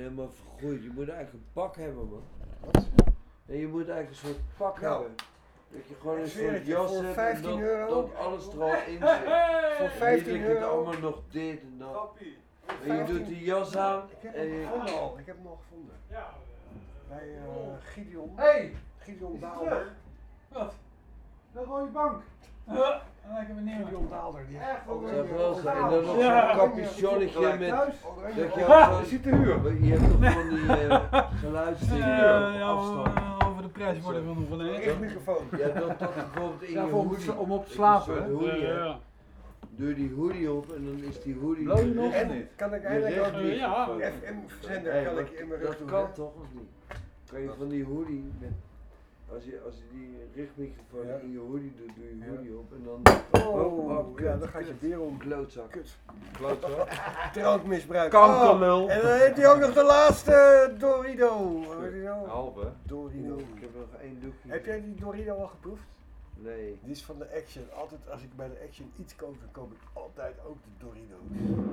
helemaal vergroeid. Je moet eigenlijk een pak hebben, man. Wat? En je moet eigenlijk een soort pak hebben. Dat je gewoon een Ik zweer soort het je, jas voor hebt 15 en euro. dat alles er al in zit. Voor Niet 15 dat je het euro. allemaal nog dit en dat. Grappie. En je doet die jas aan Ik heb en hem je... gevonden al. Ik heb hem al gevonden. Ja. Bij Gideon. Hey! Gideon Is die Daalder. terug? Wat? De rode bank. Dan lijken we nieuw. Gideon Daalder. Die Echt wel Dat wel zo. En dan nog Ja. zo'n capuchonnetje met... Thuis? Dat je Ja, ook je zo'n... ziet de huur. Je hebt toch van die geluidsdingen op afstand. Over de prijs worden we nog wel eens. Echt microfoon. Ja, dat bijvoorbeeld in Ja, je voor hoodie. om op te Dat je slapen, een hè? soort hoodie hebt. Ja. Doe die hoodie op en dan is die hoodie... Blow je nog of En niet? kan ik Je eindelijk ook recht die ja. FM-zender Hey, kan dat- ik in mijn rug dat doen. kan hè? toch of niet? Kan je van die hoodie met... Als je die richtmicrofoon Ja. in je hoodie doet, doe je Ja. hoodie op en dan... Oh, ja, kut, dan gaat je kut. weer om. Klootzak. Kut. Klootzak. Drankmisbruik. Kankerlul. En dan heeft hij ook nog de laatste Dorido. Hoe heet die nou? Halve. Dorido. Ik heb nog één doekje. Heb jij die Dorido al geproefd? Nee. Die is van de Action. Altijd als ik bij de Action iets koop, dan koop ik altijd ook de Dorido's.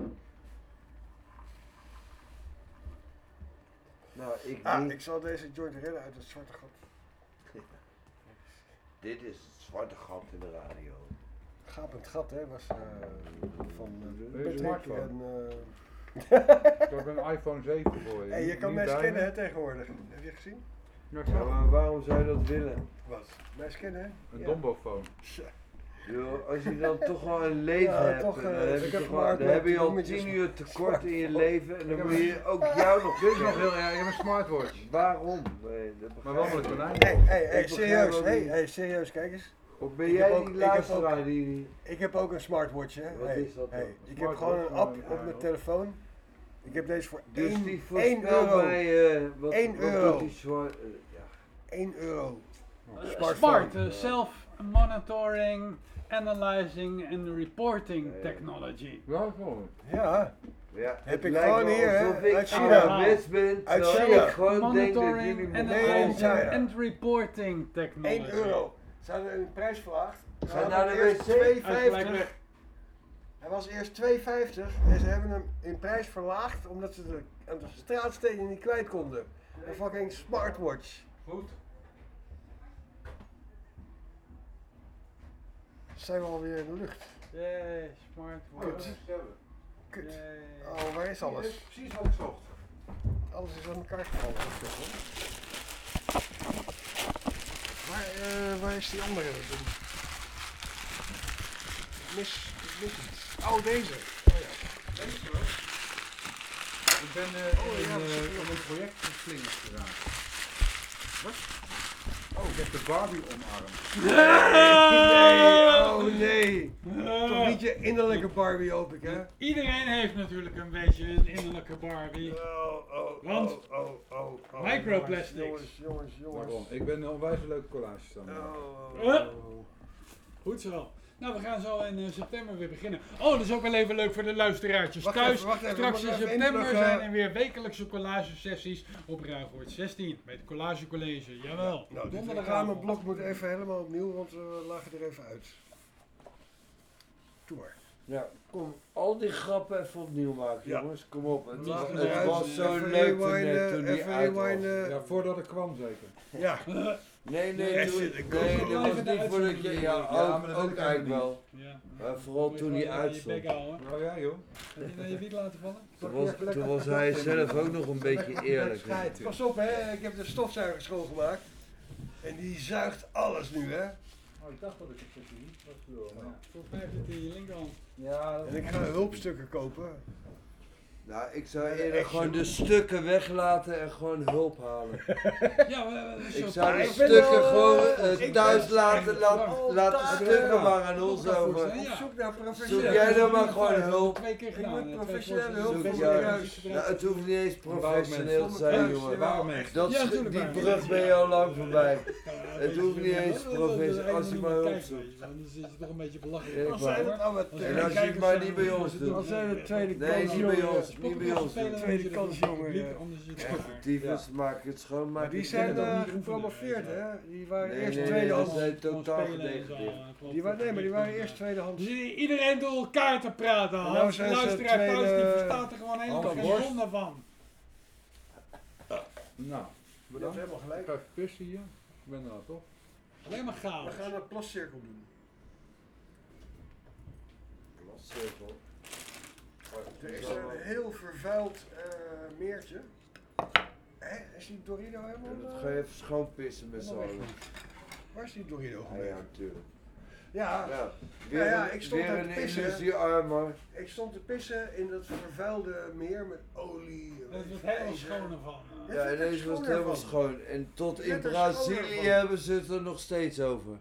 Nou, ik Ah, niet. ik zal deze joint redden uit het zwarte gat. Dit is het zwarte gat in de radio. Gapend gat, hè, was van Deze Patrick smartphone. en... Ik heb een iPhone 7 voor je. Hey, je kan Niet mij bij scannen, me? hè, tegenwoordig. Heb je gezien? Ja, ik Ja, zag maar waarom zou je dat willen? Wat? Mij scannen, hè? een Ja. dombofoon. Joh, als je dan toch wel een leven Ja, hebt, toch, dan, heb ik je heb toch wel- gemaakt dan met heb je al bloemetjes 10 uur tekort zwart. in je leven en dan Ik moet heb je ook jou nog Dit is nog scannen. heel erg, je hebt een smartwatch. Waarom? Nee, dat Maar begrijp wel ik met een niet. konijn. Hey, Ik begrijp serieus, ook hey, niet. hey, serieus, kijk eens. Of ben Ik jij heb ook- die ik heb luisteraar die... Ik heb ook een smartwatch, hè. Wat Hey, is dat dan? hey, ik heb Smartwatch, gewoon een app ja, op mijn ja. telefoon. Ik heb deze voor Dus 1 die 1 voorspelt euro. mij... wat, 1 wat euro. doet die zwart... ja. 1 euro. Smart, Smartphone. self-monitoring, analyzing and reporting technology. Ja, gewoon. Ja, Ja, Heb het ik lijkt gewoon me hier, hè, alsof ik uit China. gewist ben, Uit terwijl China. ik gewoon denk dat jullie Monitoring, me analyzing China. and reporting technology. 1 euro. Ze hadden een prijs verlaagd. Ze Ga hadden naar de hem eerst wc. 2,50. Hij was eerst 2,50 en ze hebben hem in prijs verlaagd omdat ze de, aan de straatstenen niet kwijt konden. Een fucking smartwatch. Goed. Zijn we alweer in de lucht? Yay, smartwatch. Kut. Yay. Oh, waar is alles? Precies wat ik zocht. Alles is aan elkaar gevallen. Waar is die andere? Ik mis iets. Oh, deze. Oh ja. Deze hoor. Ik ben Oh, ja, dat zit er in nog. een project geslingerd gedaan. Wat? Oh, ik heb de Barbie omarmd. Nee, oh nee. Toch niet je innerlijke Barbie hoop ik, hè? Iedereen heeft natuurlijk een beetje een innerlijke Barbie. Want microplastics. Jongens. Waarom? Ik ben een onwijs leuke collages aan. Goed zo. Nou, we gaan zo in september weer beginnen. Oh, dat is ook wel even leuk voor de luisteraartjes Wacht thuis. even, wacht even, Straks we in moeten even september inpluggen. zijn er weer wekelijkse collagesessies op Ruigoord 16 bij het Collage College. Jawel. Nou, dit Donderdagavond. reclameblok moet even helemaal opnieuw, want we lagen er even uit. Doe maar. Ja, kom, al die grappen even opnieuw maken, Ja. jongens. Kom op. Het Laten was, we het eruit. was zo Even leuk toen, rewinden, toen die even uit was. rewinden. Ja, voordat ik kwam zeker. Ja. Nee, Nee, toen, shit, ik nee, kom dat wel was even niet de voordat je... uitzending Ja, doen. Ja, ook, maar dat wil ook ik eigenlijk eigenlijk wel. Ja. Maar vooral toen hij Je uitstond. bek houden. Nou ja joh. Heb je naar je wiek laten vallen? Toen was hij zelf ook nog een beetje eerlijk. hè. Pas op, hè. Ik heb de stofzuiger schoongemaakt. En die zuigt alles nu, hè. Oh, ik dacht dat ik het zo zie. Dat is wel, maar ja. Volgens mij heb je het in je linkerhand. Ja, En ik ga hulpstukken kopen. Nou, ik zou eerder gewoon de stukken weglaten en gewoon hulp halen. Ja, we Ik zo zou de ik ben stukken wel, gewoon ik thuis ben laten, laten altijd, stukken maar aan ons dat over. voorstellen. Op Ja. zoek naar Zoek professionele jij dan maar gewoon hulp. 2 keer gedaan. moet hè, professionele twee hulp voorstellen. voor mijn Ja. huis. Nou, het hoeft niet eens professioneel te zijn, jongen. Waarom echt? Dat, Ja, natuurlijk die maar. brug ben je al lang voorbij. Ja, Het hoeft niet eens dat is professioneel, als je eigenlijk maar niet hulp kijkt, zoekt. weet je, Dan is het toch een beetje belachelijk. Ja, Als zij dat nou met En En tweede als je het maar niet bij ons doet. Als zij de tweede Nee, kans, niet bij jongen. ons. Niet bij ons. Tweede kans, jongen, ja. Tyfus, maak het schoon, maak Die het zijn schoon. gepromoveerd, hè? Die waren Nee, eerst nee, tweedehands. dat zijn totaal gedegradeerd. Maar die waren eerst tweedehands. Dus iedereen door elkaar te praten. En nou Hans, de zijn ze luisteraar thuis die tweede- verstaat er gewoon helemaal Halve geen worst. zonde van. Nou, Je hebt bedankt. helemaal Ik gelijk. ga even pissen hier. Ik ben er nou toch? Alleen maar We chaos. gaan een plascirkel doen. Cirkel. Er is een heel vervuild meertje. Hé, is die Dorito helemaal? Dat ga je even schoonpissen met z'n allen. Waar is die Dorito Ja, gebleven? ja, natuurlijk. Ja, Ja, ja, ik stond weer daar te een pissen. illusiearmer. ik stond te pissen in dat vervuilde meer met olie. Dat weet wordt je, helemaal ijzer. schoner van. Ja, Ja, het wordt er ineens was het schoner helemaal van. schoon. En tot Het in werd er schoner Brazilië van. hebben ze het er nog steeds over.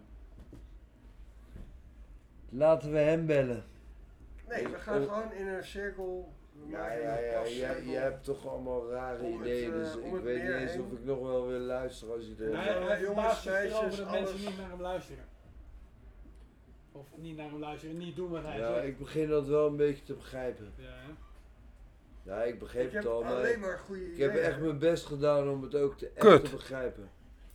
Laten we hem bellen. Nee, we gaan gewoon in een cirkel. We Ja, maken ja, een ja. plascirkel. Jij hebt toch allemaal rare Om het, ideeën, dus om ik het weet niet meer eens heen. of ik nog wel wil luisteren als je Nee, er... Hij jongens, verbaast zich erover meisjes, dat mensen alles. niet naar hem luisteren. Of niet naar hem luisteren, niet doen wat hij Ja, zegt. ik begin dat wel een beetje te begrijpen. Ja, hè? Ja, ik begreep Ik heb het al, maar alleen maar goede ik ideeën. heb echt mijn best gedaan om het ook echt Kut. te begrijpen.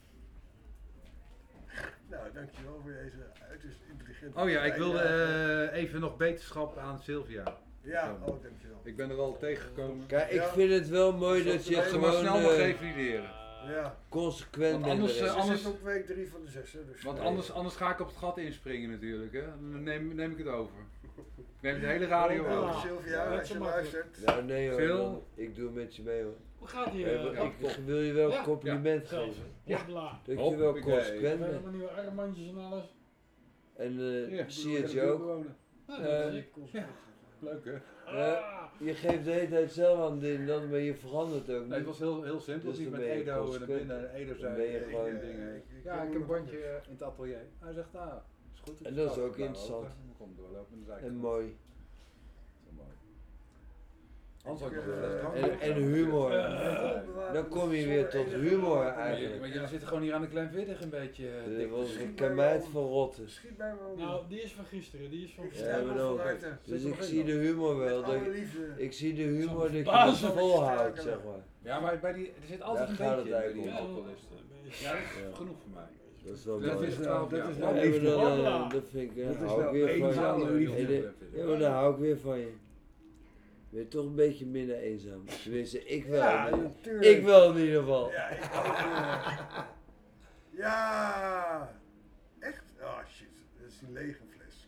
Nou, dankjewel voor deze uiterst intelligente Oh ja, ik wilde bijdrage. even nog beterschap aan Sylvia. Ja, oh, dankjewel. Ik ben er al tegengekomen. Kijk, ik Ja. vind het wel mooi dat je Ik ga maar gewoon snel nog revalideren. Ja. consequent Want bent. anders, erin. Ze anders- zit op week 3 van de 6, hè, dus... Want nee. anders ga ik op het gat inspringen natuurlijk. Hè. Dan neem ik het over. Ik neem de hele radio Nou, over. Sylvia, Ja, als je dat is luistert. Nou nee hoor, Phil. dan- ik doe met je mee hoor. Hoe gaat die? Hey, maar ja, ik top. wil je wel Ja. een compliment zelfs. geven. Ja. Hopla. Dat je wel Hoppakee. consequent We hebben bent. allemaal nieuwe armbandjes en alles. En Ja, zie het je ook. Nou, dat is ik. Leuk hè? Je geeft de hele tijd zelf aan dit en maar je verandert ook Nee, het niet. was heel simpel. Dus Dus dan met ben je Edo en consequent. binnen Edo Dan zei ben je ik, gewoon- dingen. ik Ja, heb ik heb een nog bandje wat. in het atelier. Hij zegt, is goed. En dat is ook Nou, interessant. Dan komt doorlopen en dan zei ik, En mooi. zo mooi. Anders had ik nog Ik, een fles drank En meegenomen. humor. Volbewaard Dan kom je zonder weer tot enige humor wapen. eigenlijk. Maar jullie zitten gewoon hier aan de Glenfiddich een beetje dik Dat te was schieten. een kameid van rotten. Schiet bij me op. Nou, die is van gisteren, die is van Ik Ja, sta maar wel ook. vanuit de... Dus er ik nog zie in de humor wel. Met alle Dat, liefde. ik zie de humor dat je het verbazen. volhoudt, zeg maar. Ja, maar bij die, er zit altijd Daar een gaat beetje het in bij die eigenlijk om. alcoholisten. een beetje. Ja, dat is Ja. genoeg voor mij. Dat is wel Dat mooi. is nou- nou, dat ja. is Ja, nou maar liefde. dat vind ik, Dat is hou ik nou weer van eenzame je. liefde. Ja, maar dan hou ik weer van je. Ben je toch een beetje minder eenzaam? Tenminste, ik wel. Ja, niet. natuurlijk. Ik wel in ieder geval. Ja, ik ook. Ja. Echt? Oh shit, dat is die lege fles.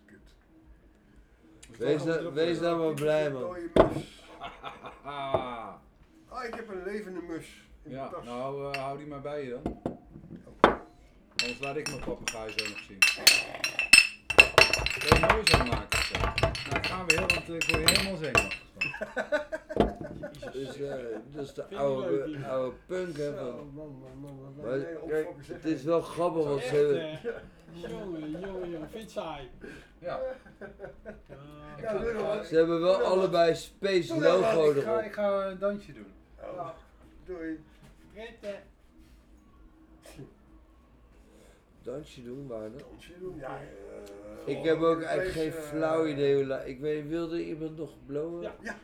Kut. Wees nou maar blij, man. Dode mus. Ah, Ah, ik heb een levende mus in ja, mijn tas. nou hou die maar bij je dan. Anders laat ik mijn papegaai zo nog zien. Kun je mooi zo maken of zo? Nou, dat gaan we heel, want ik word je helemaal zenuwachtig van. Dus, dat is de Vind je leuk, oude punk, hè. Zo, Van. man, wat Maar nee, kijk, opfokken, zeg het is maar. wel grappig, want Echt, ze hebben... jongen, vind saai. Ja, Ja, doe maar. Ze hebben wel allebei Space Doe nou logo wat, erop. ik ga een dansje doen. Oh, doei. Dansje doen, waar dan? Dansje doen? Ja, Ik heb ook deze, eigenlijk geen flauw idee hoe Ik weet, wilde iemand nog blowen? Ja. Ja,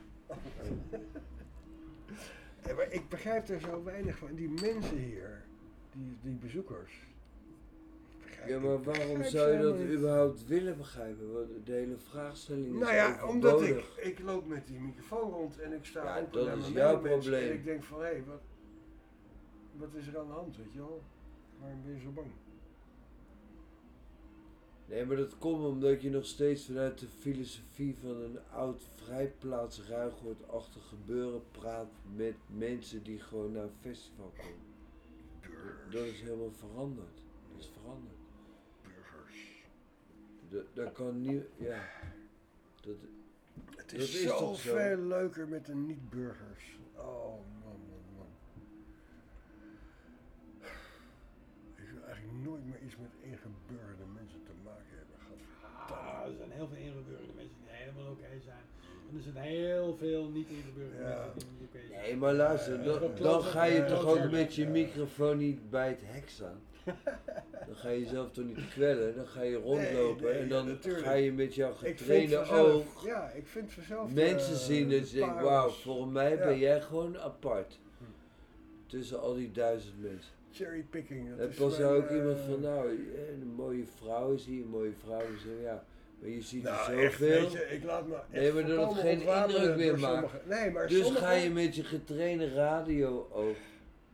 maar ik begrijp er zo weinig van. Die mensen hier, die bezoekers. Ik begrijp- Ja, maar ik waarom begrijp zou je ze dat helemaal niet. überhaupt willen begrijpen? Want de hele vraagstelling is Nou ja, omdat overbodig. ik loop met die microfoon rond en ik sta Ja, open dat naar is mijn jouw medemens probleem. En ik denk van, hé, wat is er aan de hand, weet je wel? Waarom ben je zo bang? Nee, maar dat komt omdat je nog steeds vanuit de filosofie van een oud vrijplaats ruigoortachtig gebeuren praat met mensen die gewoon naar een festival komen. Dat is helemaal veranderd. Dat is veranderd. Burgers. Dat kan niet, ja. Dat, Het Dat is is zo toch zo? veel leuker met de niet-burgers. Oh man. Ik wil eigenlijk nooit meer iets met ingeburgerde mensen te maken hebben. Ah, er zijn heel veel ingeburgerde mensen die helemaal oké zijn. En er zijn heel veel niet ingeburgerde Ja. mensen die niet oké zijn. nee, maar luister, dan ga je toch ook met je microfoon niet bij het hek staan. Dan ga je jezelf toch niet kwellen, dan ga je rondlopen Nee, en dan natuurlijk. ga je met jouw Ik vind getrainde vanzelf, oog ja, ik vind vanzelf mensen zien dat je denkt, wauw, volgens mij Ja. ben jij gewoon apart. Tussen al die 1000 mensen. cherrypicking. Dat En is pas mijn, ook iemand van, nou, een mooie vrouw is hier, een mooie vrouw is hier, ja. Maar je ziet er nou, echt, zoveel. weet je, ik laat me echt Nee, maar dat het volkomen geen ontwapenen indruk meer door maakt. sommige- Nee, maar Dus sommige- ga je met je getrainde radio-oog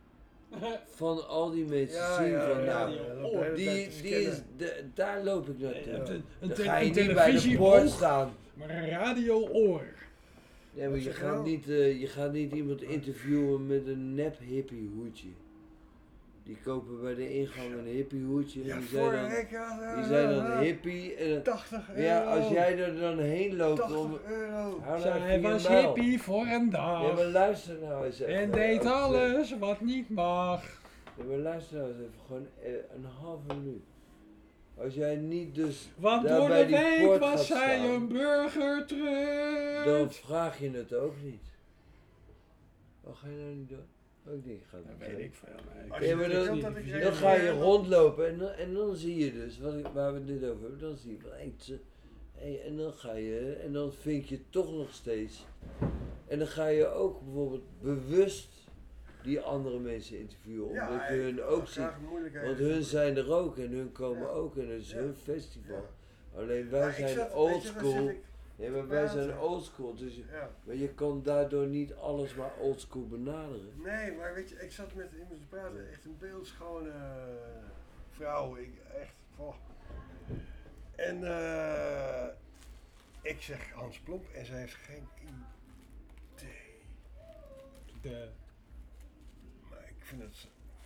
van al die mensen Ja, zien ja, van ja, nou, ja, loopt de hele tijd te die is, scannen. daar loop ik Je naartoe. hebt Dan ga je een niet bij de televisieoog, poort staan. maar een radio-oor. Ja, maar Wat je zeg je gaat, nou? je gaat niet iemand interviewen met een nep hippie hoedje. Die kopen bij de ingang een hippie hoedje en Ja, die voor zijn dan hippie. En 80 euro. ja, als jij er dan heen loopt 80 om... euro. Hou nou Zij even je was muil. hippie voor een Ja, maar dag. luister nou eens even. En deed Ook, alles wat niet mag. Ja, maar luister nou eens even, gewoon een halve minuut. Als jij niet dus Want daar door bij de die week poort was gaat zij staan, een burgertrut. dan vraag je het ook niet. Wat ga je nou niet doen? Ook niet gaan doen. Dat weet ik veel. Nee. Als Ja, je maar dat dan- niet- dat ik- Dan ga je rondlopen en dan zie je dus, waar we het net over hebben, dan zie je van, en dan ga je, en dan vind je toch nog steeds. En dan ga je ook bijvoorbeeld bewust die andere mensen interviewen, Ja, omdat je ik hun wil ook ziet. graag moeilijkheden Want hun zoeken. zijn er ook en hun komen Ja. ook en het is Ja. hun festival. Ja. Alleen wij Maar ik zijn zat- weet je, dan oldschool. zit ik- Nee, maar wij zijn praten. oldschool, dus Ja. maar je kan daardoor niet alles maar oldschool benaderen. Nee, maar weet je, ik zat met iemand te praten, echt een beeldschone vrouw, echt, oh. En ik zeg Hans Plomp en zij heeft geen idee. Maar ik vind het,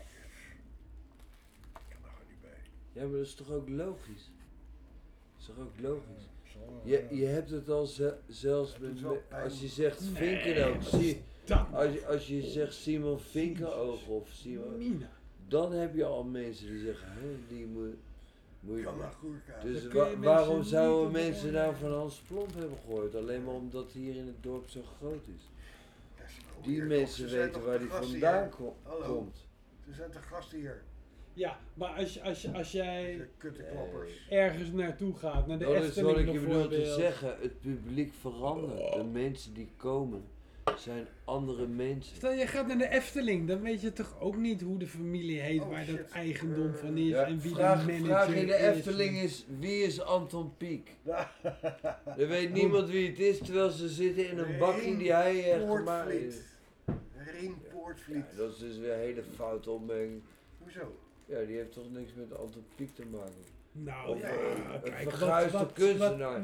ik kan er gewoon niet bij. Ja, maar dat is toch ook logisch? Dat is toch ook logisch? Zal, Je hebt het al zelfs Het met, doet wel pijn. als je zegt Nee, Vinkenoog, Dat. als je zegt Simon Vinkenoog of Simon, Mina. dan heb je al mensen die zeggen, hè, die moet je... kan maar goed kijken. Dus Dan kun je waarom mensen zouden niet mensen beoordelen. nou van Hans Plomp hebben gehoord? Alleen maar omdat hij hier in het dorp zo groot is. Ja, ze komen Die hier mensen toch, ze zijn weten toch waar de hij gasten vandaan hier? Hallo. komt. Ze zijn toch gasten hier, Ja, maar als jij de kutteklappers. ergens naartoe gaat, naar de Dat is wat Efteling ik je bedoel te bijvoorbeeld. zeggen. Het publiek verandert. De mensen die komen zijn andere mensen. Stel je gaat naar de Efteling, dan weet je toch ook niet hoe de familie heet, Oh, waar dat shit. eigendom van is Ja, en wie vraag, de manager vraag in de is. Efteling is, wie is Anton Pieck? Er weet niemand wie het is, terwijl ze zitten in een bakje die hij heeft gemaakt. Poortvliet. Rien Poortvliet. Ja, dat is dus weer een hele foute opmerking. Hoezo? Ja, die heeft toch niks met Anton Pieck te maken. Nou Of ja, een kijk, verguisde kunstenaar.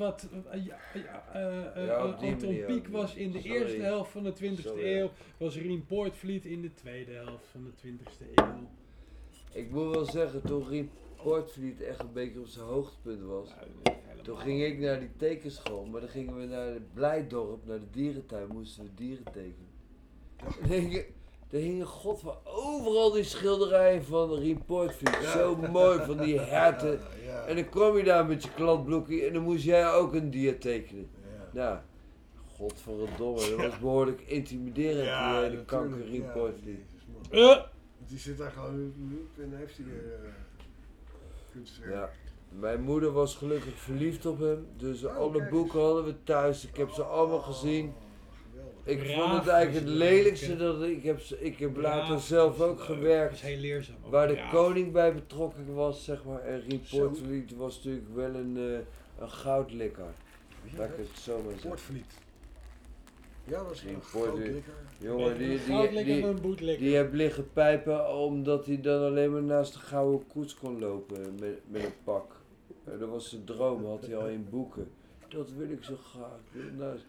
Ja, op die Anton manier Pieck ook was niet. in de Sorry. eerste helft van de 20e Sorry. eeuw, was Rien Poortvliet in de tweede helft van de 20e eeuw. Ik moet wel zeggen, toen Rien Poortvliet echt een beetje op zijn hoogtepunt was, toen ging ik naar die tekenschool, maar dan gingen we naar het Blijdorp, naar de dierentuin, moesten we dieren tekenen. Er hingen god van overal die schilderijen van Rien Poortvliet, zo mooi, van die herten. Ja. En dan kwam je daar met je kladblokje en dan moest jij ook een dier tekenen. Ja. Nou, godverdomme, dat was behoorlijk intimiderend, die hele natuurlijk, kanker Rien ja, Poortvliet. Jezus, man. Die zit daar gewoon en dan heeft hij kunstwerk. Ja. Mijn moeder was gelukkig verliefd op hem, dus Oh, alle kijk boeken eens. hadden we thuis. Ik heb ze allemaal gezien. Geweldig. Ik Raaf vond het eigenlijk was het het lelijkste leuk, dat ik heb later Raaf zelf was ook leuk. gewerkt, Dat was heel leerzaam. ook. waar de Raaf. koning bij betrokken was, zeg maar. En Rien Zo. Poortvliet was natuurlijk wel een goudlikker, Ja, laat ik het zo maar zeggen. Poortvliet. Ja, dat is Die een Poortvliet. groot likker. Jongen, Een goudlikker en een bootlikker. die heeft liggen pijpen omdat hij dan alleen maar naast de gouden koets kon lopen met een pak. Dat was zijn droom, had hij al in boeken. Dat wil ik zo graag. Ik wil naast-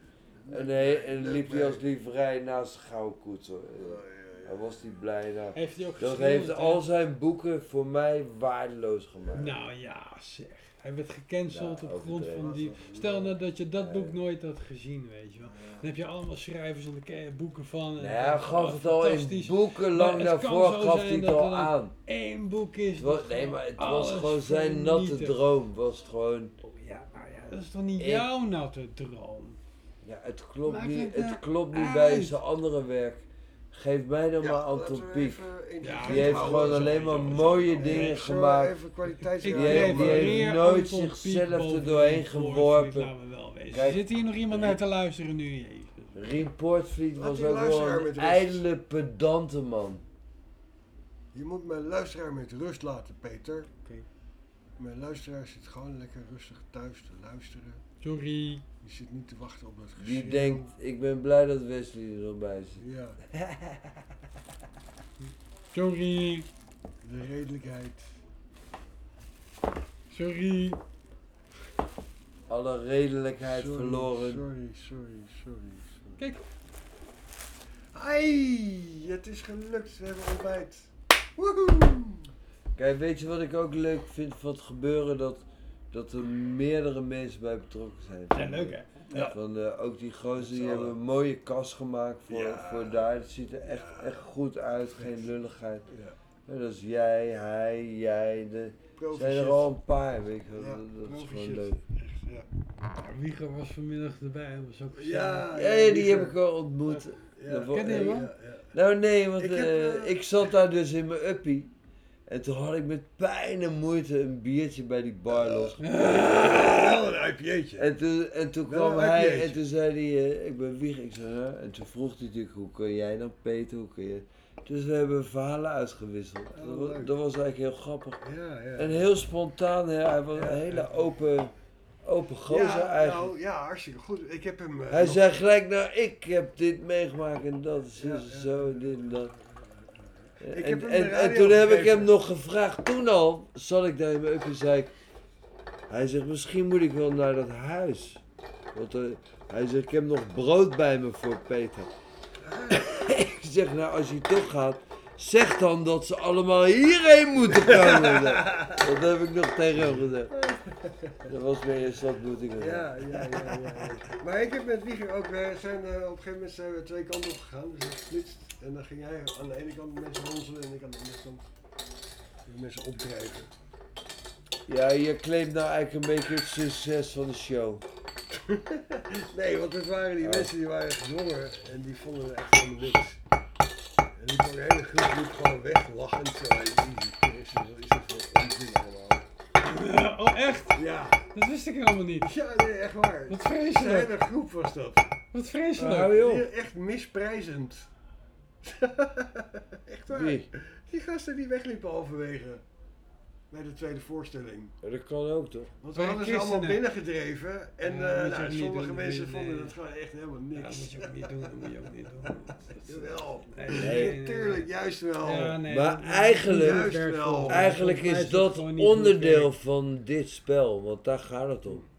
En dan liep hij als lieverij naast de gouden koets. Hoor. Hij was niet blij. Nou, Heeft hij ook dat geschilderd, heeft hè? al zijn boeken voor mij waardeloos gemaakt. Nou ja, zeg. Hij werd gecanceld Nou, op grond van overdreven. die... Stel nou dat je dat Nee. boek nooit had gezien, weet je wel. Dan heb je allemaal schrijvers en de boeken van. Nou, hij gaf het al in fantastisch. boeken, Maar lang het kan daarvoor zo gaf zijn hij het dat al er dan aan. Eén boek is. Het was, dat nee, gewoon maar het was alles gewoon zijn natte vernietigt. droom. Was het gewoon... Oh ja, nou ja, dat is toch niet Ik- jouw natte droom? Ja, het klopt Maakt niet, het het klopt niet uit? bij zijn andere werk. Geef mij dan maar laten Anton we Pieck. even intelligent Ja, Die heeft houden. gewoon alleen maar mooie dingen Zullen we gemaakt. even kwaliteits- Ik Die heeft prefereer nooit Anton Pieck zichzelf boven er doorheen Rien geworpen. Poortvliet, laten we wel wezen. Kijk, Zit hier nog iemand naar te luisteren nu? Jezus. Rien Poortvliet Laat was die ook wel luisteraar een met rust. ijdele, pedante man. Je moet mijn luisteraar met rust laten, Peter. Oké. Mijn luisteraar zit gewoon lekker rustig thuis te luisteren. Sorry. Die zit niet te wachten op dat Die geschreeuw. denkt, ik ben blij dat Wesley er nog bij zit. Ja. Sorry. De redelijkheid. Sorry. Alle redelijkheid verloren. Sorry. Kijk. Ai, het is gelukt. We hebben ontbijt. Woehoe. Kijk, weet je wat ik ook leuk vind van het gebeuren? Dat er meerdere mensen bij betrokken zijn. Ja, leuk hè? Ja. Ook die gozer, die hebben een mooie kast gemaakt voor daar. Het ziet er echt goed uit, geen lulligheid. Ja. Ja, dat is jij, hij, jij. Er zijn er al een paar, weet je wel. Dat is gewoon leuk. Wieger was vanmiddag erbij, dat was ook gezellig. Ja, die heb ik al ontmoet. Ja. Ken je hem al? Nou nee, want Ik ik zat daar dus in mijn uppie. En toen had ik met pijn en moeite een biertje bij die bar los. Wel een IPA'tje. En toen Wel kwam een hij IPA'tje. en toen zei hij, ik ben Wieger. Ik zei, ja. En toen vroeg hij natuurlijk, hoe kun jij dan Peter, hoe kun je... Dus we hebben verhalen uitgewisseld. Dat was eigenlijk heel grappig. Ja. En heel spontaan, hè. Hij was een hele open gozer eigenlijk. Nou, ja, hartstikke goed. Ik heb hem... Hij zei gelijk, nou ik heb dit meegemaakt en dat is zo en dit en dat. Ik heb hem de En radio toen heb ik gegeven. hem nog gevraagd, toen al zat ik daar in mijn uppie en zei ik, hij zegt misschien moet ik wel naar dat huis. Want hij zegt ik heb nog brood bij me voor Peter. Ik zeg nou als je toch gaat, zeg dan dat ze allemaal hierheen moeten komen. Dat heb ik nog tegen hem gezegd. Dat was mijn eerste ontmoeting. Ja. Maar ik heb met Wieger ook, we zijn op een gegeven moment zijn we twee kanten op gegaan. Dus het flitst. En dan ging hij aan de ene kant mensen ronselen en ik aan de andere kant mensen opdrijven. Ja, je claimt nou eigenlijk een beetje het succes van de show. Nee, want het waren die mensen die waren gedwongen en die vonden het echt helemaal niks. En die van de hele groep liep gewoon weg, lachend. Zo, wat is dat voor onzin allemaal? Oh echt? Ja. Dat wist ik helemaal niet. Ja, nee, echt waar. Wat Zijn vreselijk. hele groep was dat. Wat vreselijk. Nou joh. Echt misprijzend. Echt waar. Wie? Die gasten die wegliepen halverwege. Bij de tweede voorstelling. Ja, dat kan ook toch? Want we Bij hadden ze christenen. allemaal binnengedreven. En Ja, dat moet je ook niet sommige doen, mensen nee. vonden dat gewoon echt helemaal Ja, dat niks. moet je ook niet doen, dat moet je ook niet doen. Jawel. Nee. Tuurlijk, juist wel. Ja, nee, Maar dat- eigenlijk- dat werkt Juist volgens wel. mij. Eigenlijk Volgens mij is het dat gewoon niet hoe het onderdeel werkt. van dit spel, want daar gaat het om.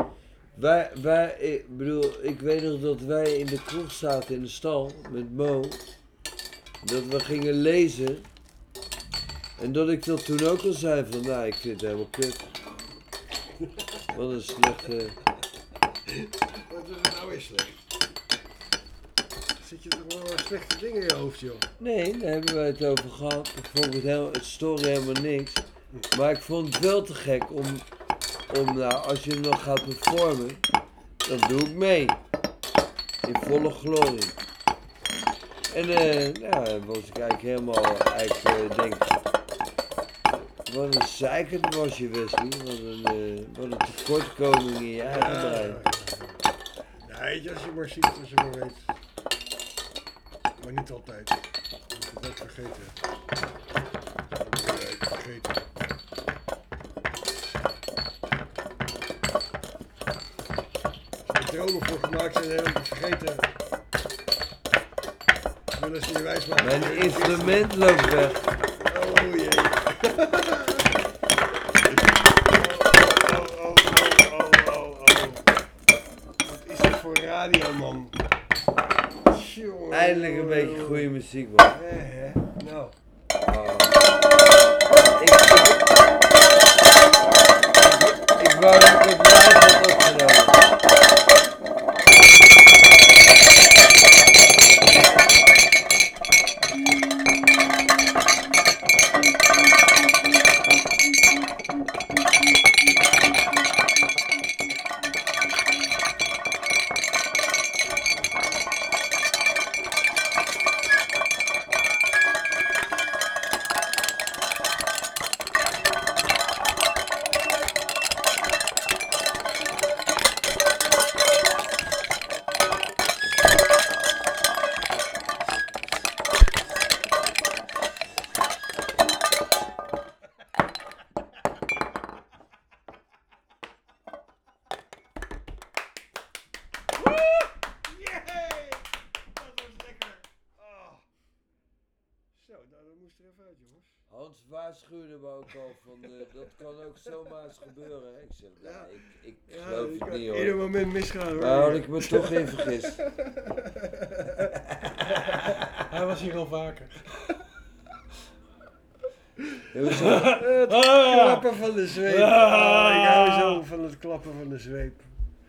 Ik bedoel, ik weet nog dat wij in de kroeg zaten in de stal met Mo. Dat we gingen lezen. En dat ik dat toen ook al zei van, nou ik vind het helemaal kut. Wat een slechte... Wat is het nou weer slecht? Zit je toch wel slechte dingen in je hoofd, joh? Nee, daar hebben wij het over gehad. Ik vond het story helemaal niks. Maar ik vond het wel te gek om nou, als je nog gaat performen, dan doe ik mee. In volle glorie. En nou, was ik eigenlijk helemaal, denk wat een zeikert was je Wesley. Wat een tekortkoming in je eigen brein. Ja, weet je, als je maar ziet, als je maar weet. Maar niet altijd. Je moet het ook vergeten. Vergeten. Als er dromen voor gemaakt zijn, helemaal te vergeten. Willen ze je wijs maken. Mijn instrument loopt weg. Oh jee. Wat is dit voor radio, man? Jongen. Eindelijk een beetje goede muziek, man. Hè? Nou. Ik wou dat ik het live had opgenomen. Zo, nou, dat moest er even uit, jongens. Hans waarschuwde me ook al van, dat kan ook zomaar eens gebeuren. Hè? Ik zeg, Ja. ik geloof die het kan niet ieder hoor. moment misgaan, hoor. Maar had ik me toch in vergist. Hij was hier al vaker. Ja, hoezo? Het Ah. klappen van de zweep. Ah. Ik hou zo van het klappen van de zweep.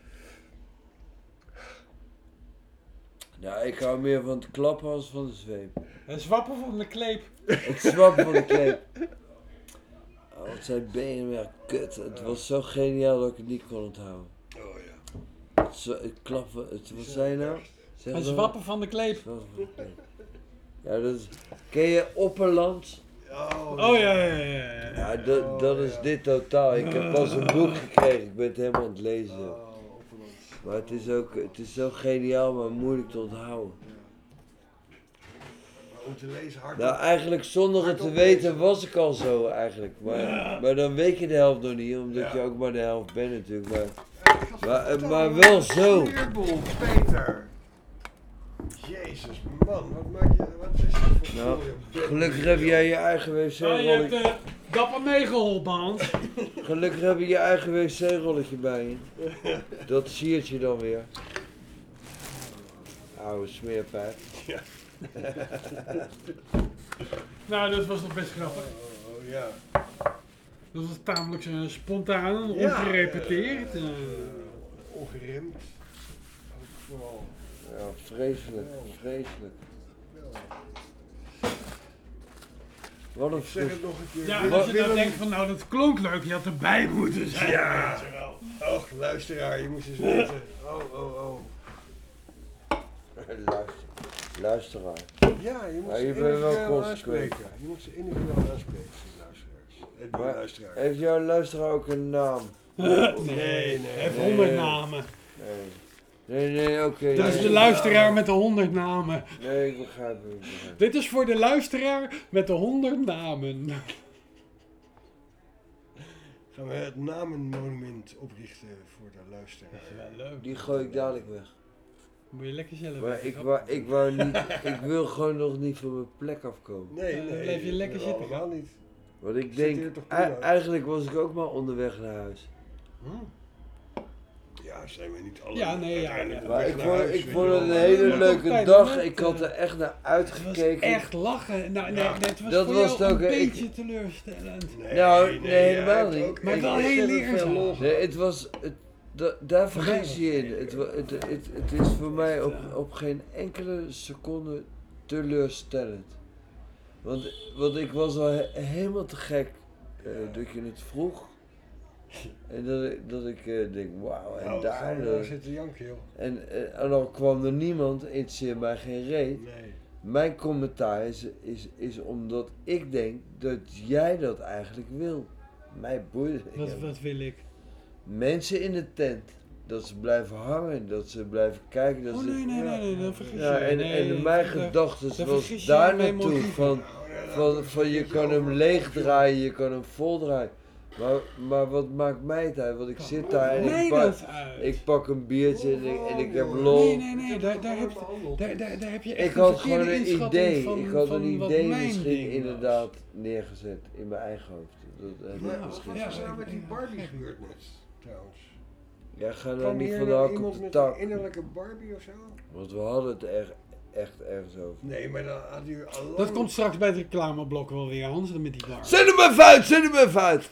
Nou, ik hou meer van het klappen als van de zweep. Het zwappen van de kleep. Het zwappen van de kleep. Oh, wat zijn benen weer kut. Het was zo geniaal dat ik het niet kon onthouden. Oh ja. Het klappen, wat zei je nou? Zeg Het maar. zwappen van de kleep. Zwappen van de kleep. Ja, dat is... Ken je Opperland? Oh ja. Ja, dat is dit totaal. Ik heb pas een boek gekregen. Ik ben het helemaal aan het lezen. Opperland. Maar het is zo geniaal, maar moeilijk te onthouden. Maar om te lezen hard. Nou, eigenlijk zonder het te weten was ik al zo eigenlijk. Maar dan weet je de helft nog niet, omdat je ook maar de helft bent natuurlijk. Maar wel zo. Smeerbol, Peter. Jezus, man, wat is dit voor Nou, mooie gelukkig heb jij je eigen Oh, je wc-rolletje. hebt dapper meegeholpen, Hans. Gelukkig heb je je eigen wc-rolletje bij je. Dat siert je dan weer. Oude smeerpijp. Nou, dat was nog best grappig. Oh ja. Dat was tamelijk spontaan, Ja, ongerepeteerd. Ongeremd. Ook vooral. Ja, vreselijk, vreselijk. Wat een Ik zeg het nog een keer. Ja, en als je dan denkt van nou dat klonk leuk, je had erbij moeten zijn. Ja. Weet je wel. Och, luisteraar, je moest eens weten. Oh. luisteraar. Ja, je moet Ja, ze je bent wel individueel consequent. aanspreken. Je moet ze individueel aanspreken, die luisteraars. En die Maar luisteraar. heeft jouw luisteraar ook een naam? Nee, hij heeft 100 namen. Nee, oké. Dat is nee. de luisteraar met de 100 namen. Nee, ik begrijp het. Dit is voor de luisteraar met de 100 namen. Gaan we het namenmonument oprichten voor de luisteraar. Wel leuk. Die gooi ik dadelijk weg. Moet je lekker zelf Maar weten. ik wou niet, ik wil gewoon nog niet van mijn plek afkomen. Nee, blijf je lekker zitten. Allemaal niet. Want ik Zit denk, hier toch prima? eigenlijk was ik ook maar onderweg naar huis. Ja, zijn we niet alle. Ja, nee, ja, uiteindelijk ja. op Maar weg ik naar vond, huis, ik weet vond je het een wel. hele Maar leuke op tijd dag. net, Ik had er echt naar Het was uitgekeken. echt lachen. Nou, nee, het was Dat voor was jou het ook, een hè. Ik- beetje teleurstellend. Nou, nee, helemaal hij heeft niet. ook Maar echt wel heel ontzettend veel leerzaam. lol Nee, het was... daar vergis je in. Het is voor mij op geen enkele seconde teleurstellend. Want ik was al helemaal te gek dat je het vroeg. En dat ik denk, wauw, en Nou, daar... gaan we zitten janken, joh. En dan kwam er niemand, interesseert mij geen reet. Nee. Mijn commentaar is omdat ik denk dat jij dat eigenlijk wil. Mij boeit het. Wat wil ik? Mensen in de tent, dat ze blijven hangen, dat ze blijven kijken. Dat Oh ze, nee, dat vergis je. Ja, en Nee, mijn daar- gedachte daar was vergis je daar mijn naartoe motieven. van je kan hem leeg draaien, je kan hem vol draaien. Maar wat maakt mij het uit? Want ik zit daar en Nee, dat uit. ik pak een biertje en ik heb lol. Nee, daar heb je echt Ik had een gewoon verkeerde een inschatting idee. van- Ik had van een wat idee mijn misschien ding was. inderdaad neergezet in mijn eigen hoofd. Dat heb ik Maar misschien wat ja, is er nou gezegd. met die Barbie gebeurd net, trouwens? Ja, ga nou Kwam niet hier van de nou hak op iemand de met tak. een innerlijke Barbie of zo? Want we hadden het echt ergens over. Nee, maar dan had u al lang... Dat komt straks bij het reclameblok wel weer, Hans, met die bar. Zend hem even uit, zend hem even uit!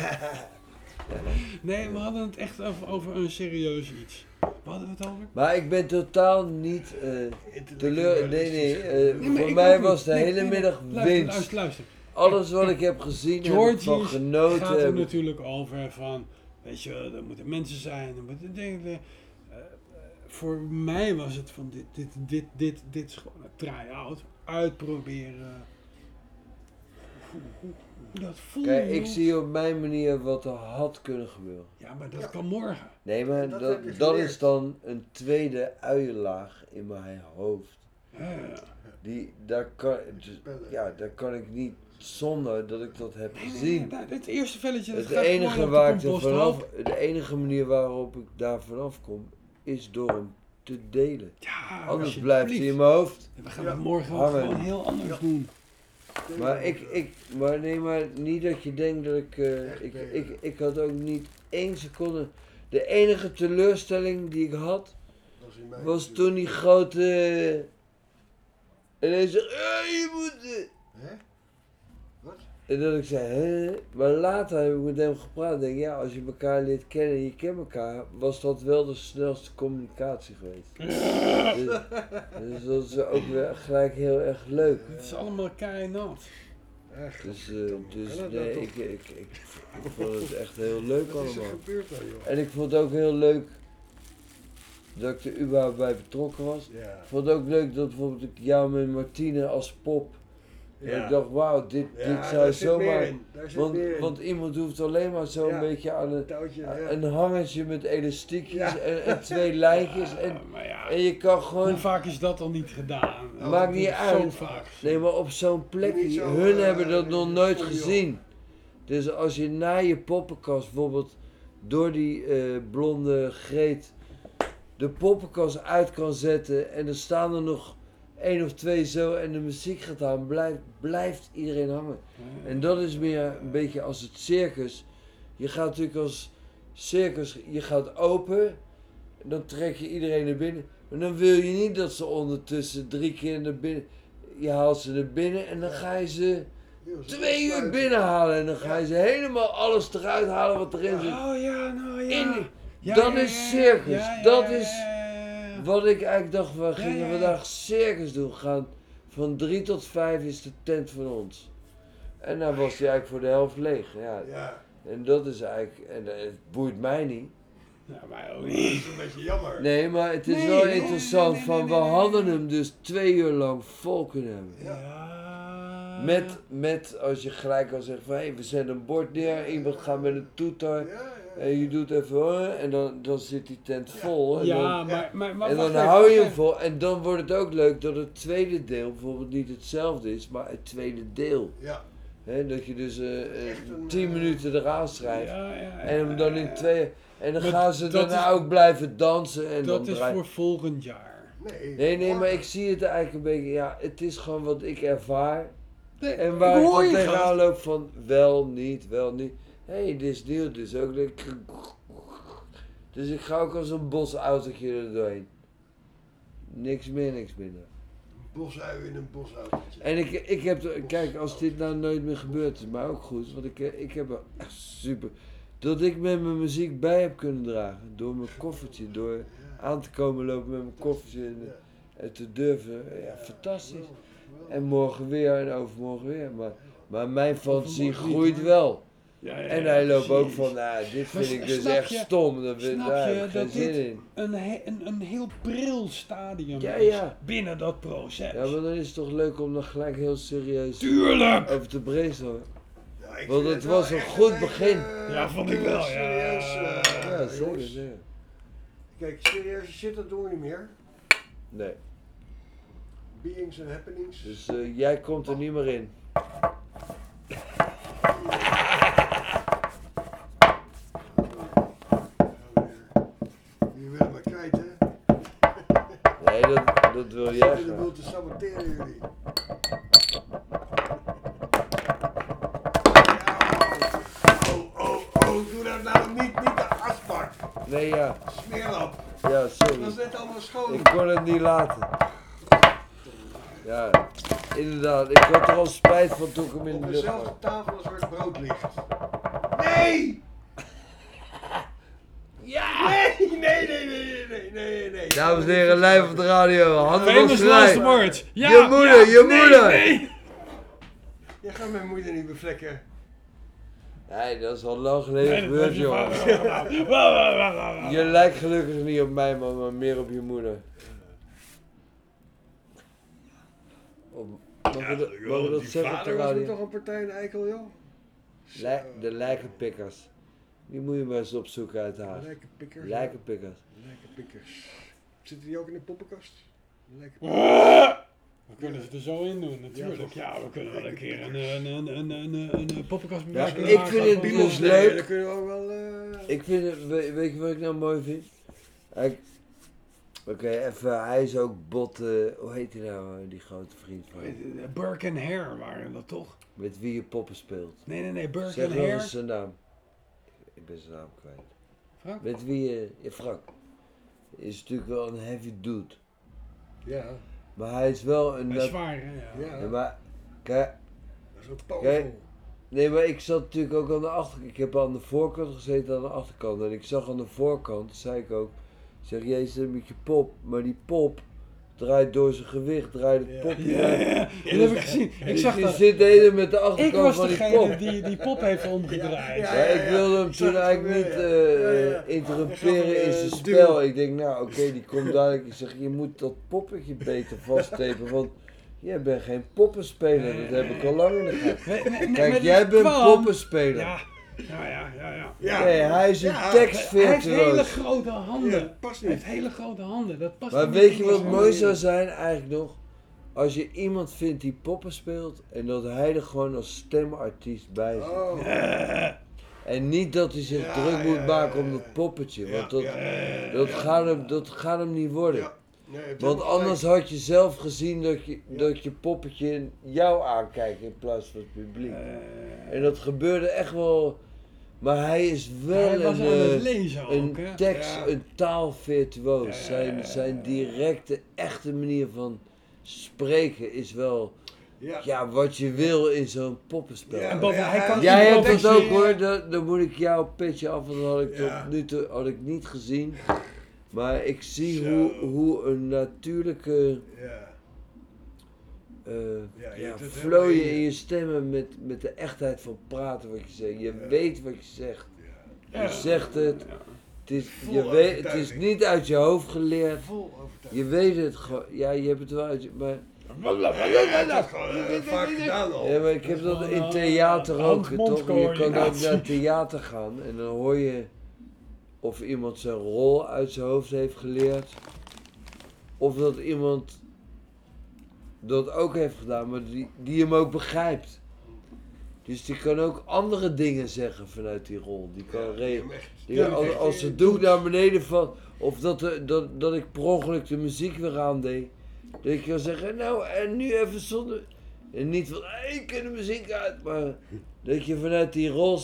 Nee, we hadden het echt over een serieus iets. Waar hadden we het over? Maar ik ben totaal niet teleur... Nee, maar voor ik mij ook niet. was de hele middag winst. Luister. Alles wat ik heb gezien, heb ik van Georgie genoten. gaat er heb ik- natuurlijk over van, weet je, er moeten mensen zijn, er moeten dingen. Voor mij was het van dit is gewoon een try-out, uitproberen. Hoe dat voelt. Kijk, ik zie op mijn manier wat er had kunnen gebeuren. Ja, maar dat kan morgen. Nee, maar Dat dat, heb je dat geleerd. is dan een tweede uienlaag in mijn hoofd. Daar kan ik niet zonder dat ik dat heb gezien. Het eerste velletje, dat Het gaat enige gewoon waar op ik de er vanaf, composthoop. de enige manier waarop ik daar vanaf kom, is door hem te delen. Ja, Anders blijft hij in alsjeblieft. mijn hoofd. We gaan het morgen ook hangen. gewoon heel anders doen. Maar niet dat je denkt dat ik had ook niet 1 seconde. De enige teleurstelling die ik had, was toen die grote... En hij zegt, je moet... Hè? Wat? En dat ik zei, hè? Maar later heb ik met hem gepraat. Denk ja, als je elkaar leert kennen en je kent elkaar, was dat wel de snelste communicatie geweest. dus dat is ook weer gelijk heel erg leuk. Het is allemaal keihard. Echt. Dus nee, ik vond het echt heel leuk Wat is er allemaal. gebeurd dan, joh? En ik vond het ook heel leuk dat ik er überhaupt bij betrokken was. Ja. Ik vond het ook leuk dat bijvoorbeeld ik jou met Martine als pop. En ik dacht, wauw, dit zou zomaar... Want iemand hoeft alleen maar zo'n beetje aan een hangertje met elastiekjes en 2 lijntjes. En je kan gewoon... Hoe vaak is dat al niet gedaan? Maakt niet uit. Zo vaak. Nee, maar op zo'n plek, Niet zo, hun hebben dat nog nooit sorry, gezien. Dus als je na je poppenkast bijvoorbeeld door die blonde Greet de poppenkast uit kan zetten en er staan er nog 1 of 2 zo en de muziek gaat aan, blijft iedereen hangen. En dat is meer een beetje als het circus. Je gaat natuurlijk als circus, je gaat open, dan trek je iedereen naar binnen. Maar dan wil je niet dat ze ondertussen 3 keer naar binnen, je haalt ze naar binnen en dan ga je ze 2 uur binnenhalen en dan ga je ze helemaal alles eruit halen wat erin zit. Oh ja, nou ja. Dat is circus. Dat is Ja. wat ik eigenlijk dacht, we gingen ja. vandaag circus doen. Gaan van 3 tot 5 is de tent van ons. En dan was die eigenlijk voor de helft leeg. Ja. Ja, En dat is eigenlijk, en het boeit mij niet. Ja, mij ook dat niet. is een beetje jammer. Nee, maar het is Nee, wel nee, interessant nee, van, nee, we nee, nee. hadden hem dus 2 uur lang vol kunnen hebben. Ja. Met als je gelijk al zegt van, hé, we zetten een bord neer, iemand gaat met een toeter. En je doet even, en dan zit die tent vol. En Ja, dan, maar en wacht dan even, hou je wacht hem vol. En dan wordt het ook leuk dat het tweede deel bijvoorbeeld niet hetzelfde is, maar het tweede deel. Ja. Hè, dat je dus Echt een, 10 minuten eraan schrijft. Ja, En hem dan in 2. En dan Maar gaan ze dat daarna is- ook blijven dansen. En Dat dan is draai- voor volgend jaar. Nee, maar ik zie het eigenlijk een beetje. Ja, het is gewoon wat ik ervaar. Nee, En waar ik hoor dan je, tegenaan gast. loop van wel niet. Hé, dit is nieuw, dit is ook leuk. Dus ik ga ook als een bosautootje er doorheen. Niks meer, niks minder. Bosui in een bosautootje. En ik heb, kijk, als dit nou nooit meer gebeurt, is mij ook goed. Want ik heb wel echt super. Dat ik met mijn muziek bij heb kunnen dragen. Door mijn koffertje, door aan te komen lopen met mijn koffertje en te durven. Ja, fantastisch. En morgen weer en overmorgen weer. Maar mijn fantasie groeit wel. Ja, En hij loopt ook precies. van, nou, dit Maar vind ik dus snap echt je- stom. Daar snap heb je ik geen dat zin dit in. een heel pril stadium Ja, is ja. binnen dat proces? Ja, maar dan is het toch leuk om dan gelijk heel serieus Tuurlijk! over te brainstormen. Ja, ik Want vind het wel was een echt goed een begin. Ja, vond ik wel, ja. Serieus, Ja, zeker, jongens. zeker. Kijk, serieuze shit, dat doen we niet meer. Nee, Beings and happenings. dus jij komt er niet meer in. Jullie willen maar kwijt, hè? Nee, dat wil jij Jullie graag. willen te saboteren, jullie. Oh, doe dat nou niet de asbak. Nee, ja. Smeerlap. Ja, Dat sorry. was net allemaal schoon. Ik kon het niet laten. Ja, inderdaad. Ik had er al spijt van toen ik hem in Op de lucht dezelfde had. tafel als waar het brood ligt. Nee! Ja! Nee. Dames en heren, live op de radio. Handen op Famous last strijd. words. Ja, Je moeder, ja, je nee, moeder. Nee. Jij gaat mijn moeder niet bevlekken. Nee, dat is al lang geleden Nee, dat gebeurd, heb je joh. vader. Je lijkt gelukkig niet op mij, man, maar meer op je moeder. Mogen we dat zeggen op de Vader was me radio? toch een partij in Eikel, joh? De lijkenpikkers. Die moet je maar eens opzoeken uit de haast. Lijkenpikkers. Lijkenpikkers. Lijkenpikkers. Zitten die ook in de poppenkast? We kunnen ze er zo in doen, natuurlijk. Ja, we kunnen wel een keer een poppenkast Ja, bewerken. ik vind het dus leuk. Dan kunnen we ook wel... Ik vind het, weet je wat ik nou mooi vind? Kijk, Oké, even, hij is ook bot, hoe heet hij nou, die grote vriend van je? Burke en Hare waren dat toch? Met wie je poppen speelt. Nee, Burke Zeg en nog Hare. eens zijn naam. Ik ben zijn naam kwijt. Frank? Met wie je, Frank, is natuurlijk wel een heavy dude. Ja. Maar hij is wel een... Hij is zwaar, hè? Ja. Ja. Ja, maar, kijk, Dat is ook powerful. nee, maar ik zat natuurlijk ook aan de achterkant. Ik heb aan de voorkant gezeten, aan de achterkant. En ik zag aan de voorkant, zei ik ook, ik zeg, jij zit met je pop, maar die pop draait door zijn gewicht, draait het popje. Ja, dat heb ik gezien. Ik zag Je dat. zit de hele met de Ik achterkant was van die degene pop. die pop heeft omgedraaid. Ja, Ja, ik wilde hem Ik zag toen het eigenlijk ook niet weer, interrumperen in zijn duw. spel. Ik denk, nou oké, die komt dadelijk. Ik zeg, je moet dat poppetje beter vaststepen, want jij bent geen poppenspeler. Dat heb ik al lang in de gaten. Kijk, jij bent poppenspeler. Ja. Ja. Nee, hij is een Ja. Hij heeft hele tekstvirtuoos. grote handen. Ja, past Hij niet. heeft hele grote handen. Dat past Maar niet weet in je die wat zo'n- mooi zou zijn eigenlijk nog? Als je iemand vindt die poppen speelt en dat hij er gewoon als stemartiest bij zit. Oh. En niet dat hij zich Ja, druk moet ja, maken ja, om ja. dat poppetje, want Ja, dat, ja. dat gaat hem niet worden. Ja. Nee, je hebt Want helemaal anders gelijk. had je zelf gezien dat je poppetje jou aankijkt in plaats van het publiek. En dat gebeurde echt wel. Maar hij is wel Hij was aan het lezen ook, een hè? tekst, Ja. een taalvirtuoos. Ja, ja, ja, Zijn directe, echte manier van spreken is wel Ja. wat je wil in zo'n poppenspel. Ja, En boven, hij kan Jij hebt het improviseren. ook hoor, dan moet ik jouw petje af, want dat had ik Ja. tot nu toe niet gezien. Maar ik zie Zo. hoe een natuurlijke Ja. Ja, je hebt het flow je helemaal in in je stemmen met de echtheid van praten wat je zegt. Je Ja. weet wat je zegt. Ja. Je zegt het. Ja. Het is, Vol je weet, het is overtuiging. niet uit je hoofd geleerd. Vol overtuigd. Je weet het gewoon. Ja, je hebt het wel uit je... Maar, Ja, dat is gewoon vaak gedaan al. ja, maar ik heb dat in gewoon, theater ook, toch? Je kan ook hand-mond-coördinatie. naar theater gaan en dan hoor je of iemand zijn rol uit zijn hoofd heeft geleerd. Of dat iemand dat ook heeft gedaan, maar die hem ook begrijpt. Dus die kan ook andere dingen zeggen vanuit die rol. Die kan als het doek naar beneden valt, of dat ik per ongeluk de muziek weer aandeed. Dat ik kan zeggen, nou en nu even zonder. En niet van, ik ken de muziek uit, maar dat je vanuit die rol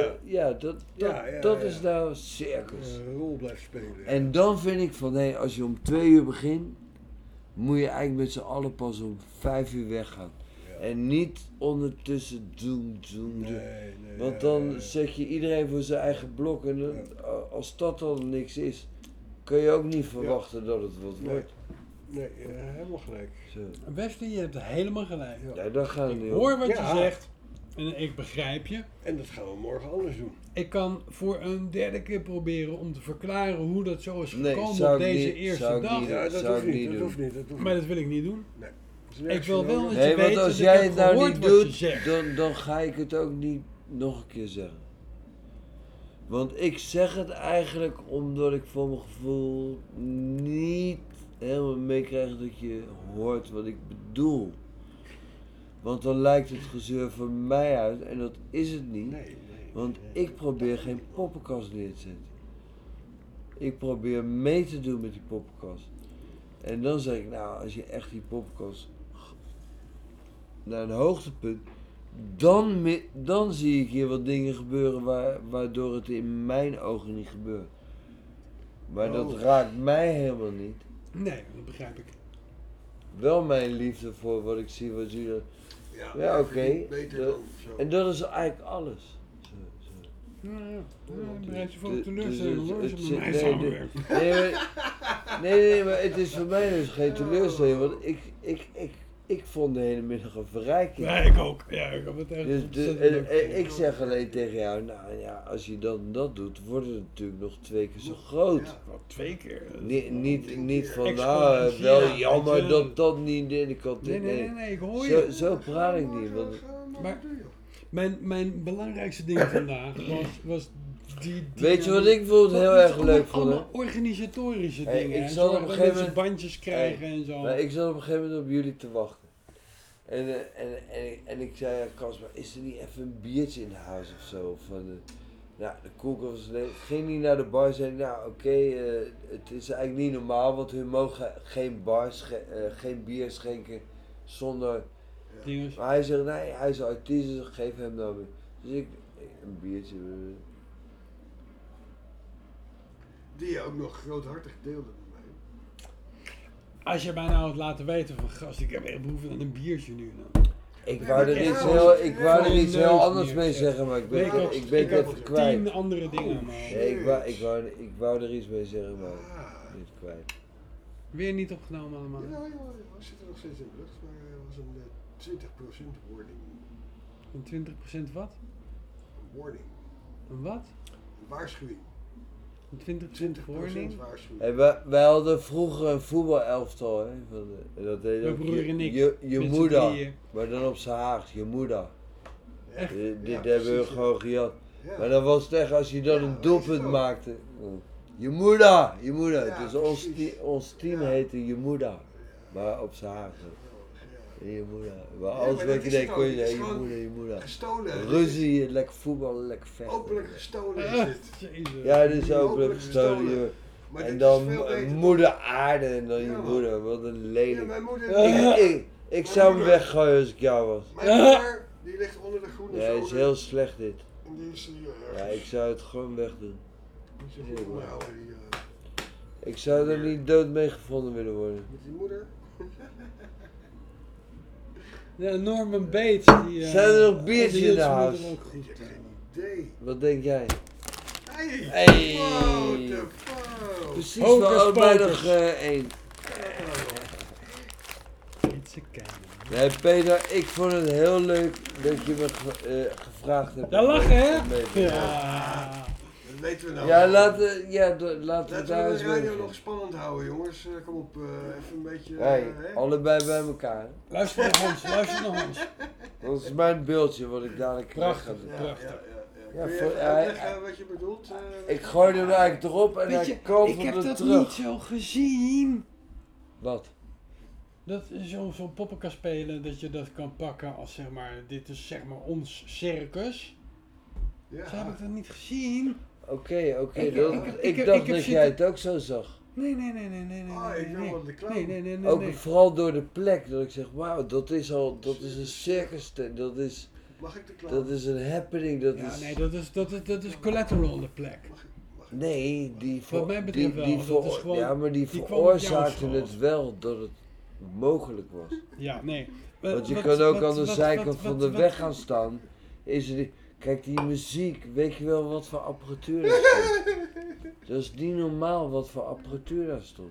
dat is nou circus. Een rol blijft spelen. En dan vind ik van, hé, als je om 2 uur begint, moet je eigenlijk met z'n allen pas om 5 uur weggaan. Ja. En niet ondertussen doen. Nee, Want dan zet je iedereen voor zijn eigen blok en dan, als dat dan niks is, kun je ook niet verwachten dat het wat Nee. wordt. Nee, helemaal gelijk. Zo. Wesley, je hebt helemaal gelijk. Ja, dat gaat Ik niet hoor wat Ja. je zegt en ik begrijp je. En dat gaan we morgen anders doen. Ik kan voor een derde keer proberen om te verklaren hoe dat zo is Nee, gekomen zou op ik deze niet- eerste zou ik dag. niet- Ja, dat zou hoeft ik niet. niet Dat doen. hoeft niet. Dat hoeft Maar niet. dat wil ik niet doen. Dat is Ik nergens wil voor wel nodig. dat je Nee, want weet als dat jij ik het heb nou gehoord niet wat je doet, zegt. dan ga ik het ook niet nog een keer zeggen. Want ik zeg het eigenlijk omdat ik voor mijn gevoel niet helemaal meekrijg dat je hoort wat ik bedoel. Want dan lijkt het gezeur van mij uit en dat is het niet. Nee. Want ik probeer geen poppenkast neer te zetten. Ik probeer mee te doen met die poppenkast. En dan zeg ik, nou, als je echt die poppenkast naar een hoogtepunt, dan zie ik hier wat dingen gebeuren waardoor het in mijn ogen niet gebeurt. Maar dat raakt mij helemaal niet. Nee, dat begrijp ik. Wel mijn liefde voor wat ik zie, wat jullie... Ja, oké. Beter Dat- dan zo. En dat is eigenlijk alles. Zo. Bereid je voor Dus- de teleurstelling dus hoor, als je het met mij zit- samenwerkt. Nee, maar het is voor mij dus geen teleurstelling, want ik vond de hele middag een verrijking. Ja, ik ook. Ja, ik heb het echt Dus ontzettend leuk gevonden. ik zeg alleen tegen jou, nou ja, als je dan dat doet, wordt het natuurlijk nog 2 keer zo groot. Ja. Wel 2 keer. Niet van, Exponentieel, nou, wel weet je jammer wel. dat dat niet in de kant Nee, ik hoor je. Zo praat ik niet. Want, Maar- Mijn belangrijkste ding vandaag was die... weet je wat ik bijvoorbeeld heel erg leuk vond? hè? Allemaal organisatorische Hey, dingen. ik hè. zal op Zorgen een dat gegeven mensen bandjes krijgen en zo. Maar ik zat op een gegeven moment op jullie te wachten. En ik zei, ja, Kasper, is er niet even een biertje in huis of zo? Nou, de koelkast was leeg. Ging niet naar de bar en zei, nou oké, het is eigenlijk niet normaal, want hun mogen geen bier schenken zonder... Dinges. Maar hij zegt, nee, hij is artiest, dus geef hem dan weer. Dus ik, een biertje. Die je ook nog groothartig deelde met mij. Als je mij nou had laten weten van gast, ik heb echt behoefte aan een biertje nu. Dan. Ik wou er iets heel anders mee zeggen, maar ik ben het even kwijt. 10 andere dingen, man. Nee, ik wou er iets mee zeggen, maar niet kwijt. Weer niet opgenomen allemaal. Ja, we zitten nog steeds in de lucht, maar er was een 20% warning. Een 20% wat? Een warning. Een wat? Een waarschuwing. Een 20% 20% warning? waarschuwing. Hey, wij hadden vroeger een voetbalelftal, hè. Dat deed Mijn ook broer en ik. je met z'n moeder, drieën. maar dan op z'n Haags, je moeder. Echt? Dit Ja, hebben we precies, gewoon gejat. ja. Maar dan was het echt, als je dan Ja, een dat doelpunt is het ook. maakte. Je moeder. Ja, Dus precies. ons team Ja. heette je moeder. Maar op z'n Haags. Ja. Je moeder. Maar Ja, alles maar wat dat je is deed het kon ook. je Het is zeggen, gewoon je moeder. Gestolen. Ruzie, lekker voetbal, lekker vechten. Openlijk gestolen is Ah, het. Jezus. Ja, dit is openlijk Openlijk gestolen. gestolen. Joh. Maar En dit dan is veel beter moeder aarde en dan je Ja, man. moeder. Wat een Ja, lelijk. mijn moeder, Ik zou hem weggooien als ik jou was. mijn moeder, die ligt onder de groene Ja, het is zoden. heel slecht dit. En die is Ja, ik zou het gewoon wegdoen. Die is er goed onderhouden, die, Ik zou er niet dood mee gevonden willen worden. met die moeder. Ja, Norman Bates. Die, Zijn er nog biertjes die in de hield zijn huis? moeder ook goed. Ik heb geen idee. Wat denk jij? Hey! Hey. Wow, the fuck! Precies Hocus wel allebei pocus. nog één. It's a cannon. Nee, Peter, ik vond het heel leuk dat je me gevraagd hebt. Ja, lachen hè? om mee te doen. Ja. Dat weten we nou. Ja, wel. laten we Laten daar we eens de radio mee. nog spannend houden, jongens. Kom op, even een beetje. Hey, hè? allebei bij elkaar. hè. Luister naar Hans, luister naar Hans. Dat is mijn beeldje wat ik dadelijk weg ga Prachtig. doen. Ja, prachtig. ja. Ja, Kun je voor- even uitleggen wat je bedoelt? Ik gooi hem eigenlijk erop en Weet je, hij komt ik heb er dat terug. niet zo gezien. Wat? Dat is zo'n poppenkast spelen, dat je dat kan pakken als zeg maar, dit is zeg maar ons circus. Ja. Zo heb ik dat niet gezien. Oké. Ik Ik heb dacht dat zitten- jij het ook zo zag. Nee. Ah, ik wil wel de clown. Nee. Ook vooral door de plek, dat ik zeg, wauw, dat is een circus, Mag ik de clown? dat is een happening, dat Ja, is... nee, dat is collateral, de plek. Mag ik? Nee, Wat mij betreft wel, dat is gewoon- ja, maar die die kwam op jouw veroorzaakten schuld. het wel dat het mogelijk was. Ja, nee. Want je kan ook aan de zijkant van de weg gaan staan. Kijk, die muziek, weet je wel wat voor apparatuur daar stond? Dat is niet normaal wat voor apparatuur daar stond.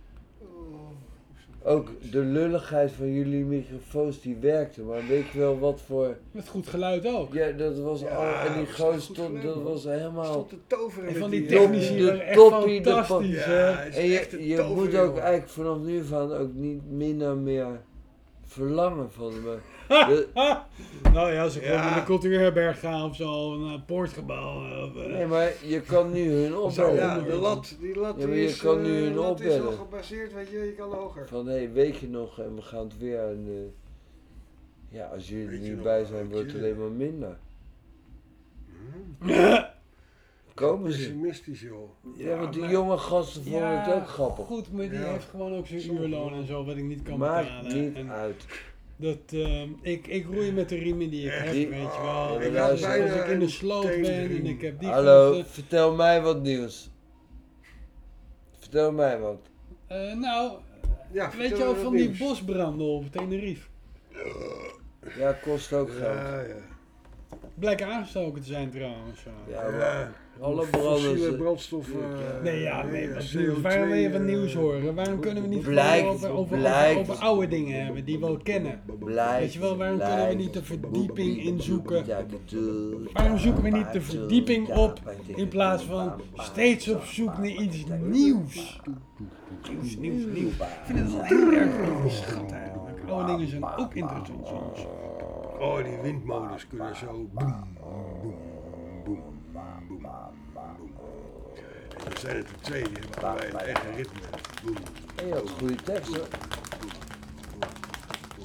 Ook de lulligheid van jullie microfoons die werkte, maar weet je wel wat voor... Met goed geluid ook. Ja, dat was Ja, al... En die dat was gozer echt goed stond, geluid, dat man. was helemaal... Stond te toveren En met van die die, technici de waren echt toppie, de fantastisch, Ja, hè? hij is En echt een je tover, moet ook joh. eigenlijk vanaf nu van ook niet minder meer verlangen van me. Nou ja, ze gewoon Ja. naar de cultuurherberg gaan of zo, een poortgebouw. Nee, maar je kan nu hun opbellen. Ja, die lat Ja, maar die je is, kan nu hun de lat is al opbellen. gebaseerd, weet je kan hoger. Van hé, weet je nog, en we gaan het weer. En, ja, als jullie er Weet je niet nog, bij zijn, weet wordt het je. alleen maar minder. Hm? Komen ze? Pessimistisch, joh. Ja, want die maar- jonge gasten vonden het ook grappig. Goed, maar die Ja. heeft gewoon ook zijn Sommige uurloon wel. en zo, wat ik niet kan Maakt betalen. niet En uit. dat, ik roei met de riemen die ik Echt? heb, Die- weet je Ja, wel. maar En luister, als ik in de een sloot ben en teenriem. ik heb die Hallo, gasten- vertel mij wat nieuws. Vertel mij wat. Nou, Ja, weet je vertel wel me van wat die nieuws. bosbranden op Tenerife? Ja, kost ook geld. Ja. Blijkt aangestoken te zijn trouwens. Ja, Ja. maar alle Fossiele branden... brandstof. Nee, wat CO2, nieuws. Waarom wil je wat nieuws horen? Waarom kunnen we niet Blijkt, gewoon over blijkt. oude dingen hebben die we al kennen? Blijkt, Weet je wel, waarom kunnen we blijkt. niet de verdieping inzoeken? Ja, ik bedoel- Waarom zoeken we niet de verdieping op in plaats van steeds op zoek naar iets nieuws? Nieuws. Ik vind het wel heel erg overschat eigenlijk. Oude dingen zijn ook interessant soms. Oh, die windmolens kunnen zo. Boem, boem, boem, boem, boem. En er zijn er twee, die hebben allebei een eigen ritme. Boem. Hey, je had goede tekst hoor.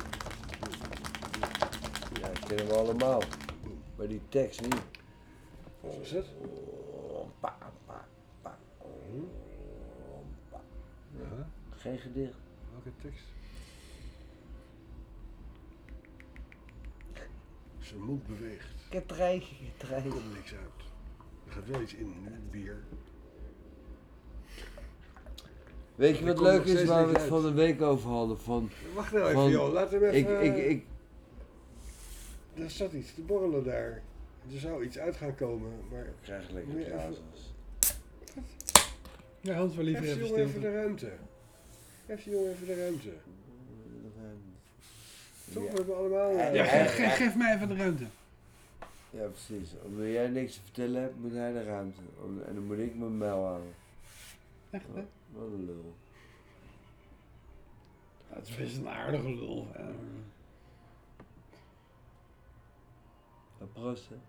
Ja, dat kennen we allemaal. Maar die tekst niet. Wat was het? Ja, Geen gedicht. welke tekst? Zijn mond beweegt. Ketrein. Er komt niks uit. Er gaat wel iets in, bier. Weet je wat komt leuk nog is steeds waar we niet het uit. van de week over hadden? Wacht nou even, Van- joh. Laat hem even... Ik, Er zat iets te borrelen daar. Er zou iets uit gaan komen, maar... Ik krijg lekker Moet je even- glazels. Ja, Hans wil liever Geef die even jongen even stilte. de ruimte. Geef die jongen even de ruimte. Toch, we hebben allemaal... Ja, geef mij even de ruimte. Ja, precies. Omdat jij niks te vertellen hebt, moet hij de ruimte. En dan moet ik mijn mijl houden. Echt, hè? Wat een lul. Ja, het is best een aardige lul. Proost, hè.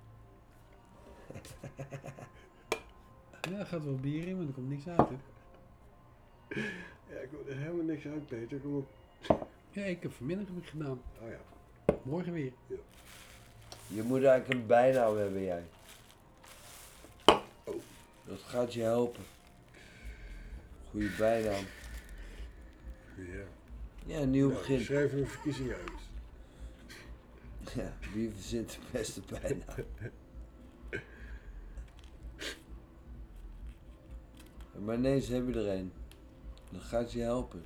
Ja, er gaat wel bier in, maar er komt niks uit, hè? Ja, ik wil er helemaal niks uit, Peter. Kom op. Ja, ik heb vanmiddag gedaan. Oh ja. Morgen weer. Je moet eigenlijk een bijnaam hebben, jij. Oh. Dat gaat je helpen. Goeie bijnaam. Ja. Ja, een nieuw Nou, begin. schrijf een verkiezing uit. Ja, wie verzint de beste bijnaam? Maar ineens heb je er een. Dat gaat je helpen.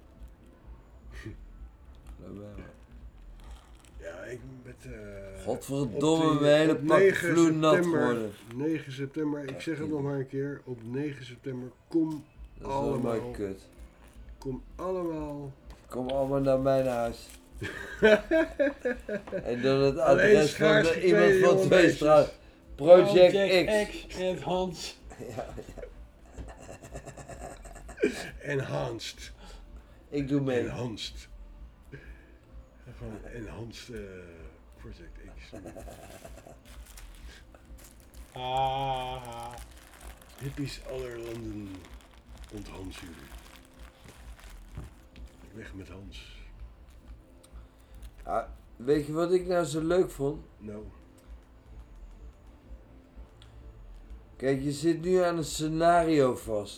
Geloof mij maar. Ja, ik met... Godverdomme, op die- mijn hele op pak 9 vloed nat september- geworden. 9 september, ik zeg het nog maar een keer. Op 9 september, kom Dat is wel allemaal. mooi kut. Kom allemaal. Kom allemaal naar mijn huis. En dan het Alleen adres van schaars de, iemand geklede van jonge twee meisjes. straten. Project X. en Hans. Ja, Enhanced. ik doe mee. Enhanced. Gewoon Enhanced Project X. Hippies aller landen onthans jullie. Weg met Hans. Ah, weet je wat ik nou zo leuk vond? Nou, Kijk, je zit nu aan een scenario vast.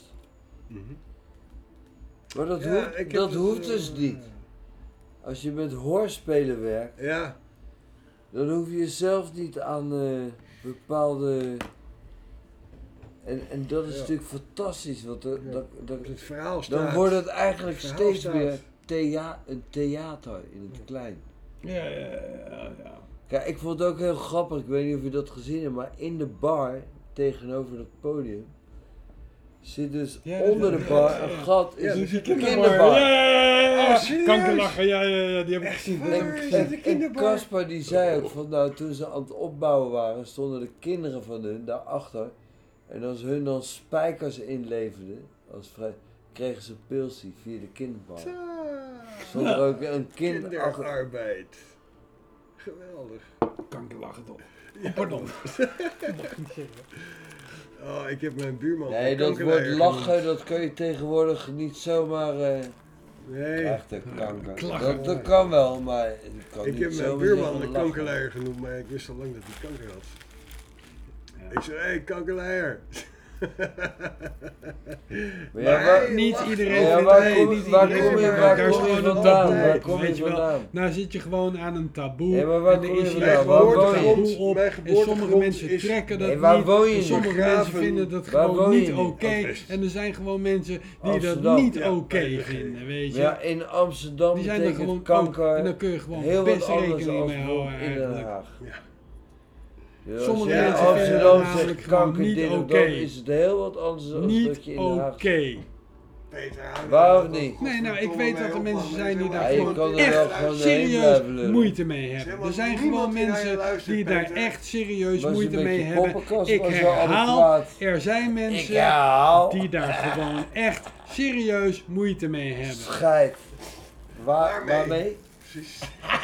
Maar dat, Ja, hoeft, ik heb dat het, hoeft dus niet. Als je met hoorspelen werkt, ja, dan hoef je jezelf niet aan bepaalde... En dat is Ja. natuurlijk fantastisch, want Ja. het verhaal staat. dan wordt het eigenlijk Het verhaal steeds staat. meer een theater in het klein. Ja. Kijk, ik vond het ook heel grappig, ik weet niet of je dat gezien hebt, maar in de bar tegenover het podium zit dus Ja, onder ja, de bar ja, ja. een gat, is Ja, een dus die kinderbar. Ja. Oh, serieus? Kankerlachen, ja, die heb ik gezien. Waar is het? En de kinderbar? Caspar die zei ook van nou, toen ze aan het opbouwen waren, stonden de kinderen van hun daarachter. En als hun dan spijkers inleverden, kregen ze pilsie via de kinderbar. Stond er ook een kind achter. Kinderarbeid. Geweldig. Kankerlachen toch. Oh, pardon. Oh, ik heb mijn buurman. Nee, een dat woord kankerleier lachen, genoemd. dat kun je tegenwoordig niet zomaar Nee, krijgt kanker. klachten. Dat kan wel, maar je kan ik niet heb mijn zomaar buurman zeggen een lachen. kankerleier genoemd, maar ik wist al lang dat hij kanker had. Ja. Ik zei, hé, hey, kankerleier. Maar ja, waar, Niet iedereen ja, vindt waar het, kom, niet waar iedereen kom je, vindt waar het. Daar is kom je gewoon een vandaan? taboe Waar op, kom je weet je wel. vandaan? Nou zit je gewoon aan een taboe. Ja, maar waar en er kom je is vandaan? hier Waar gewoon woon je? een taboe op. Mijn En geboortegrond sommige mensen is- trekken dat Nee, waar niet. woon je En sommige Begraven. mensen vinden dat Waar gewoon woon je niet nu? oké. Amsterdam. En er zijn gewoon mensen die Amsterdam. dat niet Ja, oké bij de vinden, weet je. Ja, in Amsterdam Die zijn er betekent gewoon kanker ook. En dan kun je gewoon heel wat best anders rekening als mee houden bijvoorbeeld in Den eigenlijk. Haag. Ja. Ja, Sommige als je in mensen Amsterdam vinden zegt namelijk gewoon kanker niet dit of oké. dat, is het heel wat anders dan Niet dat je in Den Haag... oké. Peter, hou Waarom er niet? Nee, nou, ik weet dat er mensen zijn die daar Ja, je gewoon kan er echt wel gewoon heen serieus blijven lullen. moeite mee hebben. Zeg maar, Er zijn niemand gewoon die naar je mensen luistert, die daar Peter. echt serieus Was moeite een mee beetje hebben. poppenkast, Ik was wel herhaal, adequaat. er zijn Ik mensen herhaal. die daar gewoon echt serieus moeite mee hebben. Scheid. Waarmee? Waarmee? Precies.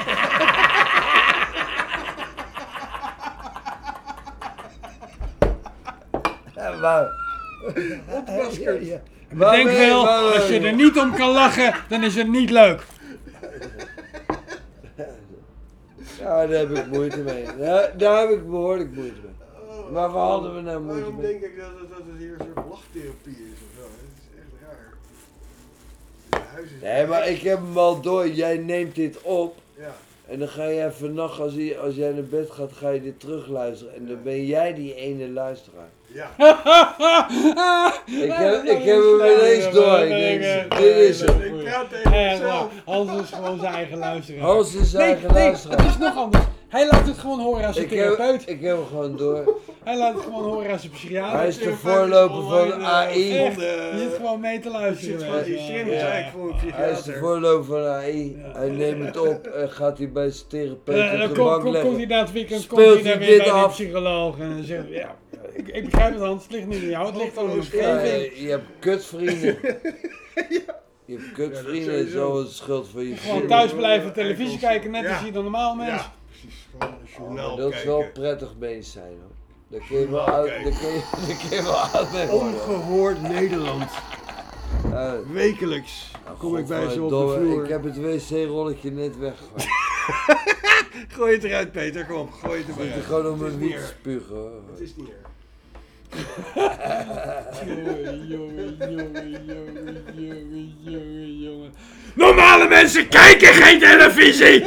Ja, waar? Opmaskerd. Ja. Maar denk Waarmee? wel, Waarmee? als je er niet om kan lachen, dan is het niet leuk. Ja, daar heb ik moeite mee. Daar heb ik behoorlijk moeite mee. Maar waar hadden we nou moeite Waarom mee? denk ik dat het hier een soort lachtherapie is of zo? Het is echt raar. Het huis is Nee, maar ik heb hem al door. Jij neemt dit op. Ja. En dan ga je even nacht, als jij naar bed gaat, ga je dit terugluisteren. En dan ben jij die ene luisteraar. Ja. Ik heb hem ineens door. Ik denk, dit is het. Ik praat tegen mezelf. Hans is gewoon zijn eigen luisteraar. Hans is zijn eigen nee, het luisteraar. is nog anders. Hij laat het gewoon horen als een therapeut. Ik heb hem gewoon door. Hij laat het gewoon horen als een psychiater. Hij is de voorloper van AI. Echt, je zit gewoon mee te luisteren. Zit gewoon, die Shin is eigenlijk voor een Hij is de psychiater. voorloper van AI. Hij neemt het op en gaat hij bij zijn therapeut op Dan de bank komt hij leggen. na het weekend Speelt komt hij hij daar weer dit bij de af? psycholoog. En dan zegt hij, ja, ik begrijp het Hans, het ligt niet aan jou, het ligt aan de Ja, omgeving. je hebt kutvrienden. Je hebt kutvrienden, dat is wel een schuld van je Gewoon vrienden. thuis blijven, televisie kijken, net als Ja. je dan normaal mens. Ja, precies. Gewoon een journaal Maar dat is wel kijken. prettig bezig zijn hoor. Daar kun je wel oud, daar kun je wel oud mee worden. Ongehoord Nederland. Wekelijks kom ik bij ze op de Godverdomme, vloer. ik heb het wc-rolletje net weggegooid. Gooi het eruit, Peter. Kom op, gooi het Ik eruit. zit er gewoon om Het is mijn niet wiet te erg. spugen hoor. Het is niet erg. Jongen. Normale mensen kijken geen televisie!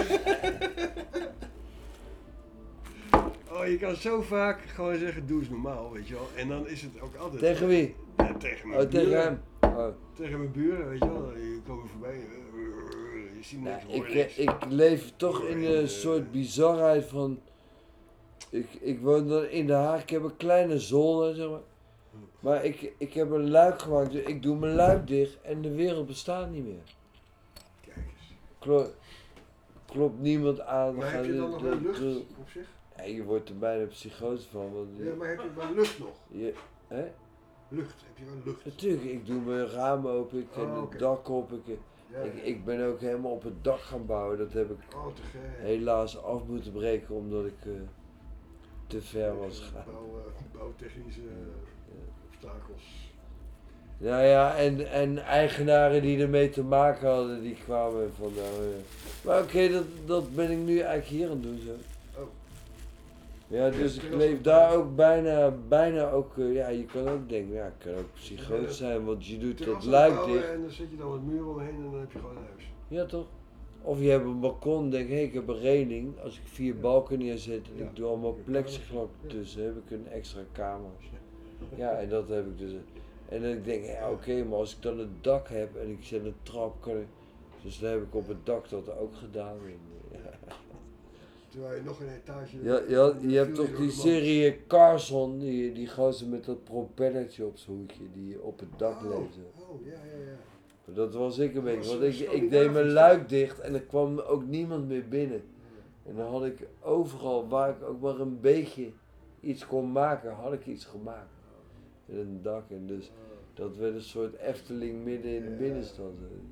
Oh, je kan zo vaak gewoon zeggen, doe eens normaal, weet je wel. En dan is het ook altijd... Tegen wie? Ja, tegen mijn Oh, tegen buren. hem. Oh. Tegen mijn buren, weet je wel. Die komen voorbij. Je ziet niks, Nou, hoor niks. ik leef toch in een soort bizarheid van... Ik woon dan in Den Haag, ik heb een kleine zolder, zeg maar. Maar ik heb een luik gemaakt, dus ik doe mijn luik dicht en de wereld bestaat niet meer. Kijk eens. Klopt niemand aan. Maar heb je dan nog wel lucht op zich? Ja, je wordt er bijna psychotisch van. Want Ja, maar heb je wel lucht nog? hè? Lucht, heb je wel lucht? Natuurlijk, ik doe mijn ramen open, ik heb Oh, het oké. dak op. Ja, Ik ben ook helemaal op het dak gaan bouwen. Dat heb ik Oh, te gek. helaas af moeten breken omdat ik te ver was gegaan. Bouwtechnische obstakels. Nou ja, en eigenaren die ermee te maken hadden, die kwamen van Maar oké, dat ben ik nu eigenlijk hier aan het doen zo. Oh. Ja, dus ik leef daar ook bijna ook, ja, je kan ook denken, ja, ik kan ook psychotisch zijn, want je doet dat luik dicht. En dan zet je dan wat muur omheen en dan heb je gewoon een huis. Ja toch? Of je hebt een balkon, denk ik heb een reling, als ik 4 balken neerzet en Ja. ik doe allemaal plexiglas tussen, heb ik een extra kamer. Ja, en dat heb ik dus. En dan denk ik, ja, oké, maar als ik dan een dak heb en ik zet een trap, kan ik. Dus dan heb ik op het dak dat ook gedaan. En, ja. Terwijl je nog een etage... Je hebt toch die serie Carson, die gozer met dat propellertje op zijn hoedje, die op het dak leefde. Oh, ja. Dat was ik een beetje, want Was ik Scandinavisch deed mijn toch? luik dicht en er kwam ook niemand meer binnen. En dan had ik overal, waar ik ook maar een beetje iets kon maken, had ik iets gemaakt. In een dak en dus dat werd een soort Efteling midden in de binnenstad.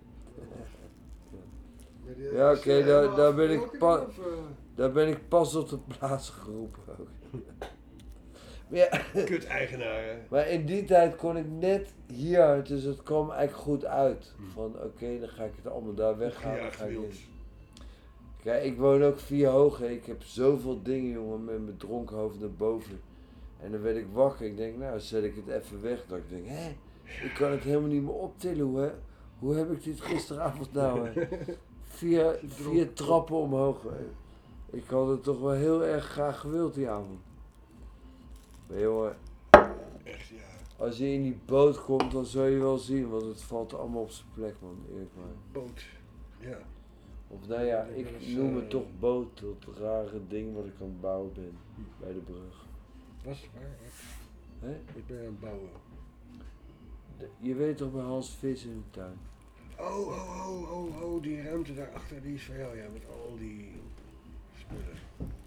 Ja, oké, daar ben ik daar ben ik pas op de plaats geroepen ook. Maar ja, Kut-eigenaren. maar in die tijd kon ik net hier, dus het kwam eigenlijk goed uit. Van oké, dan ga ik het allemaal daar weghalen. Dan ga ik in. Kijk, ik woon ook 4 hoog. Hè. Ik heb zoveel dingen, jongen, met mijn dronken hoofd naar boven. En dan werd ik wakker. Ik denk, nou, zet ik het even weg. Dat ik denk, hé, ik kan het helemaal niet meer optillen. Hoe heb ik dit gisteravond nou? Hè? 4 trappen omhoog. Hè. Ik had het toch wel heel erg graag gewild die avond. Maar jongen, Echt, ja. als je in die boot komt, dan zul je wel zien. Want het valt allemaal op zijn plek, man. Eerlijk maar. Boot. Ja. Of nou ja, ik noem het toch boot, dat rare ding wat ik aan het bouwen ben, bij de brug. Was het waar? Hè? Ik ben aan het bouwen. Je weet toch bij Hans Vis in de tuin? Oh, die ruimte daarachter, die is van jou, ja, met al die spullen.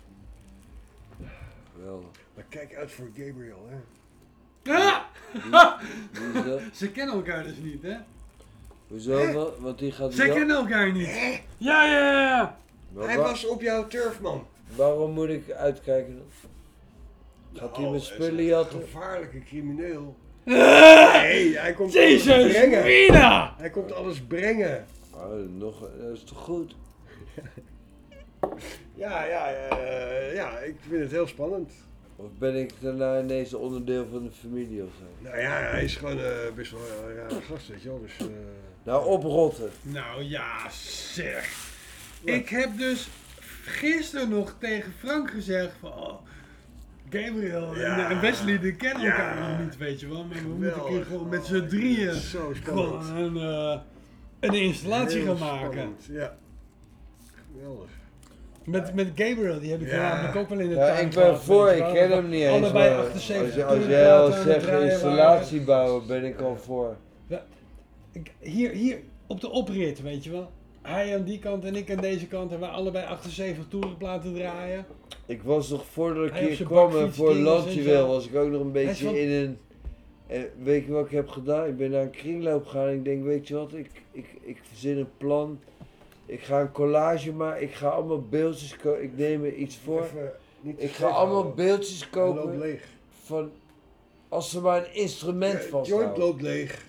Geweldig. Maar kijk uit voor Gabriel, hè. Wie is dat? Ze kennen elkaar dus niet, hè? Hoezo? Want die gaat... Ze kennen elkaar niet. Ja. Maar Hij was op jouw turf, man. waarom moet ik uitkijken dan? Gaat hij mijn spullen jatten? Gevaarlijke crimineel. Nee, hij komt alles Jezus, brengen. Mina! Hij komt alles brengen. Oh, dat is toch goed? Ja, ik vind het heel spannend. Of ben ik daarna ineens onderdeel van de familie of zo? Nou ja, hij is gewoon best wel een rare gast, weet je wel. Dus, Nou, oprotten. Nou ja, zeg. Ik heb dus gisteren nog tegen Frank gezegd van... Oh, Gabriel en Wesley, die kennen elkaar nog niet, weet je wel. Maar we moeten een keer gewoon met z'n drieën zo gewoon spannend. een installatie Heel gaan maken. spannend, ja. Geweldig. Met Gabriel, die heb ik namelijk ook wel in de Ja, tuin ik ben gehad, voor, weet je ik wel. ken hem niet eens. Allebei maar 78 als jij al platen aan het zegt draaien installatie bouwen, ben ik al voor. Hier op de oprit, weet je wel. Hij aan die kant en ik aan deze kant en wij allebei 78 toerenplaten draaien. Ik was nog voordat ik Hij op hier zijn kwam en bakfiets voor ging en Landje zo. wil, was ik ook nog een Hij is beetje van- in een... weet je wat ik heb gedaan? Ik ben naar een kringloop gegaan en ik denk, weet je wat, ik verzin een plan. Ik ga een collage maken, ik ga allemaal beeldjes kopen, ik neem er iets voor. Even niet Ik ga allemaal beeldjes Hij loopt kopen leeg. van... Als ze maar een instrument Ja, het joint vasthouden. loopt leeg.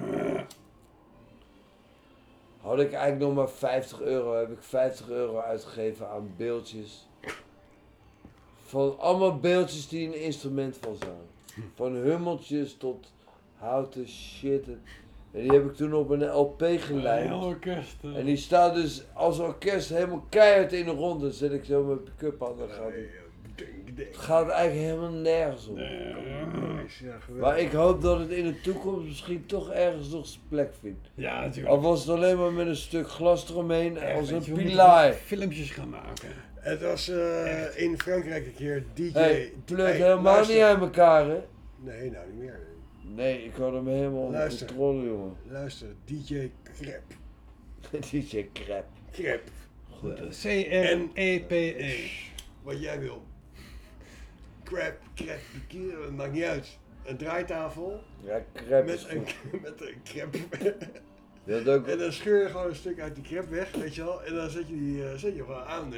Had ik eigenlijk nog maar 50 euro, heb ik 50 euro uitgegeven aan beeldjes. Van allemaal beeldjes die een instrument vasthouden. Van hummeltjes tot houten shit. En die heb ik toen op een LP gelijmd. Heel orkest. En die staat dus als orkest helemaal keihard in de ronde. Dan zet ik zo mijn pick-up aan. Dan gaat het gaat eigenlijk helemaal nergens op. Ja, geweldig. Maar ik hoop dat het in de toekomst misschien toch ergens nog zijn plek vindt. Ja, natuurlijk. Al was het alleen maar met een stuk glas eromheen Echt, als weet een je, we moeten pilaar. filmpjes gaan maken. Het was in Frankrijk een keer DJ. Hey, pleurt Hey, helemaal luister. niet uit elkaar, hè? Nee, nou niet meer. Nee, ik had hem helemaal onder Luister. controle, jongen. Luister, DJ Crep. DJ Crap. Crep. Goed, hè. C-R-E-P-E. Wat jij wil. Crep, maakt niet uit. Een draaitafel Ja, Crap is met een, goed. met een crep. Je had ook... En dan scheur je gewoon een stuk uit die crep weg, weet je wel. En dan zet je gewoon aan.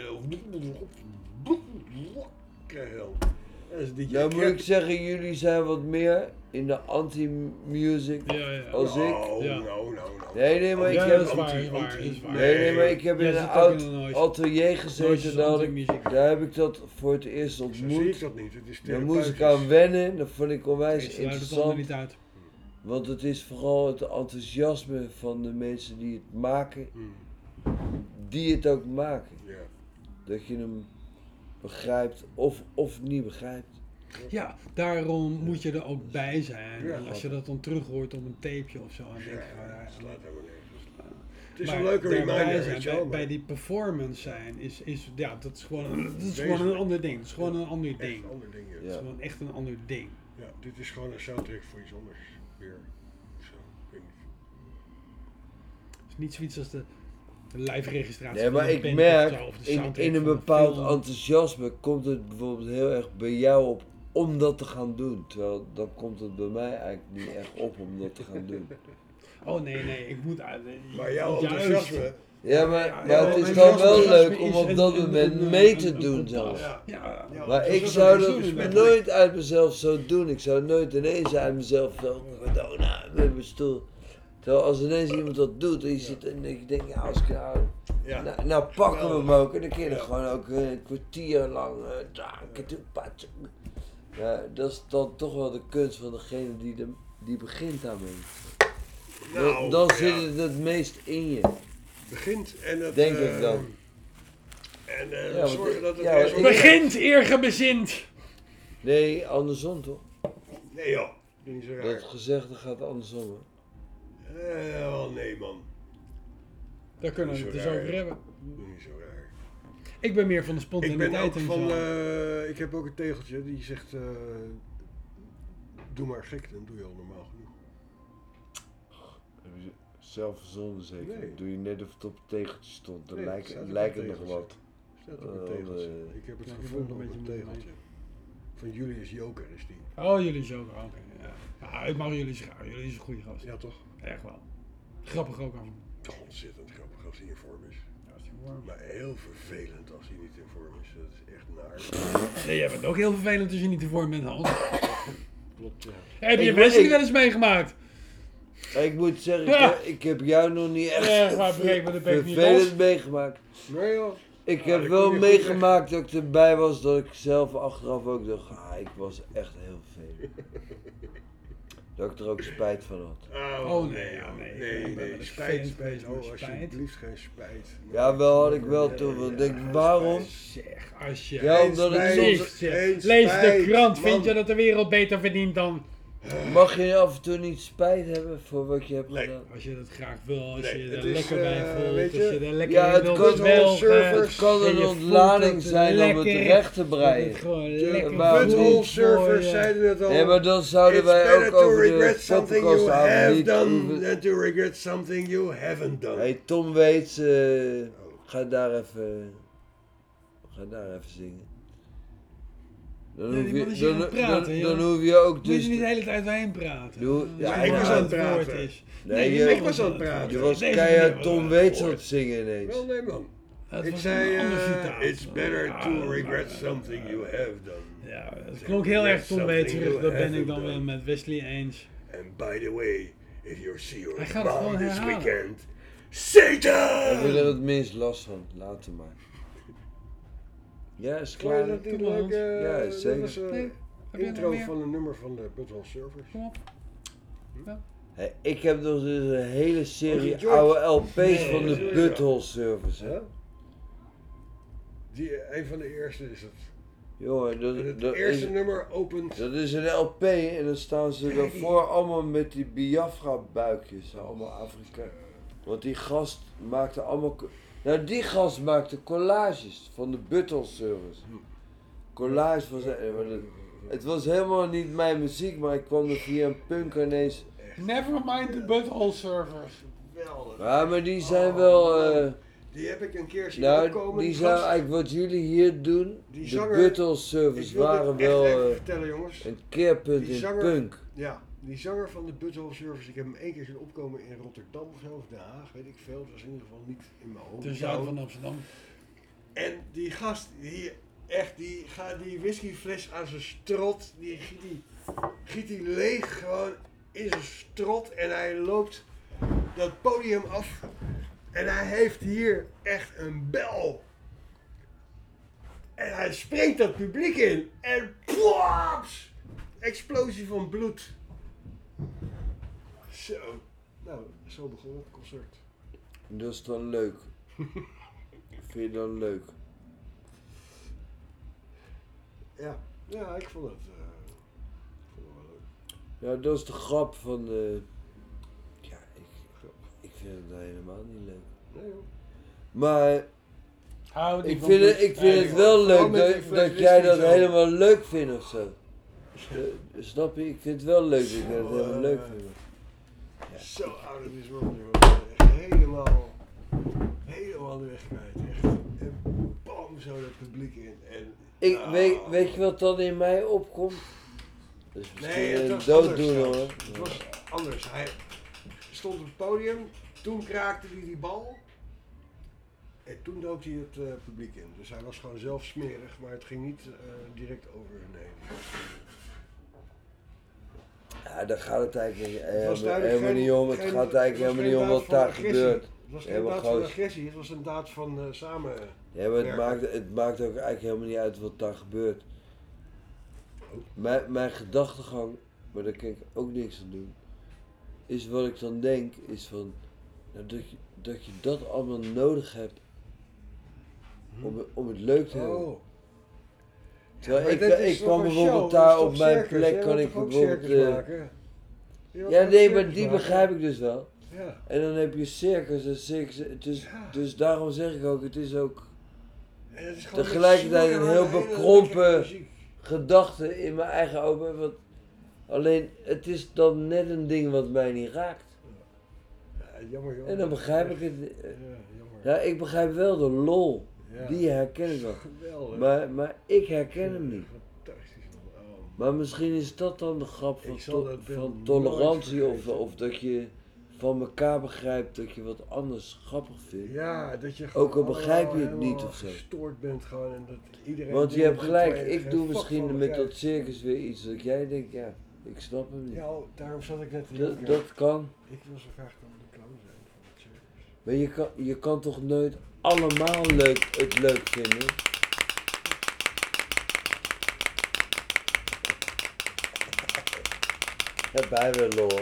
Krijg je dan. Dat is DJ Nou moet Crep. ik zeggen, jullie zijn wat meer in de anti-music Ja. als ik. Ja. Nou. Nee, maar ik Ja, heb... dat is waar, dat is waar, dat is waar. Nee, maar ik heb Jij in een zit ook oud in een noise- atelier gezeten. noise Daar, anti-music. daar heb ik dat voor het eerst Zo zie ontmoet. ik dat niet. Het is Daar moest ik therapeutisch. aan wennen. Dat vond ik onwijs Ik sluit het ander interessant. niet uit. Want het is vooral het enthousiasme van de mensen die het maken, die het ook maken. Ja. Dat je hem begrijpt of niet begrijpt. Ja, daarom moet je er ook bij zijn. Ja. En als je dat dan terug hoort op een tapeje of zo, dan denk je van, ja, Het slaat helemaal nergens. Het is maar een leuke daarbij reminder, zijn, weet je wel. bij die performance zijn, ja, dat is gewoon Wezenlijk. een ander ding. Dat is gewoon een ander Echt ding. een ander ding, ja. Dat is gewoon echt een ander ding. Ja, dit is gewoon een soundtrack voor iets anders. Weer. Zo, ik weet niet. Het is niet zoiets als de live registratie. Nee, maar van een ik band merk, of zo, of de in soundtrack een van bepaald film. enthousiasme komt het bijvoorbeeld heel erg bij jou op om dat te gaan doen. Terwijl dan komt het bij mij eigenlijk niet echt op om dat te gaan doen. Oh nee, ik moet... Maar jouw juist. enthousiasme. Ja, maar Ja, het is mijn dan wel enthousiasme leuk om is op dat moment mee te doen een zelfs. Ja. Ja, Ja. Maar dat ik is zou ook dat besmettelijk. nooit uit mezelf zo doen. Ik zou nooit ineens uit mezelf zo met mijn stoel. Terwijl als ineens iemand dat doet en je zit en ik denk, ja, als ik Ja. nou pakken we hem ook en dan kun je er Ja. gewoon ook een kwartier lang ja, dat is dan toch wel de kunst van degene die begint daarmee. Nou, Dan ja. zit het meest in je. Begint en het... Denk ik dan. En Ja, want zorgen ik- dat het ja, resoneert. Begint eergebezint. Nee, andersom toch? Nee joh, doe niet zo raar. Dat gezegde gaat andersom. Hè? Wel nee man, Daar kunnen we het dus over hebben. doe niet zo raar. Ik ben meer van de Ik ben spontaniteit ook en van, zo. ik heb ook een tegeltje die zegt, doe maar gek, dan doe je al normaal genoeg. Heb je zelf verzonnen zeker? Nee. Doe je net of het op het tegeltje stond. Dan Nee, lijkt het staat lijkt op het een nog tegeltje. wat. Staat op een tegeltje. nee. Ik heb het Ja, ik heb gevonden ook op een een beetje tegeltje. Van Julius Joker is die. Oh, jullie is ook. Oké, ja. Ja, ik mag jullie graag. Jullie is een goede gast. Ja toch? Echt wel. Grappig ook aan. Ontzettend grappig als hij in vorm is. Ja, is die warm. Maar heel vervelend als hij niet in vorm is. Dat is echt naar. Nee, jij bent ook heel vervelend als je niet tevoren bent, Hans. Klopt, ja. Heb je Ik- Wesley ik- wel eens meegemaakt? Ik moet zeggen, Ja. ik heb jou nog niet echt Ja, maar breek me de bek niet vervelend los. meegemaakt. Nee joh. Ik Ah, heb dan wel kom je goed meegemaakt dat ik erbij was, dat ik zelf achteraf ook dacht, ik was echt heel vervelend. Dat ik er ook spijt van had. Oh, nee, ja, nee. Ik ben wel eens Spijt. geweest met Oh, spijt. alsjeblieft geen spijt. Ja, wel had ik wel toen, want ik denk, waarom? Zeg, als je... Ja, omdat het spijt. soms... Geen Lees de spijt, krant, man. vind je dat de wereld beter verdient dan... Mag je af en toe niet spijt hebben voor wat je hebt Nee. gedaan? Als je dat graag wil, als Nee, je het er is, lekker bij voelt, weet als je, je er lekker ja, in het wilt kan zwelgen, servers- Het kan en een je voelt ontlading dat het zijn om het lekker- recht te dat breien. het gewoon De lekker waarom butthole niet? voelt surfers voor je. zeiden het al. Nee, maar dan zouden It's wij better ook to over de regret something you podcasavond have niet done hoeven... than to regret something you haven't done. Hey, Tom Waits, ga daar even zingen. Dan Ja, hoef die man is hier aan het praten, dan joh. hoef je ook Moet je dus... niet de hele tijd doorheen praten. Ja, ik was aan het woord praten. is. Nee, je je- ik was aan het praten. Je was Deze keihard meneer was Tom aan Waits het aan woord. het zingen ineens. Wel, nee man. Het Ik was zei, een ander citaat. it's better Ja, to regret something you have done. Ja, het klonk heel erg Tom Waits terug, dat ben ik dan weer met Wesley eens. And by the way, if you're see your Hij gaat het mom gewoon this herhalen. weekend, Ik Satan! wil er het minst last van, laat hem maar. Ja, is Vond je klaar. dat niet Kom maar, leuk? Ja, Dat zeker. was Nee, heb je intro nog meer? van een nummer van de Butthole Surfers. Kom op. Hey, ik heb nog dus een hele Oh, serie die George. oude LP's Nee, van de sowieso. Butthole Service. Hè? Ja? Een van de eerste is het. Jongen, En het dat eerste is, nummer opent. dat is een LP en dan staan ze daarvoor allemaal met die Biafra buikjes, allemaal Afrika. Want die gast maakte allemaal... Nou, die gast maakte collages van de Butthole Service. Collages van zijn... maar het was helemaal niet mijn muziek, maar ik kwam er via een punker ineens... Never mind the butthole servers. Geweldig. Ja, maar die zijn wel... Die heb ik een keer zien nou, opkomen. die die zijn gast. eigenlijk wat jullie hier doen. Die De zanger- Butthole Ik Service wil waren dit echt wel even vertellen, jongens. een keerpunt Die in zanger- punk. Ja, die zanger van de Butthole Service, ik heb hem één keer zien opkomen in Rotterdam of zo, of Den Haag, weet ik veel. Het was in ieder geval niet in mijn hoofd. Ten zuiden van Amsterdam. En die gast, die gaat die whiskyfles aan zijn strot, die giet die leeg gewoon in zijn strot en hij loopt dat podium af. En hij heeft hier echt een bel. En hij springt dat publiek in. En plops! Explosie van bloed. Zo. Nou, zo begon het concert. Dat is dan leuk. Vind je dan leuk? Ja, ja, ik vond het wel leuk. Ja, dat is de grap van... ja, ik vind het nou helemaal niet leuk. Nee, joh. Maar Hou niet ik van vind het, bloed. ik vind het joh. wel Vooral leuk met die dat, fles dat jij whisky dat zo. helemaal leuk vindt of zo. Snap je? Ik vind het wel leuk dat jij dat helemaal leuk vindt. Zo oud is man, joh. Echt helemaal de weg kwijt. Echt. En bam, zo dat publiek in. En, Weet je wat dan in mij opkomt? Dat is misschien Nee, het een was anders dooddoener trouwens. hoor. Het was anders. Hij stond op het podium, toen kraakte hij die bal. En toen dook hij het publiek in. Dus hij was gewoon zelf smerig, maar het ging niet direct over hun heen. Ja, daar gaat het eigenlijk Het was duidelijk helemaal niet om. Het geen- gaat het eigenlijk was helemaal geen niet om daad wat van daar agressie. gebeurt. Het was Ja, geen maar daad van goos. agressie, het was een daad van samen. Ja, maar werken. het maakt ook eigenlijk helemaal niet uit wat daar gebeurt. Mijn gedachtegang, maar daar kan ik ook niks aan doen, is wat ik dan denk, is van nou, dat je dat allemaal nodig hebt om het leuk te hebben. Oh. Terwijl Maar ik, dit is ik toch kwam een bijvoorbeeld show, daar dat op is mijn toch circus? plek, Jij kan wilt ik toch ook bijvoorbeeld... circus maken? Je wilt ja ook nee, maar circus die maken? begrijp ik dus wel. Ja. En dan heb je circus en circus, dus daarom zeg ik ook, het is ook En het is gewoon tegelijkertijd met een heel hele bekrompen lekkere muziek. gedachte in mijn eigen ogen. Want alleen, het is dan net een ding wat mij niet raakt. Ja, jammer joh. En dan begrijp ik het. Ja, jammer. Ja, ik begrijp wel de lol. Ja. Die herken ik wel. Geweldig. Maar ik herken hem niet. Fantastisch man. Oh. Maar misschien is dat dan de grap Ik van, zal dat beeld van nooit tolerantie vergeten. of dat je van elkaar begrijpt dat je wat anders grappig vindt. Ja, dat je Ook al gewoon begrijp je het helemaal niet of zo. gestoord bent gewoon en dat iedereen... Want je dingen hebt doet gelijk, waar je ik geen doe fuck misschien van met dat begrijpt. circus weer iets dat jij denkt, ja, ik snap hem niet. Ja, daarom zat ik net te denken. Dat kan. Ik wil zo graag dan de clown zijn van het circus. Maar je kan toch nooit allemaal het leuk vinden. Heb hij wel lol.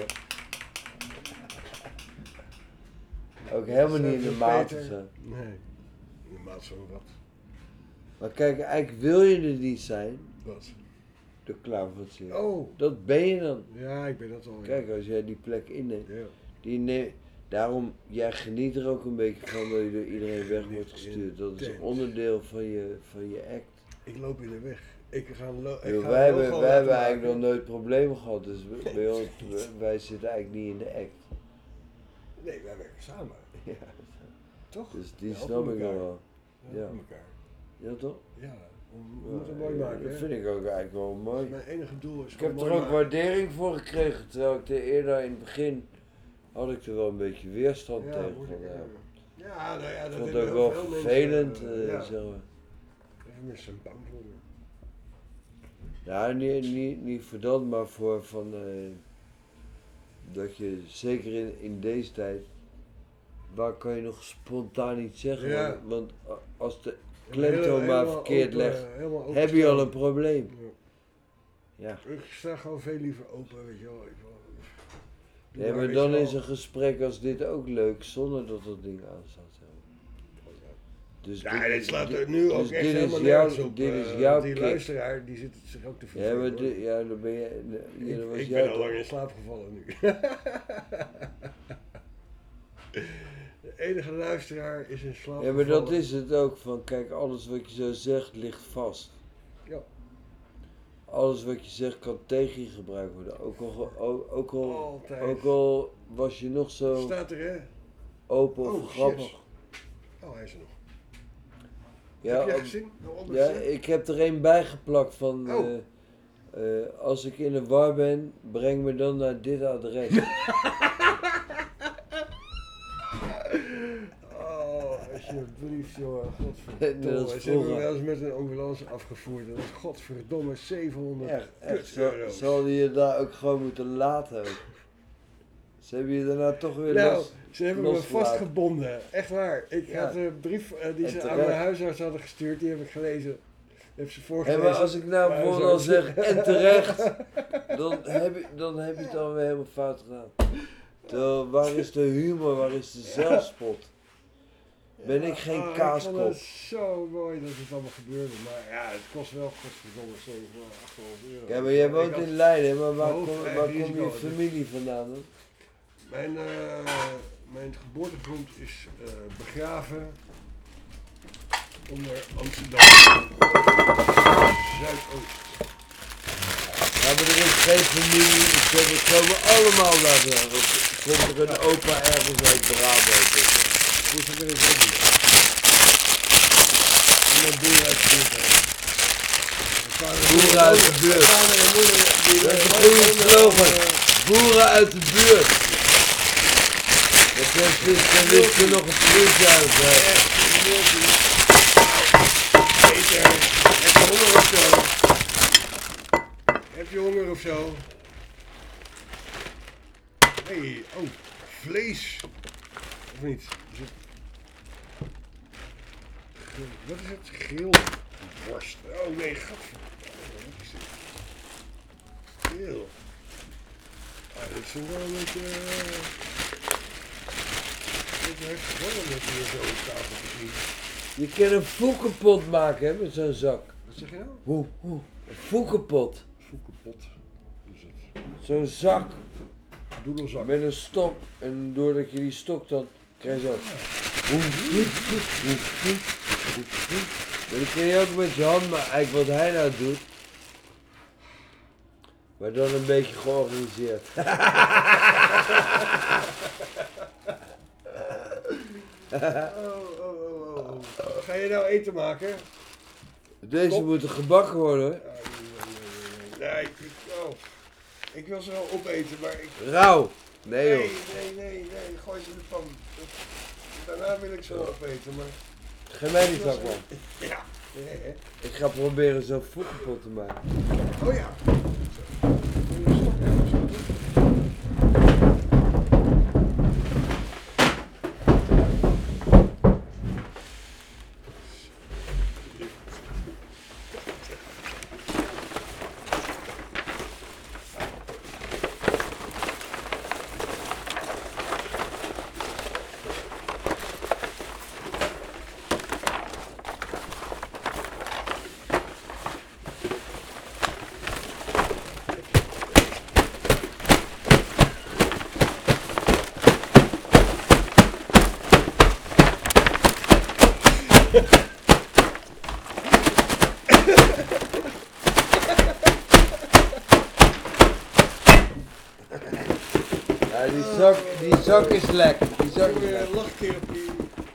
Ook helemaal niet in de maat of zo. Nee, in de maat zo wat. Maar kijk, eigenlijk wil je er niet zijn, Wat? de klavertje. Oh, Dat ben je dan. ja, ik ben dat al. Kijk, als jij die plek inneemt. Ja. Daarom, jij geniet er ook een beetje van dat je door iedereen weg wordt gestuurd. Dat is een onderdeel van je act. Ik loop in de weg. Ik ga Wij hebben eigenlijk nog nooit problemen gehad, dus wij zitten eigenlijk niet in de act. Nee, wij werken samen. Ja. Toch? Dus die Ja, snap ik nog wel. Ja. Ja. Elkaar. Ja toch? Ja, we moeten het mooi maken. Dat hè? vind ik ook eigenlijk wel mooi. Mijn enige doel is Ik heb er mooi ook maken. waardering voor gekregen, terwijl ik er eerder in het begin had ik er wel een beetje weerstand tegen. moet Van, ik ja. hebben. Ja, nou ja, Ik dat vond het hebben ook wel heel veel vervelend. mensen, ja. Zeg maar. Even met zijn bang worden. Ja, niet voor dat, maar voor van, dat je zeker in deze tijd, waar kan je nog spontaan iets zeggen? Ja. Want als de klemtoon maar verkeerd open, legt, helemaal open heb je al stellen. een probleem. Ja. Ja. Ik sta gewoon veel liever open, weet je wel. Nee, maar dan is een gesprek als dit ook leuk, zonder dat dat ding aan staat. Dus ja, dit slaat er nu ook dus echt dit helemaal is jouw, nergens op. dit is jouw die kick. luisteraar, die zit zich ook te Ja, vervelen. maar hoor. ja, dan ben je... Ja, dat was ik jij ben al toch? lang in slaap gevallen nu. De enige luisteraar is in slaap Ja, maar dat gevallen. is het ook van, kijk, alles wat je zo zegt ligt vast. Ja. Alles wat je zegt kan tegen je gebruikt worden. Altijd. Ook al was je nog zo Staat er, hè? open of Oh, grappig. shit. Oh, hij is er nog. Ja, Heb jij op- gezien? De ja, onderste? ik heb er een bijgeplakt van, Oh. als ik in de war ben, breng me dan naar dit adres. Oh, alsjeblieft, jongen. Nee, dat Godverdomme. is Ze hebben me vroeger. wel eens met een ambulance afgevoerd. Dat is godverdomme 700 Echt, euro's. ze hadden je daar ook gewoon moeten laten. Ook. Ze hebben je daarna toch weer Nou, los. ze hebben me losgelaten. vastgebonden. Echt waar. Ik Ja. had een brief die En ze aan terecht. mijn huisarts hadden gestuurd. Die heb ik gelezen. Heb ze Hé, voorgelezen. maar als ik nou Mijn bijvoorbeeld al huisarts. zeg en terecht, dan heb je het alweer helemaal fout gedaan. Terwijl, waar is de humor, waar is de zelfspot? Ben ik geen Ik vond kaaskop? het zo mooi dat het allemaal gebeurde. Maar ja, het kost wel godverdomme 800 euro. Ja, maar jij woont Ik had- in Leiden, maar waar Hoofd- kom eigen je risico. familie vandaan dan? Mijn geboortegrond is begraven onder Amsterdam Zuidoost. Ja, maar er is geen familie, we komen allemaal daar vandaan. Komt er een opa ergens uit Brabant? Moest ik er eens op doen. En mijn boer uit de buurt. Boeren uit de buurt. Vader en moeder die Dat is een goede slogan. Boeren uit de buurt. Dan wist er nog een printje uit. Peter, heb je honger of zo? Heb je honger of zo? Hey, oh, vlees. Of niet? Is het... Wat is het? Grillworst. Oh nee, gadverdamme. Wat is dit? Grill. Ah, dit is wel een beetje... Beetje heftig hoor, om dat hier zo op tafel te zien. Je kan een voekenpot maken hè, met zo'n zak. Wat zeg je nou? Hoe? Een voekenpot. Voekenpot. Is het? Zo'n zak Doedelzak. met een stok. En doordat je die stok dan krijg je zo. Maar dat kun je ook met je hand, maar eigenlijk wat hij nou doet. Maar dan een beetje georganiseerd. Oh. Ga je nou eten maken? Deze Top. moeten gebakken worden hoor. Nee, ik wil ze wel opeten, maar ik... Rauw. Nee joh. Nee, gooi ze in de pan. Daarna wil ik ze wel opeten, maar... Geef mij die zak man. Ja. Nee, hè? Ik ga proberen zo'n voekenpot te maken. Oh ja. Ja, die zak is lekker. Die zak is lekker. Lachtherapie.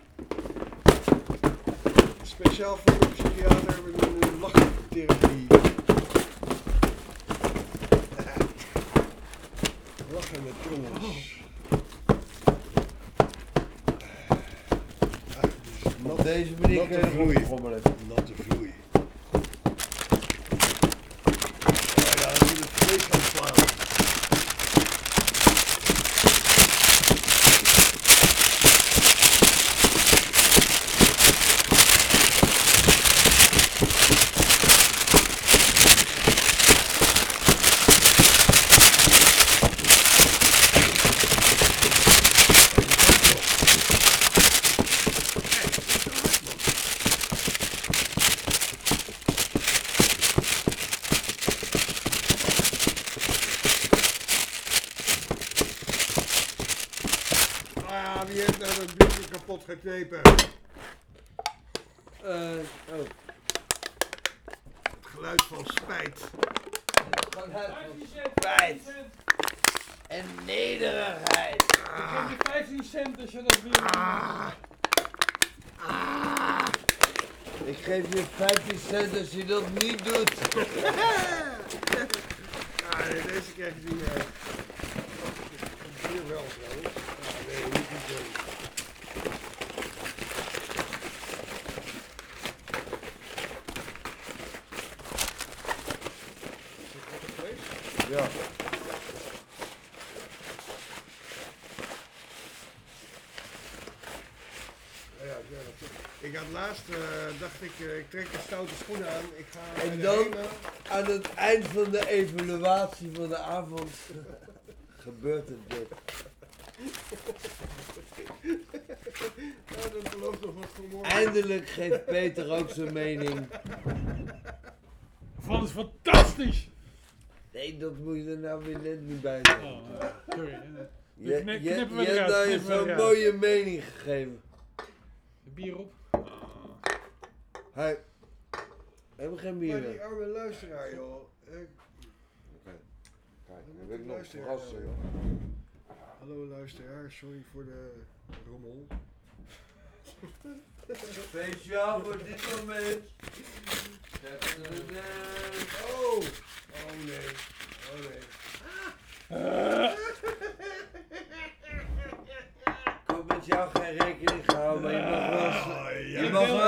Speciaal voor de psychiater hebben we een lachtherapie. Lachen met jongens. Op deze manier kun je natte vloei. rommelen. Natte vloei. Oh ja, dan moet het vlees gaan slaan. Wie heeft nou dat biertje kapot geknepen? Oh. Het geluid van spijt. Spijt en nederigheid. Ik geef je 15 cent als je dat weer Ik geef je 15 cent als je dat niet doet. Nee, deze krijg je niet meer. Hier wel trouwens. Nee, niet zo. Ja. Ik had laatst, dacht ik, ik trek de stoute schoenen aan. Ik ga bij En de dan HEMA. aan het eind van de evaluatie van de avond gebeurt het dit. Ja, dat belooft nog wat voor morgen. Eindelijk geeft Peter ook zijn mening. Van is fantastisch! Nee, dat moet je er nou weer net niet bij zeggen. Oh, sorry. Je knippen we hebt eruit, nou knippen we zo'n eruit. mooie mening gegeven. De bier op. Hij hebben geen bier Maar die meer. arme luisteraar, joh. Kijk, Dan heb moet ik die nog luisteraar verrassen, nou. joh. Hallo luisteraar, sorry voor de rommel. Speciaal voor dit moment. Oh! Oh nee. Oh nee. Ik heb met jou geen rekening gehouden, maar je mag wel ja.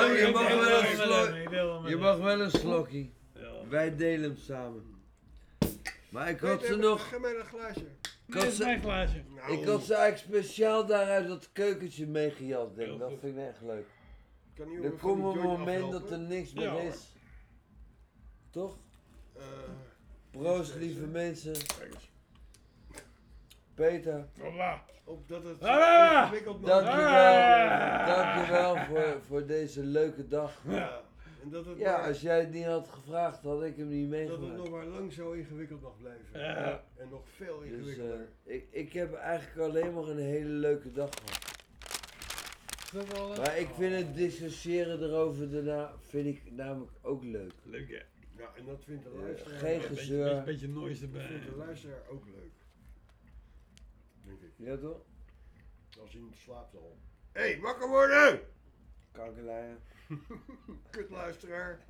je mag wel een slokkie. Wij delen hem samen. Maar ik had ze nog. Geef mij dat glaasje. Dit is mijn glaasje. Nou, Ik had ze eigenlijk speciaal daaruit dat keukentje meegejat. Denk, dat vind ik echt leuk. kan niet Er van komt die een joint moment aflopen. dat er niks Ja, meer hoor. is. Toch? Eh, Proost, lieve mensen. kijk eens. Peter, Hopla. Op dat het Ah! ingewikkeld mag. dankjewel voor deze leuke dag. Ja. En dat het, Ja, maar, als jij het niet had gevraagd, had ik hem niet dat het meegemaakt. nog maar lang zo ingewikkeld mag blijven. Ja. En nog veel Dus ingewikkelder. ik heb eigenlijk alleen maar een hele leuke dag gehad. Dat wel, Maar ik vind het discussiëren erover daarna, vind ik namelijk ook leuk. leuk hè. Ja, en dat vindt de luisteraar, geen dat gezeur. Een beetje noise erbij. vindt de luisteraar ook leuk. Denk ik. Ja toch? Als hij slaapt al. Hé, hey, wakker worden! Kankerlijen. Kut luisteraar.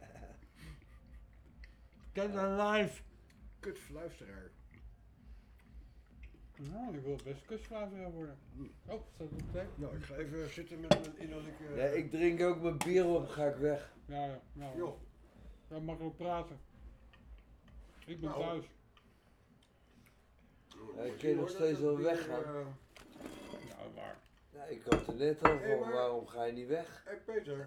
Kijk naar live. Kut luisteraar. Nou, ik wil best kustfluisteraar worden. Oh, staat het op tape? Nou, ik ga even zitten met mijn innerlijke... Nee, ik drink ook mijn bier op, ga ik weg. Ja, ja. Nou, Joh, ja, makkelijk praten. Ik ben Nou. thuis. Ja, ik kan nog steeds wel weggaan. Ja, waar. Ja, ik had er net al Hey, van, maar- waarom ga je niet weg? Hé Peter.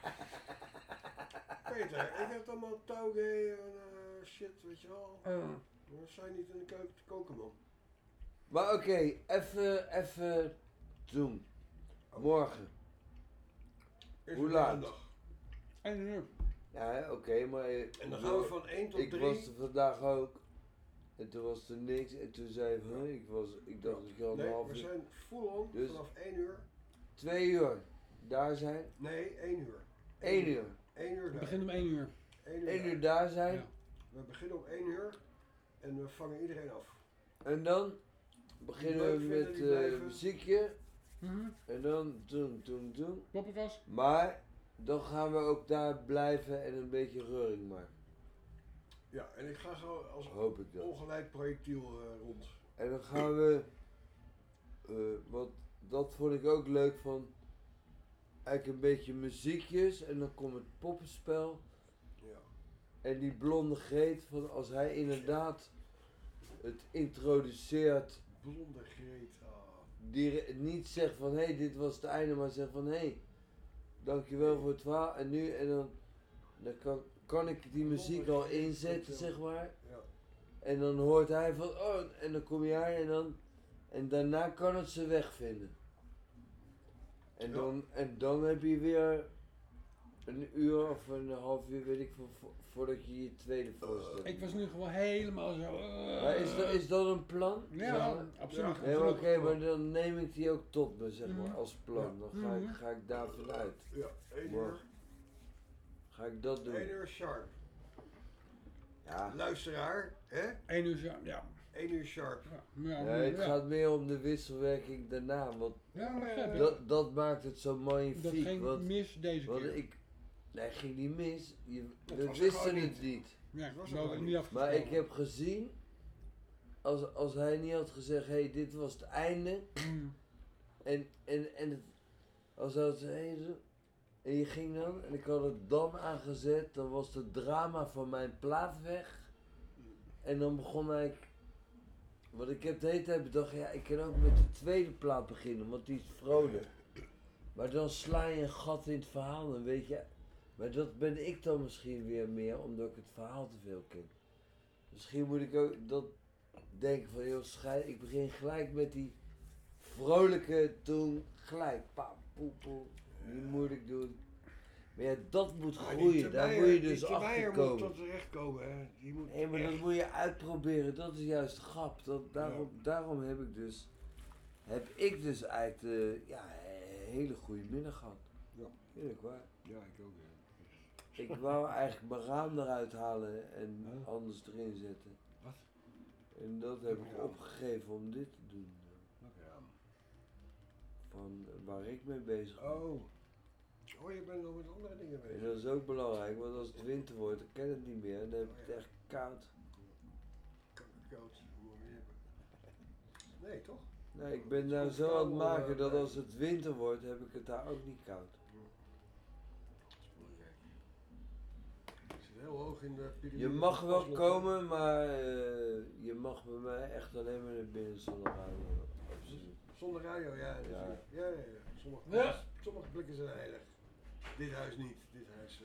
Peter, ik heb allemaal touwgay en shit, weet je wel. We zijn niet in de keuken te koken, man. Maar oké, even doen. Morgen. Eerst Hoe een laat? maandag. 1 uur. Ja, oké, maar... En dan gaan we van 1 tot Ik 3. was er vandaag ook. En toen was er niks. En toen zei ik, huh, ik dacht ik al een Nee, half we uur. zijn full on Dus- vanaf 1 uur. 2 uur. Daar zijn. Nee, 1 uur. 1 uur. 1 uur Het daar. begint om 1 uur. 1 uur daar zijn. Ja. We beginnen om 1 uur en we vangen iedereen af. En dan beginnen we leuk vinden, met die blijven. muziekje. Mhm. En dan doen. Poppenkast. Maar dan gaan we ook daar blijven en een beetje reuring maken. Ja, en ik ga gewoon als Hoop ik dat. ongeleid projectiel rond. En dan gaan we, want dat vond ik ook leuk van, eigenlijk een beetje muziekjes en dan komt het poppenspel. Ja. En die blonde Greet, van als hij inderdaad het introduceert, Blonde Greet. die niet zegt van hé, dit was het einde, maar zegt van hé, dankjewel voor het verhaal. En nu, en dan kan ik die muziek al inzetten, zeg maar. Ja. En dan hoort hij van, oh, en dan kom jij en daarna kan het zijn weg vinden. En dan heb je weer een uur of een half uur, weet ik veel, voordat je je tweede voorstelling. Ik was nu gewoon helemaal zo. Maar is dat een plan? Ja, absoluut. Nee, maar oké, maar dan neem ik die ook tot me, zeg maar, Mhm. als plan. Dan ga ik daar vanuit. Ja, 1 uur. Morgen. Ga ik dat doen? 1 uur sharp. Ja. Luisteraar, hè? 1 uur, ja. 1 uur sharp. Ja, Nee, het gaat meer om de wisselwerking daarna, want Ja, begrijp ik. dat maakt het zo Dat magnifiek. ging Want, mis deze want keer. nee, ging niet mis. We was wisten gewoon het niet. Ja, was ik er ben wel niet niet. afgesproken. Maar ik heb gezien, als hij niet had gezegd, hé, dit was het einde. Mm. Als hij had gezegd, hey, en je ging dan, en ik had het dan aangezet, dan was het drama van mijn plaat weg. En dan begon ik, want ik heb de hele tijd bedacht, ja, ik kan ook met de tweede plaat beginnen, want die is vrolijk. Maar dan sla je een gat in het verhaal, dan weet je. Maar dat ben ik dan misschien weer meer, omdat ik het verhaal te veel ken. Misschien moet ik ook dat denken van, joh, ik begin gelijk met die vrolijke toen, gelijk, pa, poe, poe, niet moeilijk doen. Maar ja, dat moet groeien, daar moet je dus achter moet komen. tot terecht komen, hè. Die moet Nee, maar dat moet je uitproberen, dat is juist de grap. Daarom heb ik dus eigenlijk een hele goede middag gehad. Ja. Eerlijk waar. Ja, ik ook, ja. Ik wou eigenlijk mijn raam eruit halen en Huh? anders erin zetten. Wat? En dat heb ik Ja. opgegeven om dit te doen. Ja. Van waar ik mee bezig ben. Oh, je bent nog met andere dingen En bezig. dat is ook belangrijk, want als het winter wordt, dan ken het niet meer. En dan heb ik het echt koud. Koud, moet je hebben. Nee, toch? Nee, ik ben nou zo aan het maken dat als het winter wordt, heb ik het daar ook niet koud. Dat is belangrijk. Ik zit heel hoog in de piramide. Je mag wel komen, maar je mag bij mij echt alleen maar naar binnen zonder radio. Absoluut. Zonder radio, ja. Ja. Ja. Sommige plekken zijn heilig. Dit huis niet. Dit huis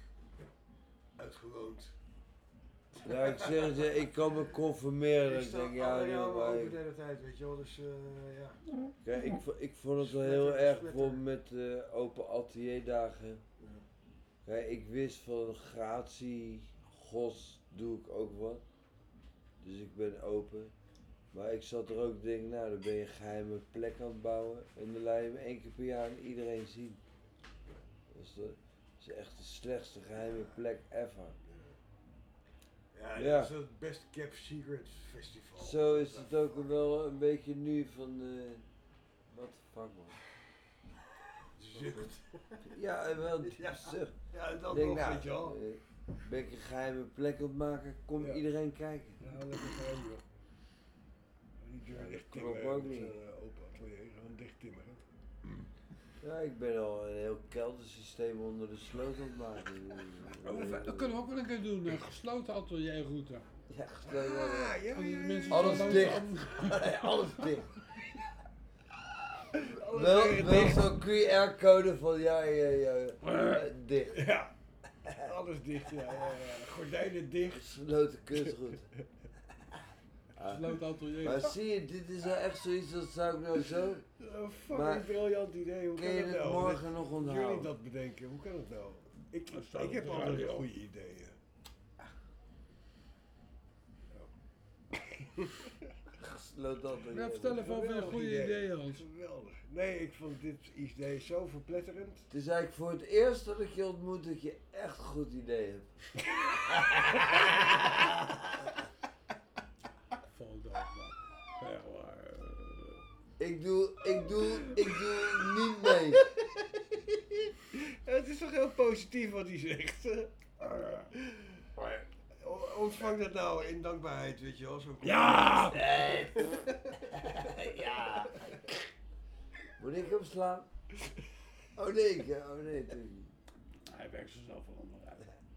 uitgewoond. Ja, ik zeg het je, ik kan me conformeren. Ik sta denk, ja, alle nee, ramen maar open de hele tijd, weet je wel. Dus ja. kijk, ik vond het wel heel erg bijvoorbeeld met open atelierdagen. Kijk, ik wist van gratie, gods doe ik ook wat. Dus ik ben open. Maar ik zat er ook te denken, nou dan ben je een geheime plek aan het bouwen. En dan laat je hem 1 keer per jaar aan iedereen zien. Dus dat is echt de slechtste geheime plek ever. Ja, Ja. dat is het beste Kept Secret Festival. Zo is het ook wel een beetje nu van, what the fuck man. Zucht. Ja, wel, Ja. zucht. Ja, dat Ik denk, nog, nou, weet je wel. ben ik een geheime plek aan het maken, kom Ja. iedereen kijken. Ja, lekker geheim, joh. Die deur Ja, dicht dat klopt timmeren ook met niet. zo'n open atelier, gewoon dicht timmeren. Ja, ik ben al een heel keldersysteem onder de sloot aan het maken. Dat kunnen we ook wel een keer doen, een gesloten atelierroute. Ja, gesloten. ja, Als die mensen Alles zo dicht. langzaam- Alles dicht. Wel zo'n QR-code van ja, dicht. Ja, alles dicht, ja. Gordijnen dicht. Gesloten kunstroute. Gesloten atelier. Maar zie je, dit is nou echt zoiets, dat zou ik nou zo. Een fucking Maar briljant idee, hoe Kun kan je dat het nou? morgen nog Jullie onthouden? dat bedenken, hoe kan het nou? Dat staat Ik op heb de altijd radio. goede ideeën. loopt altijd. Ja, vertel even over je goede ideeën, Hans. Geweldig. Nee, ik vond dit idee zo verpletterend. Het is eigenlijk voor het eerst dat ik je ontmoet dat je echt een goed idee hebt. Vol dood, man. Ja, maar, Ik doe niet mee. Het is toch heel positief wat hij zegt. Ontvang dat nou in dankbaarheid, weet je wel. Zo Ja! Ja. Moet ik hem slaan? Oh nee, natuurlijk niet. Hij werkt zichzelf wel onderuit.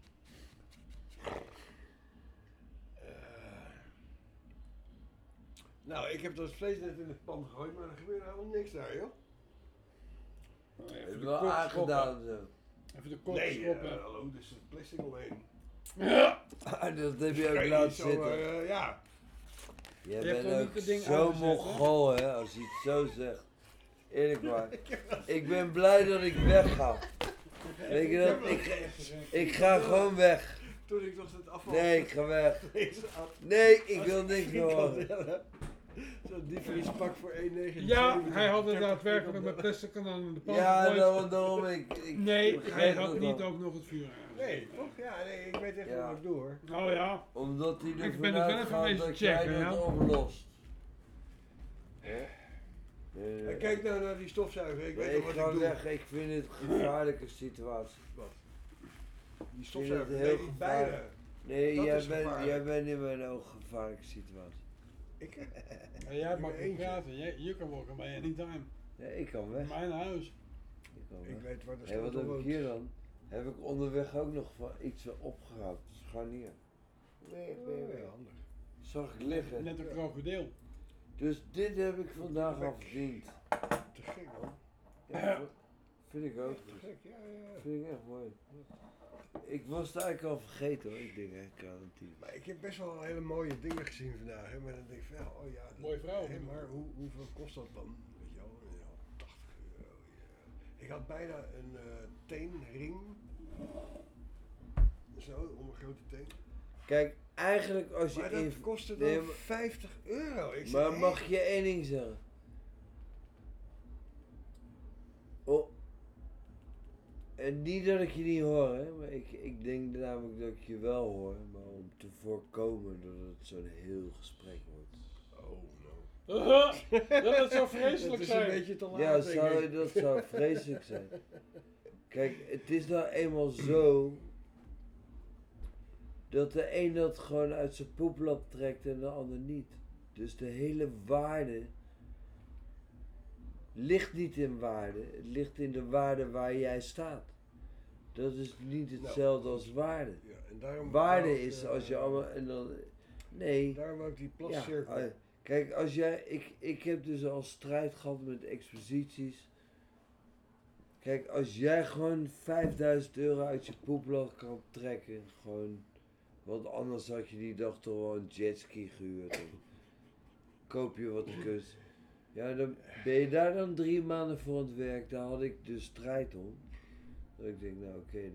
Nou, ik heb dat vlees net in de pan gegooid, maar er gebeurt helemaal niks daar, joh. Even Het is de wel kop aangedaan zo. Even de kop Nee, schoppen. hallo, er is plastic omheen. Ja! Dat heb je Kan ook je laten niet zo, zitten. ja. Jij Je hebt bent toch ook niet het ding zo aangezet, hè? mongool, hè, als je het zo zegt. Eerlijk waar. Ik ben blij dat ik wegga. Weet je dat? Ik ga gewoon weg. Toen ik nog het afval... Nee, ik ga weg. vlees af. Nee, ik wil niks meer horen. Zo'n diepvriespak voor 1,79. Ja, hij had het daadwerkelijk met plastic kanaal in de pan Ja, gegooid. daarom ik Nee, hij begrijp had het niet wel. ook nog het vuur aan. Nee, toch? Ja, nee, ik weet echt Ja. wat ik doe, hoor. Oh ja. Omdat hij Ik ervan ben het wel even uitgaat wezen dat jij checken, dat ja. oplost. En kijk nou naar die stofzuiger, ik weet Nee, nog ik wat ga ik doe. weg, ik vind het een gevaarlijke situatie. Wat? Die Ik stofzuiger, vind het heel nee, die beide. gevaarlijk. Nee, Dat jij is gevaarlijk. bent in mijn ogen een gevaarlijke situatie. Ik, En jij mag niet eentje. praten. You can walk away anytime. Nee, ik kan weg. Mijn huis. Ik kan ik weg. weet waar de Hé, wat sleutel heb ik woont. hier dan? Heb ik onderweg ook nog van iets opgehaald. Scharnier. Nee, Ja, handig. Zag ik liggen. Net een krokodil. Dus dit heb ik vandaag al verdiend. Te gek, man. Ja, vind ik ook. Te gek, ja, ja. Vind ik echt mooi. Ik was het eigenlijk al vergeten hoor. Ik denk, ik kan het niet. Maar ik heb best wel hele mooie dingen gezien vandaag, hè. Maar dan denk ik van, ja, oh ja. dat- Mooie vrouw. Hé, maar hoeveel kost dat dan? Weet je wel, ja, 80 euro. Ja. Ik had bijna een teenring. Zo, om een grote teen. Kijk, eigenlijk als je Maar dat in... kostte dan Nee, maar- 50 euro. Ik Maar zeg, mag je één ding zeggen? Oh. En niet dat ik je niet hoor, hè, maar ik denk namelijk dat ik je wel hoor, maar om te voorkomen dat het zo'n heel gesprek wordt. Oh, no. Dat zou vreselijk Het is een zijn. beetje te laat, Ja, denk ik. dat zou vreselijk zijn. Kijk, het is nou eenmaal zo dat de een dat gewoon uit zijn poeplap trekt en de ander niet. Dus de hele waarde ligt niet in waarde, het ligt in de waarde waar jij staat. Dat is niet hetzelfde als waarde. Ja, en daarom Waarde wou ik, is als je allemaal en dan nee. Daarom wou ik die Ja, plascirkel. kijk, als jij, ik heb dus al strijd gehad met exposities. Kijk, als jij gewoon 5000 euro uit je poeplap kan trekken, gewoon, want anders had je die dag toch wel een jetski gehuurd. Of koop je wat kunst. Ja, dan ben je daar dan 3 maanden voor aan het werk, daar had ik dus strijd om. Dat ik denk, nou oké.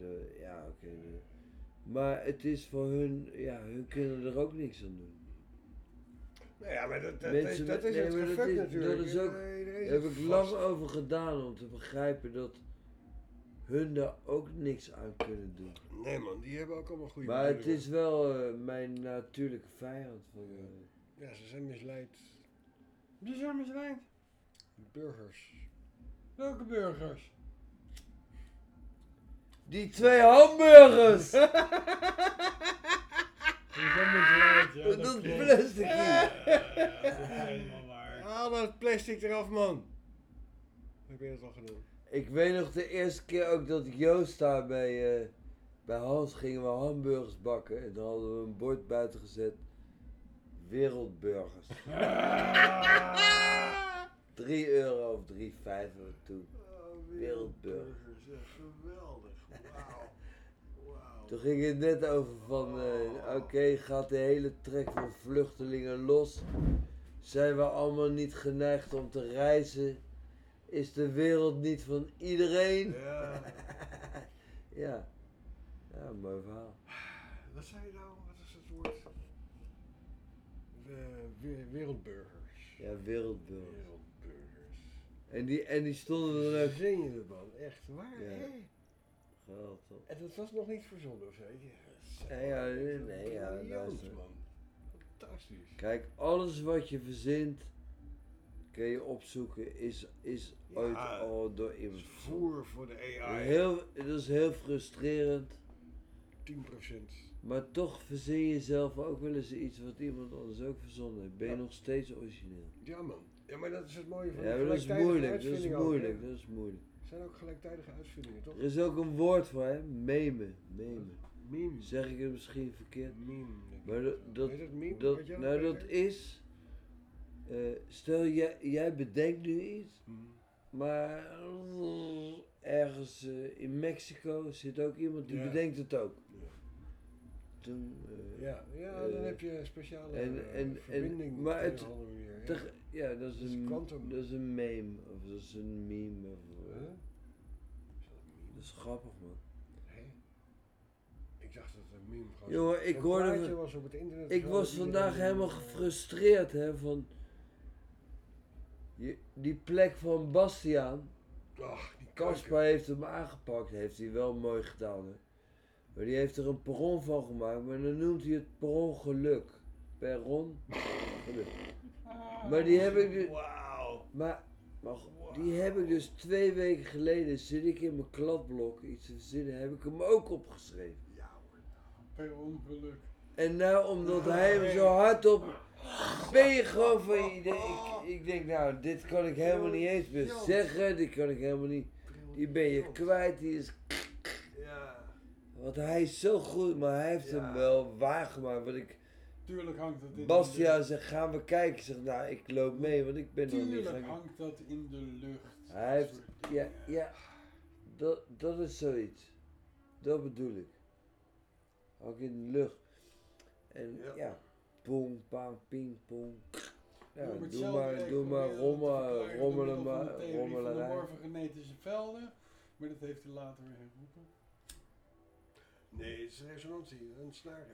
Maar het is voor hun, ja, hun kunnen er ook niks aan doen. Nou ja, maar dat Mensen is met- het nee, maar dat gefuck is- natuurlijk. dat is ook- Iedereen Daar heb zit ik vast. lang over gedaan om te begrijpen dat hun daar ook niks aan kunnen doen. Nee man, die hebben ook allemaal goede Maar het bedoelingen. is wel mijn natuurlijke vijand. Van, Ja, ze zijn misleid. Die zijn misleid. Burgers. Welke burgers? die 2 hamburgers! Die zijn misleid, ja. Dat klopt. plastic hier. Ja, dat is helemaal waar. Haal dat plastic eraf man. Heb je dat al gedaan? Ik weet nog de eerste keer ook dat Joost daar bij Hans gingen we hamburgers bakken. En dan hadden we een bord buiten gezet. Wereldburgers. 3 euro of 3,50 toen. Oh, Wereldburgers. Ja, geweldig. Wauw. Wauw. Toen ging het net over van, oké, gaat de hele trek van vluchtelingen los? Zijn we allemaal niet geneigd om te reizen? Is de wereld niet van iedereen? Ja. Ja. Ja, mooi verhaal. Wat zei je nou? Wat is het woord? Wereldburgers. Ja, wereldburgers. Wereldburgers. En die stonden dan ook... Zin je dat, man? Echt, waar? Ja. Hè? Geweldig, toch? En dat was nog niet verzonnen, of zo? Nee, ja, luister. man. Fantastisch. Kijk, alles wat je verzint, kun je opzoeken, is ooit al door iemand Voer voor de AI. dat is heel frustrerend. 10%. Maar toch verzin je zelf ook wel eens iets wat iemand anders ook verzonnen heeft. Ben je nog steeds origineel? Ja, man. Ja, maar dat is het mooie van Ja, die maar dat is gelijktijdige moeilijk, dat is uitvindingen ook, moeilijk, hè? dat is moeilijk. Het zijn ook gelijktijdige uitvindingen, toch? Er is ook een woord voor, hè? Meme. Meme. Zeg ik het misschien verkeerd? Meme. Maar dat Weet het meme? dat, Weet jij nou dat dat beter? is, stel jij bedenkt nu iets, Mhm. maar ergens in Mexico zit ook iemand die Ja. bedenkt het ook. Ja. Toen, Ja, dan heb je een speciale en- verbinding maar op het- een of andere manier. Ja. ja, dat Dat is is, quantum. dat is een meme, of dat is een meme. Of, Huh? Is dat een meme? dat is grappig, man. Hè? Ik dacht dat het een meme was. Jongen, ik Zo'n hoorde plaatje van- was op het internet. Ik zo was dat vandaag iedereen- helemaal gefrustreerd, hè, van... Die plek van Bastiaan, Ach, die Caspar heeft hem aangepakt, heeft hij wel mooi gedaan, hè. Maar die heeft er een perron van gemaakt, maar dan noemt hij het perron geluk. Perron geluk. Maar die heb ik dus... Wauw. Maar die heb ik dus 2 weken geleden, zit ik in mijn kladblok iets te verzinnen, heb ik hem ook opgeschreven. Ja hoor. Per ongeluk. En nou, omdat hij hem zo hard op... Ben je gewoon van je idee... Ik denk, nou, dit kan ik helemaal niet eens meer zeggen, dit kan ik helemaal niet... Die ben je kwijt, die is... Ja. Want hij is zo goed, maar hij heeft Ja. hem wel waargemaakt. Want ik... Tuurlijk hangt dat in Bastiaan zegt, gaan we kijken? Ik zeg, nou, ik loop mee, want ik ben nog niet... Tuurlijk hangt dat in de lucht. Hij heeft... Ja, dat is zoiets. Dat bedoel ik. Ook in de lucht. En Ja. ja, pong, pang, ping, pong. Ja, Om het doe zelf maar, even doe maar, te verklaren door rommelen middel van maar, de theorie van de rommelerij. morfogenetische velden. Maar dat heeft hij later weer geroepen. Nee, het is resonantie, een snaren.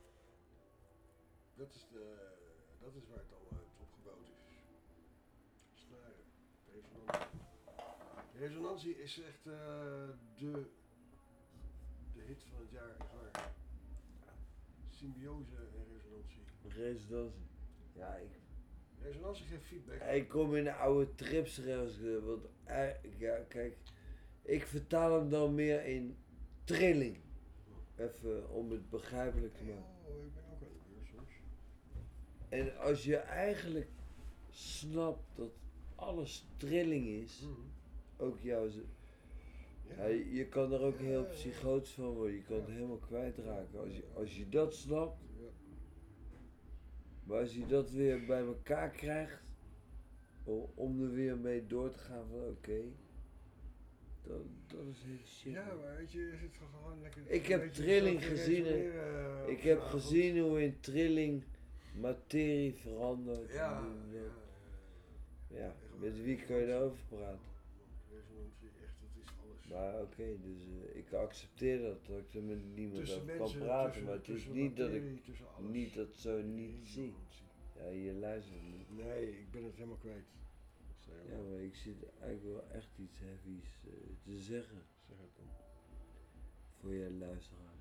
Dat is waar het allemaal uit opgebouwd is. Snaren, resonantie. Resonantie is echt de hit van het jaar, echt waar. Symbiose en resonantie. Resonantie. Ja, Resonantie geeft feedback. ik kom in de oude trips want ja, kijk, ik vertaal hem dan meer in trilling. Even om het begrijpelijk te maken. Oh, ik ben ook aan de beurt soms. En als je eigenlijk snapt dat alles trilling is, ook jouw... Ja, je kan er ook heel psychotisch van worden, je kan het helemaal kwijtraken. Als je dat snapt, Ja. maar als je dat weer bij elkaar krijgt, om er weer mee door te gaan van oké, dat is heel shit. Ja, man. maar weet je, is het gewoon lekker... Ik heb een beetje trilling zo te gezien, hè. resoneren Ik op heb z'n gezien hoe in trilling materie verandert. avond. En Ja. met wie kan je daarover praten? Resonantie, echt, dat is alles. Maar oké, dus ik accepteer dat ik er met niemand Tussen over kan mensen, praten, maar het is tussen niet dat ik materie, tussen alles. niet dat zo niet zie. Resonantie. Ja, je luistert niet. Nee, ik ben het helemaal kwijt. Ja, maar ik zit eigenlijk wel echt iets heavies te zeggen Zeg het dan. voor je luisteraar.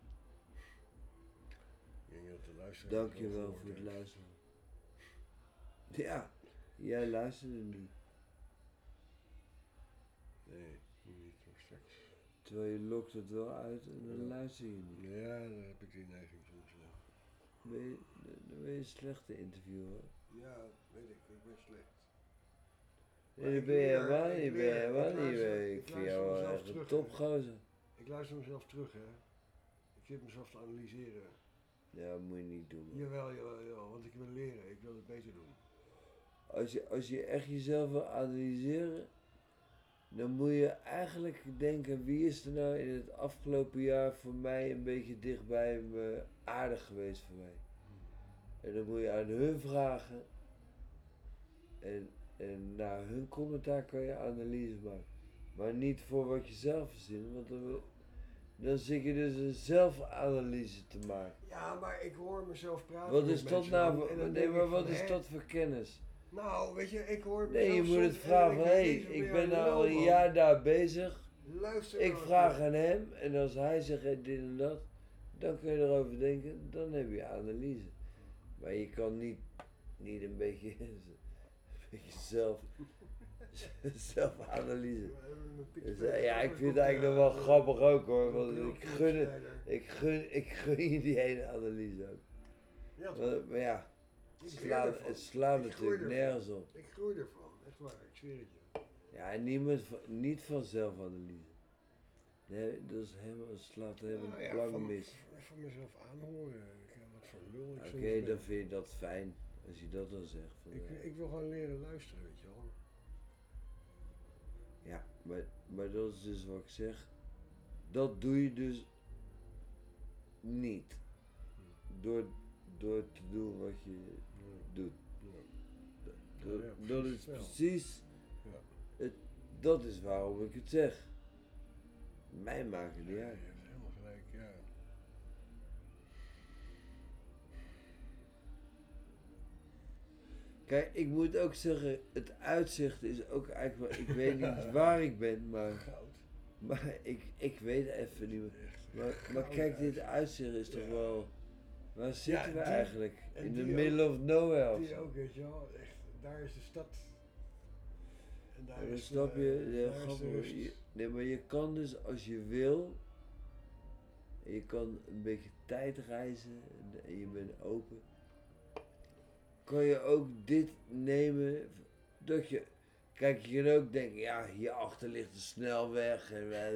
Ik denk dat de luisteraar Dankjewel wel voor het gehoord luisteren. Ja, jij luisterde niet. heeft. Nee, niet nog straks. Terwijl je lokt het wel uit en dan luister je niet. Ja, daar heb ik die neiging soms. Ja. Dan ben je een slechte interviewer. Ja, weet ik ben slecht. Maar Nee, ik dat ben je leer, helemaal ik niet, ben leer. je helemaal Ik niet. luister- Ik ik vind luister jou wel mezelf echt een terug, topgozer. Ik luister mezelf terug, hè. Ik zit mezelf te analyseren. Ja, dat moet je niet doen, man. Jawel, want ik wil leren. Ik wil het beter doen. Als je echt jezelf wil analyseren, dan moet je eigenlijk denken, wie is er nou in het afgelopen jaar voor mij een beetje dichtbij me aardig geweest voor mij. En dan moet je aan hun vragen en naar hun commentaar kan je analyse maken. Maar niet voor wat je zelf verzint, want dan zit je dus een zelfanalyse te maken. Ja, maar ik hoor mezelf praten. Wat met is dat mensen nou en voor, dan nee, denk maar ik wat van, is hè? dat voor kennis? Nou, weet je, ik hoor Nee, je mezelf moet het soms vragen van, en hé, ik denk, ik ja, ben nou al een man. jaar daar bezig. Luister Ik nou vraag eens. aan hem en als hij zegt dit en dat, dan kun je erover denken, dan heb je analyse. Maar je kan niet een beetje zelfanalyse. Dus, ja, ik vind het eigenlijk nog wel grappig ook hoor, want ik gun je die hele analyse ook. Ja, toch? Maar ja, Ik leer ervan. het slaat Ik groei natuurlijk ervan. nergens op. Ik groei ervan, echt waar, ik zweer het je. Ja, en niet van zelfanalyse. Nee, dat is helemaal, het slaat helemaal Nou ja, plank mis. van mezelf aanhoren, wat voor lul ik soms Oké, ben. dan vind je dat fijn, als je dat dan zegt. Van, Ik wil gewoon leren luisteren, weet je wel. ja, maar dat is dus wat ik zeg. Dat doe je dus niet. Door te doen wat je doet. Dat is precies, dat is waarom ik het zeg. Mij maakt het niet Ja, uit. je hebt helemaal gelijk, ja. Kijk, ik moet ook zeggen, het uitzicht is ook eigenlijk wel, ik weet niet waar ik ben, maar Goud. ik weet even niet meer. Maar kijk, dit uitzicht is toch wel, waar zitten we die- eigenlijk? en In the die middle of nowhere of Die zo. ook, weet je wel, echt, daar is de stad. En daar Ja, dan is snap de, je, ja, daar is de grappig. rust. Nee, maar je kan dus als je wil, en je kan een beetje tijd reizen en je bent open, kan je ook dit nemen, dat je, kijk je kan ook denken, ja hierachter ligt de snelweg,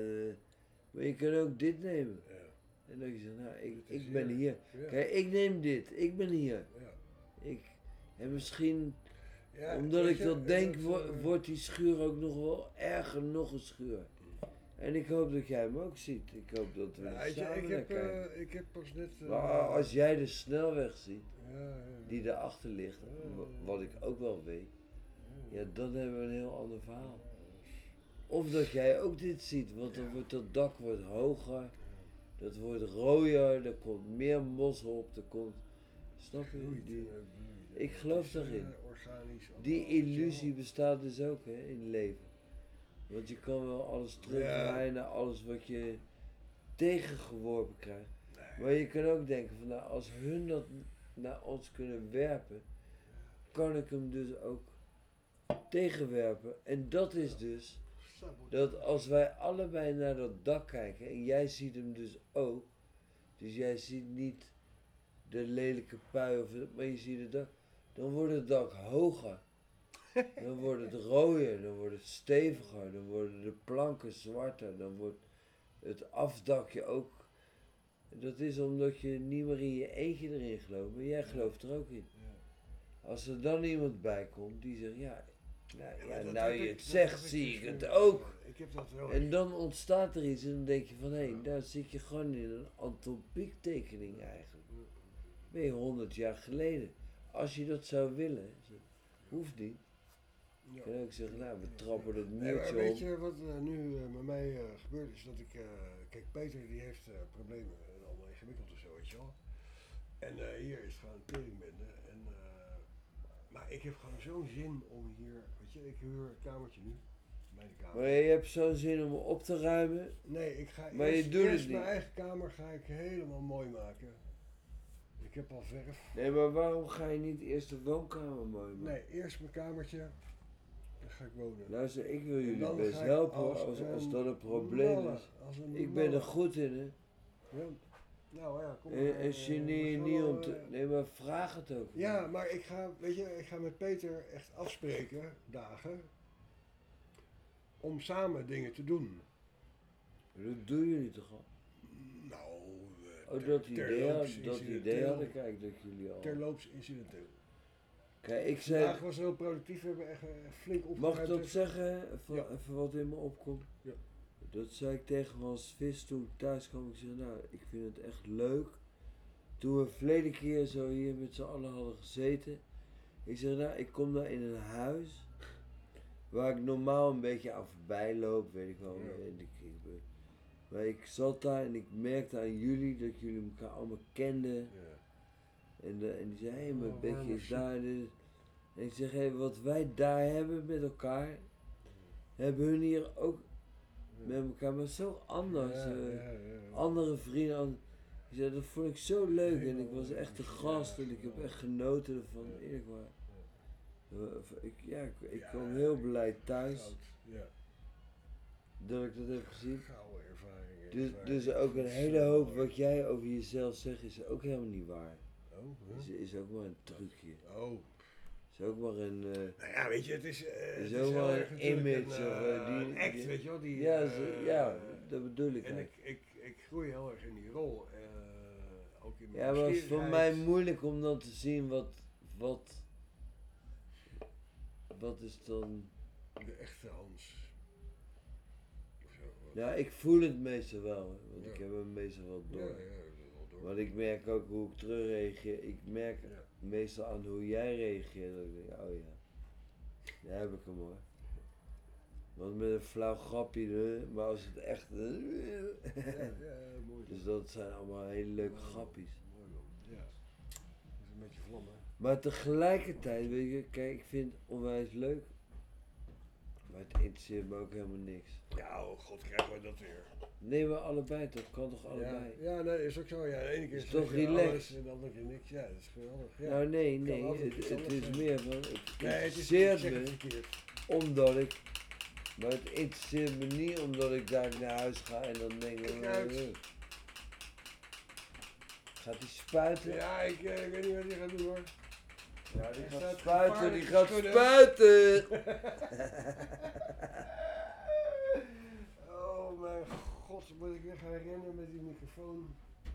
maar je kan ook dit nemen. Ja, En dat je zegt, nou Het is ik ben hier. hier. ja, Kijk, ik neem dit, ik ben hier. ja. En misschien, Ja, omdat weet ik je, dat denk, dat, wordt die schuur ook nog wel erger, nog een schuur. En ik hoop dat jij hem ook ziet. Ik hoop dat we ja, er weet je, samen naar kijken. ik heb pas net... Maar als jij de snelweg ziet, ja, die daarachter ligt, wat ik ook wel weet, ja, dan hebben we een heel ander verhaal. Of dat jij ook dit ziet, want dan wordt dat dak wordt hoger, dat wordt rooier, er komt meer mos op, er komt... Snap je? Ik geloof daarin. Organisch. Die illusie bestaat dus ook hè, in het leven. Want je kan wel alles terugdraaien naar alles wat je tegengeworpen krijgt. Maar je kan ook denken van nou, als hun dat naar ons kunnen werpen, kan ik hem dus ook tegenwerpen. En dat is dus dat als wij allebei naar dat dak kijken en jij ziet hem dus ook, dus jij ziet niet de lelijke pui of maar je ziet het dak, dan wordt het dak hoger. Dan wordt het rooier, dan wordt het steviger, dan worden de planken zwarter, dan wordt het afdakje ook. Dat is omdat je niet meer in je eentje erin gelooft, maar jij gelooft er ook in. Als er dan iemand bij komt die zegt, ja, nou je het zegt, zie ik het ook. Ik heb dat wel. En dan ontstaat er iets en dan denk je van, hé, daar zit je gewoon in een antropiektekening eigenlijk. Ben je 100 jaar geleden. Als je dat zou willen, hoeft niet. Je kan ook zeggen, nou, we trappen het Nee, maar muurtje weet om. je wat nu met mij gebeurd is? Dat ik, kijk, Peter die heeft problemen en allemaal ingewikkeld en zo, weet je wel. En hier is het gewoon een teringbende. Maar ik heb gewoon zo'n zin om hier, weet je, ik huur een kamertje nu. Mijn kamer. Maar je hebt zo'n zin om op te ruimen. Nee, ik ga Maar je eerst, doet het eerst mijn niet. eigen kamer ga ik helemaal mooi maken. Ik heb al verf. Nee, maar waarom ga je niet eerst de woonkamer mooi maken? Nee, eerst mijn kamertje. Dan ga ik wonen. Luister, ik wil En jullie dan best ga ik helpen als als dat een probleem malle, is. als een Ik ben er malle. goed in, hè. Ja. Nou ja, kom En geneer je we niet gaan om wel, te... Nee, maar vraag het ook. Ja, maar ik ga, weet je, ik ga met Peter echt afspreken, dagen, om samen dingen te doen. Dat doen jullie toch al? Nou, Oh, dat idee incidenteel. had ik eigenlijk dat jullie al... Terloops incidenteel. Kijk, ik Vandaag zei... was heel productief, we hebben echt flink Mag opgeruimd. ik dat zeggen? Even, Ja. even wat in me opkomt. Ja. Dat zei ik tegen Hans Vis toen ik thuis kwam. Ik zei, nou, ik vind het echt leuk. Toen we verleden keer zo hier met z'n allen hadden gezeten. Ik zeg, nou, ik kom daar in een huis. Waar ik normaal een beetje aan voorbij loop, weet ik wel. Ja. Maar ik zat daar en ik merkte aan jullie dat jullie elkaar allemaal kenden. Ja. En die zei, hé, mijn Oh, bekje warme is daar. Dus. En ik zeg, hé, wat wij daar hebben met elkaar, hebben hun hier ook met elkaar, maar zo anders. Andere vrienden. Ik zei, dat vond ik zo leuk en ik was echt een gast en ik heb echt genoten ervan, eerlijk waar. Ik kwam heel blij thuis dat ik dat heb gezien. Gouden ervaring. Dus ook een hele hoop wat jij over jezelf zegt is ook helemaal niet waar. Oh, Is ook maar een trucje. oh. Is ook maar een... Nou ja, weet je, het is ook wel heel een erg natuurlijk image een act, weet je wel. Die, Ja, dat bedoel ik En eigenlijk. ik groei heel erg in die rol. Ook in mijn Ja, maar het is voor mij nieuwsgierigheid. moeilijk om dan te zien wat is dan... De echte Hans. Of zo, wat- Ja, ik voel het meestal wel, hè, want Ja. ik heb hem meestal wel Ja, door. dat is wel door. Want ik merk ook hoe ik terugreageer. Ik merk Ja. meestal aan hoe jij reageert. Dat ik denk, oh ja, daar heb ik hem hoor. Want met een flauw grapje, hè, maar als het echt... Ja, mooi. Dus dat zijn allemaal hele leuke grapjes. Mooi man. Ja. Dat is een beetje vlam, hè? Maar tegelijkertijd, weet je, kijk, ik vind het onwijs leuk. Maar het interesseert me ook helemaal niks. Ja, oh god, krijgen we dat weer. Nee, maar allebei, dat kan toch allebei? Ja, nee, is ook zo. Ja, de ene keer Is toch zeg je relaxed? alles en de andere keer niks. Ja, dat is geweldig. Ja. Nou nee, Kan altijd iets het anders is zijn. meer van, het nee, het is interesseert zeg het me verkeerd. omdat ik, maar het interesseert me niet omdat ik daar naar huis ga en dan denk ik, Kijk uit. gaat hij spuiten? Ja, ik weet niet wat hij gaat doen hoor. Ja, die Hij gaat staat spuiten, die gaat schudden. spuiten! Oh mijn god, moet ik weer gaan rennen met die microfoon.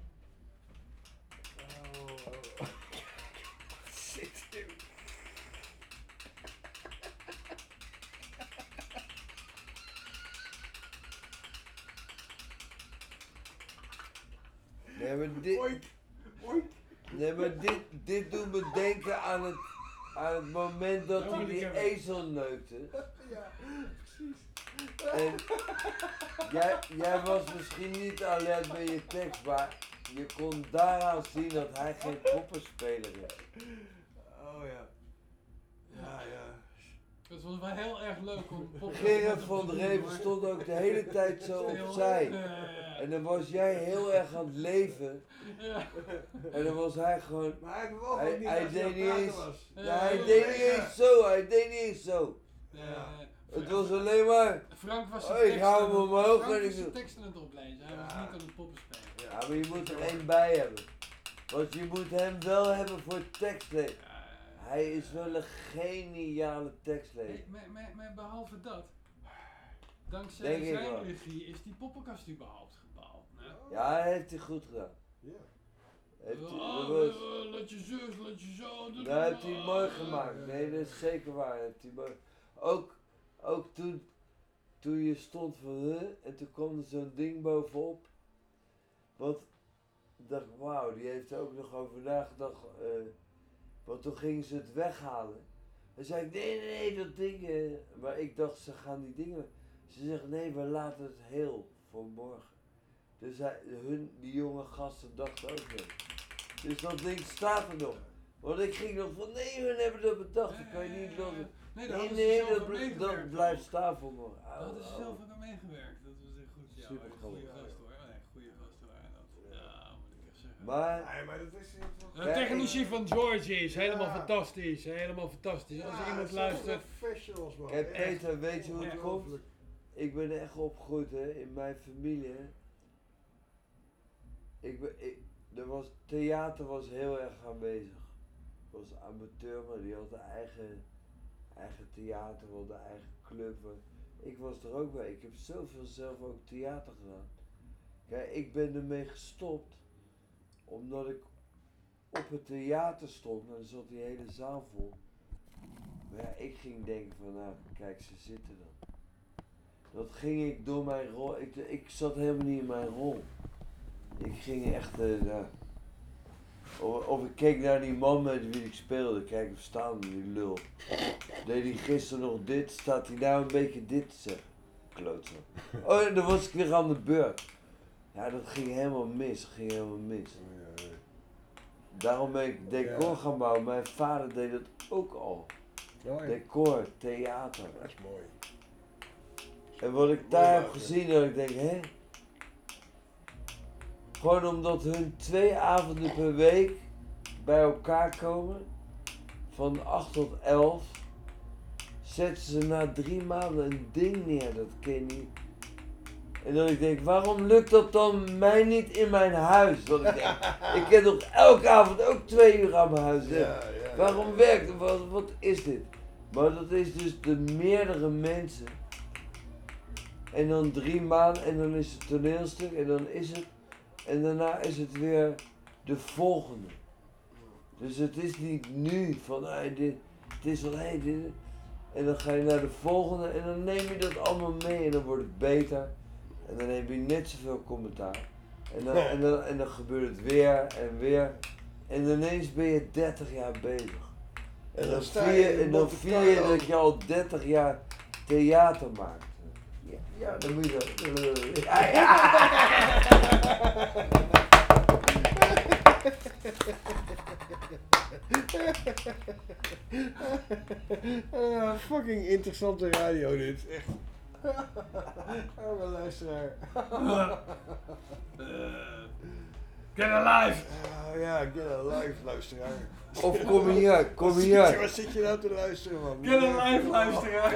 Oh. Zit in. Nee, maar dit, Oink, oink. nee, maar dit doet me denken aan het moment dat hij die ezel neukte. Ja, precies. En jij was misschien niet alert met je tekst, maar je kon daaraan zien dat hij geen poppenspeler is. Oh ja. Ja, ja. Het was wel heel erg leuk om... Gerard van der Reven stond ook de hele tijd zo opzij. En dan was jij heel erg aan het leven. En dan was hij gewoon... Maar hij bewoog Hij- ook niet hij als deed hij aan niet het praten eens- was. Ja, hij deed niet eens zo, Het was alleen maar... Frank was Oh, zijn ik hou hem omhoog Frank en was ik zijn doe- teksten aan het oplezen. Hij was Ja. niet aan het poppen spelen. Ja, maar je moet er één bij hebben. Want je moet hem wel hebben voor het tekstlezen. Hij is wel een geniale tekstlezer. Nee, maar behalve dat, dankzij Denk ik zijn wel. regie is die poppenkast überhaupt gebouwd. Nou, Ja, hij heeft hij goed gedaan. Ja. Heeft hij, ah, dat was, laat je zus, laat je zo. dat heeft hij mooi gemaakt. Nee, dat is zeker waar. Heeft hij mooi. Ook toen je stond van en toen kwam er zo'n ding bovenop. Want ik dacht, wauw, die heeft er ook nog over nagedacht. Want toen gingen ze het weghalen. En zei ik, nee, dat ding. Maar ik dacht, ze gaan die dingen. Ze zegt, nee, we laten het heel voor morgen. Dus die jonge gasten dachten ook niet. Dus dat ding staat er nog. Want ik ging nog van, nee, we hebben dat bedacht. Ik kan je niet lossen. Nee, daar hadden Nee, ze zelf aan dat meegewerkt. blijft staan voor morgen. Daar hadden ze zelf ook aan meegewerkt. Dat was echt goed. Ja, Super goede grappig. gast hoor. Nee, goede gast waren dat. Ja, moet ik echt zeggen. Maar, Nee, maar dat is... De technologie van George is helemaal fantastisch. Helemaal fantastisch. Als Ja, iemand het zijn luistert. professionals man. kijk Echt. Peter, weet je hoe het komt? Ongelooflijk. Ik ben echt opgegroeid hè, in mijn familie. Hè. Theater was heel erg aanwezig. Ik was amateur, maar die had een eigen theater, wel de eigen club. Ik was er ook bij. Ik heb zoveel zelf ook theater gedaan. Kijk, ik ben ermee gestopt omdat ik op het theater stond en dan zat die hele zaal vol. Maar ja, ik ging denken van, nou, kijk, ze zitten dan. Dat ging ik door mijn rol. Ik zat helemaal niet in mijn rol. Ik ging echt, nou, of ik keek naar die man met wie ik speelde. Kijk hem staan, die lul. Deed hij gisteren nog dit, staat hij nou een beetje dit te zeggen. Klootzak. Oh, en dan was ik weer aan de beurt. Ja, dat ging helemaal mis, Daarom ben ik decor gaan bouwen. Mijn vader deed dat ook al. Oh, ja. decor, theater. Dat is mooi. En wat ik daar heb gezien, dat ik denk, hè? Gewoon omdat hun 2 avonden per week bij elkaar komen, van 8 tot 11, zetten ze na 3 maanden een ding neer, dat ken je niet. En dat ik denk, waarom lukt dat dan mij niet in mijn huis? Dat ik denk, ik kan toch elke avond ook 2 uur aan mijn huis hebben. Waarom werkt het? Wat is dit? Maar dat is dus de meerdere mensen. En dan 3 maanden en dan is het toneelstuk en dan is het. En daarna is het weer de volgende. Dus het is niet nu van dit. Het is van dit. En dan ga je naar de volgende en dan neem je dat allemaal mee en dan wordt het beter. En dan heb je net zoveel commentaar. En dan gebeurt het weer en weer. En ineens ben je 30 jaar bezig. En dan vier je dat je al 30 jaar theater maakt. Ja, dan moet je dat. Fucking interessante radio dit, echt. Arme luisteraar. Get alive! Ja, get alive luisteraar. Of kom hier. Waar zit je nou te luisteren, man? Get alive, luisteraar!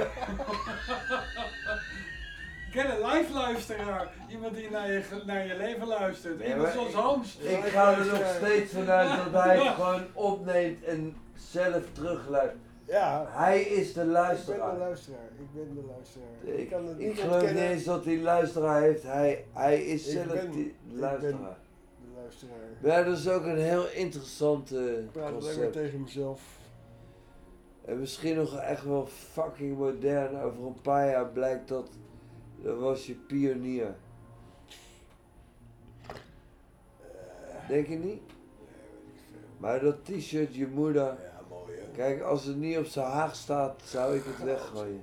Get alive, luisteraar! Iemand die naar je leven luistert. Iemand zoals Hans. Ik ga er nog steeds vanuit dat hij het gewoon opneemt en zelf terugluistert. Ja. Hij is de luisteraar. Ik ben de luisteraar. Ik kan het Ik niet geloof niet ontkennen. eens dat hij luisteraar heeft. Hij is zelf de luisteraar. De luisteraar. Ja, dat is ook een heel interessante Ik praat alleen maar concept. tegen mezelf. En misschien nog echt wel fucking modern. Over een paar jaar blijkt dat was je pionier. Denk je niet? Maar dat t-shirt, je moeder. Ja, mooi hè. Kijk, als het niet op zijn haag staat, zou ik het weggooien.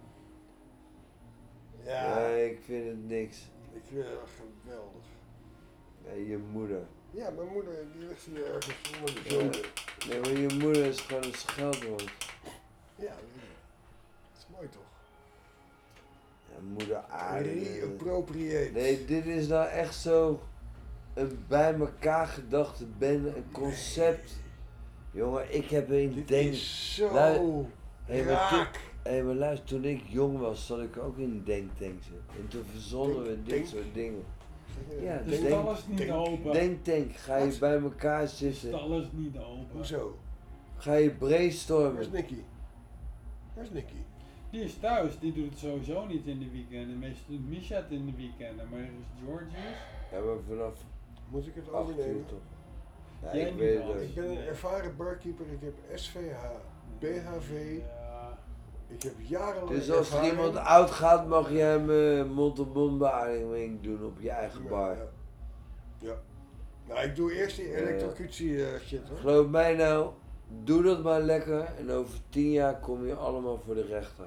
Ja, Nee, ik vind het niks. ik vind het echt geweldig. Nee, je moeder. Ja, mijn moeder die ligt hier ergens onder de zoden. Nee, maar je moeder is gewoon een scheldwoord. Ja, dat is mooi toch? Ja, moeder aarde. Reappropriate. Nee, dit is nou echt zo een bij elkaar gedachte bende, een concept. Jongen, ik heb een Dit denk. is zo Hey, raak. maar luister, toen ik jong was, zat ik ook in denktanks. En toen verzonnen we dit soort dingen. Ja, De stal is niet open. Denktank, ga je Wat? bij elkaar De zitten, stal is niet open. Hoezo? ga je Waar is brainstormen. Nicky? Waar is Nicky? Die is thuis, die doet het sowieso niet in de weekenden. Meestal doet Misha het in de weekenden, maar er is Georgius. Ja, maar vanaf Moet ik het 8 uur overnemen? toch. Ja, Jij ik niet weet het wel. ook. Ik ben een ervaren barkeeper, ik heb SVH, BHV, Ja. ik heb jarenlang Dus als er ervaring. iemand oud gaat, mag je hem mond-op-mond beademing doen op je eigen bar. Ja. Nou, ik doe eerst die elektrocutie shit hoor. Geloof mij nou, doe dat maar lekker en over 10 jaar kom je allemaal voor de rechter.